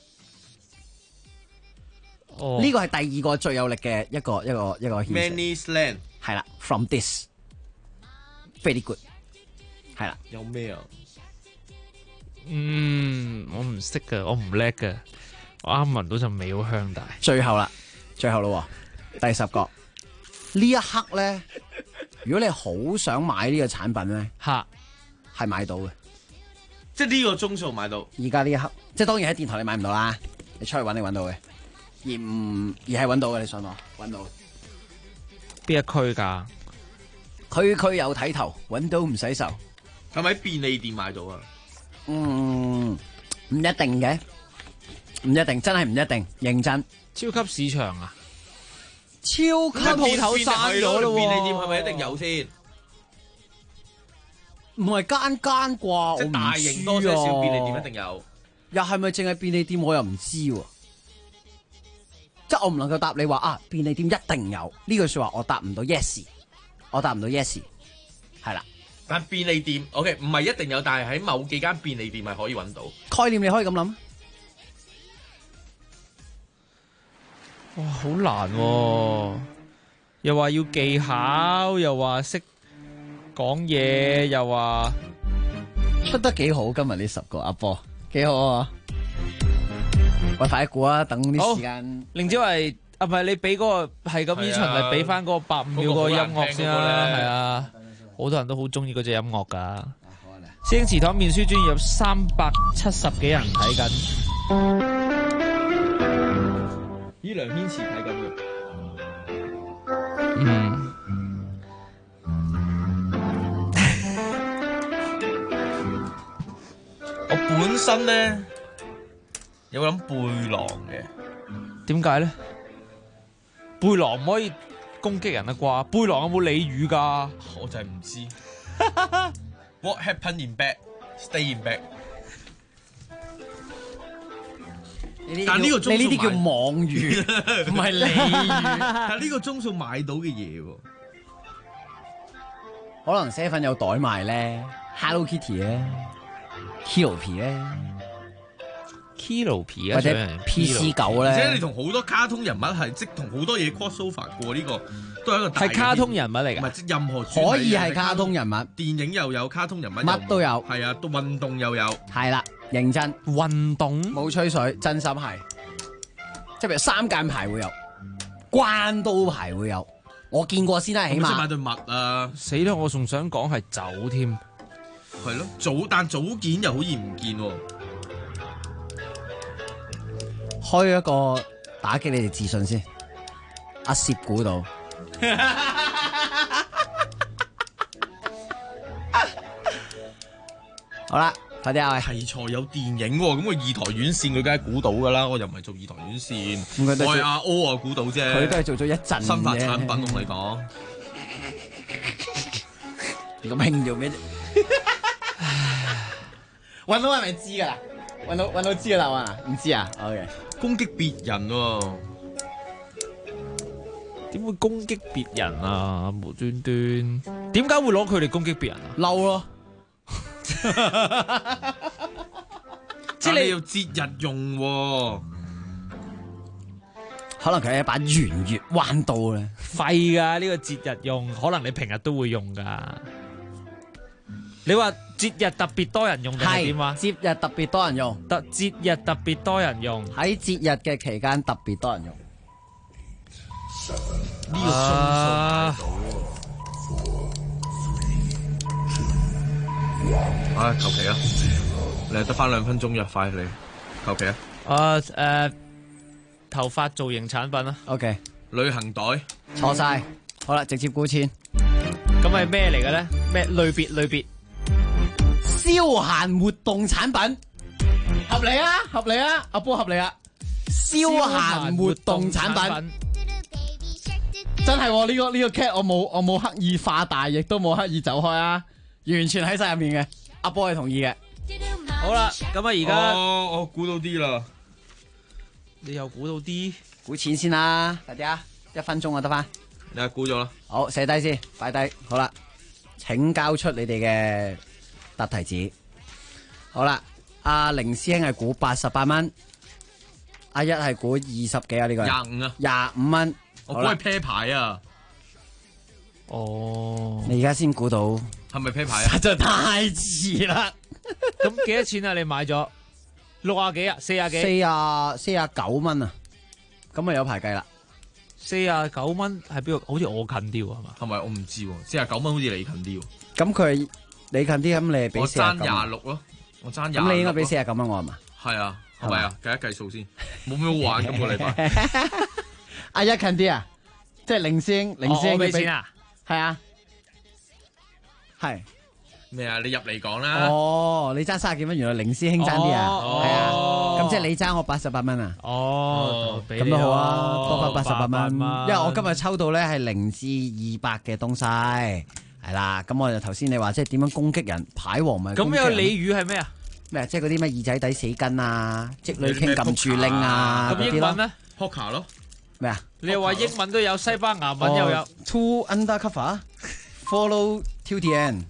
呢個係第2個最有力嘅一個 Many slang 係啦 ，from this very good 係啦。 有咩啊？ 我唔識噶，我唔叻噶，我啱聞到陣味好香，但係最後咯，第10個呢一刻咧，如果你好想買呢個產品咧，係買到嘅， 即係呢個鐘數買到。 而家呢一刻，即係當然喺電台你買唔到啦，你出去揾你揾到嘅。而係揾到嘅，你信我揾到。 邊一區噶？ 區有睇頭，揾到唔使愁。 係咪喺便利店買到啊？ 唔一定嘅，唔一定，真係唔一定，認真。 超級市場啊？ 超級鋪頭閂咗咯， 便利店係咪一定有先？ 唔係間啩， 即係大型多些少便利店一定有。 又係咪淨係便利店？我又唔知喎。即係我唔能夠答你話便利店一定有呢句說話，我答唔到 yes， 我答唔到 yes， 係啦。 但便利店 OK 唔係一定有，但係喺某幾間便利店係可以揾到。 概念你可以咁諗。 哇，好難喎！又話要技巧，又話識講嘢，又話出得幾好。今日呢10個阿波幾好啊！喂，快啲估啊！等啲時間。 凌子維唔係你俾嗰個係咁依循嚟俾翻嗰個8-5秒嗰個音樂先啦，係啊！好多人都好中意嗰隻音樂噶。師兄祠堂面書專頁有370幾人睇緊。 咦，梁軒慈睇緊嘅。我本身咧有諗背囊嘅， 點解咧？背囊唔可以攻擊人啊啩？背囊有冇鯉魚㗎？ 我就係唔知。What happened in bed? Stay in bed。但呢個鐘數你呢啲叫網魚，唔係鯉魚。 但呢個鐘數買到嘅嘢喎， 可能 7 有袋賣咧 ，Hello Kitty 咧 ，Kilo 皮咧 ，Kilo 皮或者 PC 狗咧， 而且你同好多卡通人物係即同好多嘢 cross over 過，呢個都係一個大係卡通人物嚟㗎， 唔係即任何可以係卡通人物， 電影又有卡通人物， 乜都有， 係啊，運動又有， 係啦，認真運動冇吹水，真心係，即係譬如3間牌會有，關刀牌會有。我見過先啦，起碼。 即係買對襪啊！ 死啦！我仲想講係酒添， 係咯，但組件又好易唔見喎。 開一個打擊你哋自信先，阿攝估到。好啦，快啲啊！ 題材有電影喎，咁佢2台院線佢梗係估到㗎啦，我又唔係做2台院線，我係阿 O 啊估到啫。 佢都係做咗一陣新發產品同你講， 咁興做咩啫？揾到係咪知㗎啦？揾到知㗎啦嘛？唔知啊 ？OK， 攻擊別人喎， 點會攻擊別人啊？無端端，點解會攞佢哋攻擊別人啊？ 嬲咯！ 即係你要節日用喎， 可能佢係一把圓月彎刀咧， 廢㗎呢個節日用，可能你平日都會用㗎。你話節日特別多人用定係點啊？ 節日特別多人用， 節日特別多人用， 喺節日嘅期間特別多人用。 呢個鐘數買到喎。求其啊！你得翻2分鐘約快你，求其啊！ 頭髮造型產品啊 ，OK， 旅行袋錯晒，好啦，直接估錢。 咁係咩嚟嘅咧？咩類別？ 消閒活動產品，合理啊，阿波合理啊！消閒活動產品，真係呢個 cat 我冇刻意化大，亦都冇刻意走開啊，完全喺晒入面嘅。阿波係同意嘅。 好啦，咁啊而家我估到啲啦， 你又估到啲？ 估錢先啦，快啲啊！1分鐘啊，得翻。 你估咗啦。 好，寫低先，擺低。好啦，請交出你哋嘅答題紙。好啦，阿凌師兄係估88蚊，阿一係估20幾啊？呢個 25啊 ，25蚊。 我估係啤牌啊。 哦， 你而家先估到， 係咪啤牌啊？ 實在太遲啦。 咁幾多錢啊？你買咗60幾啊？40幾 ？49蚊啊！咁咪有排計啦。 49蚊喺邊度？好似我近啲喎，係嘛？ 係咪？我唔知喎。49蚊好似你近啲喎。 咁佢係你近啲，咁你係俾49。我爭 26咯，我爭26。 咁你應該俾49蚊我係嘛？ 係啊，係咪啊？計一計數先，冇咩好玩今個禮拜。 阿一近啲啊，即係凌師兄俾錢啊？ 係啊，係。 咩啊？你入嚟講啦！ 哦，你爭30幾蚊，原來凌師兄爭啲啊，係啊，咁即係你爭我88蚊啊！ 哦， 咁都好啊，多翻88蚊，因為我今日抽到咧係0至200嘅東西，係啦，咁我就頭先你話即係點樣攻擊人，牌王咪咁有鯉魚係咩啊？ 咩即係嗰啲咩耳仔底死根啊，積女傾撳住拎啊， 咁英文咧 ？Poker 咯， 咩啊？ 你又話英文都有，西班牙文又有 ，To undercover follow till the end。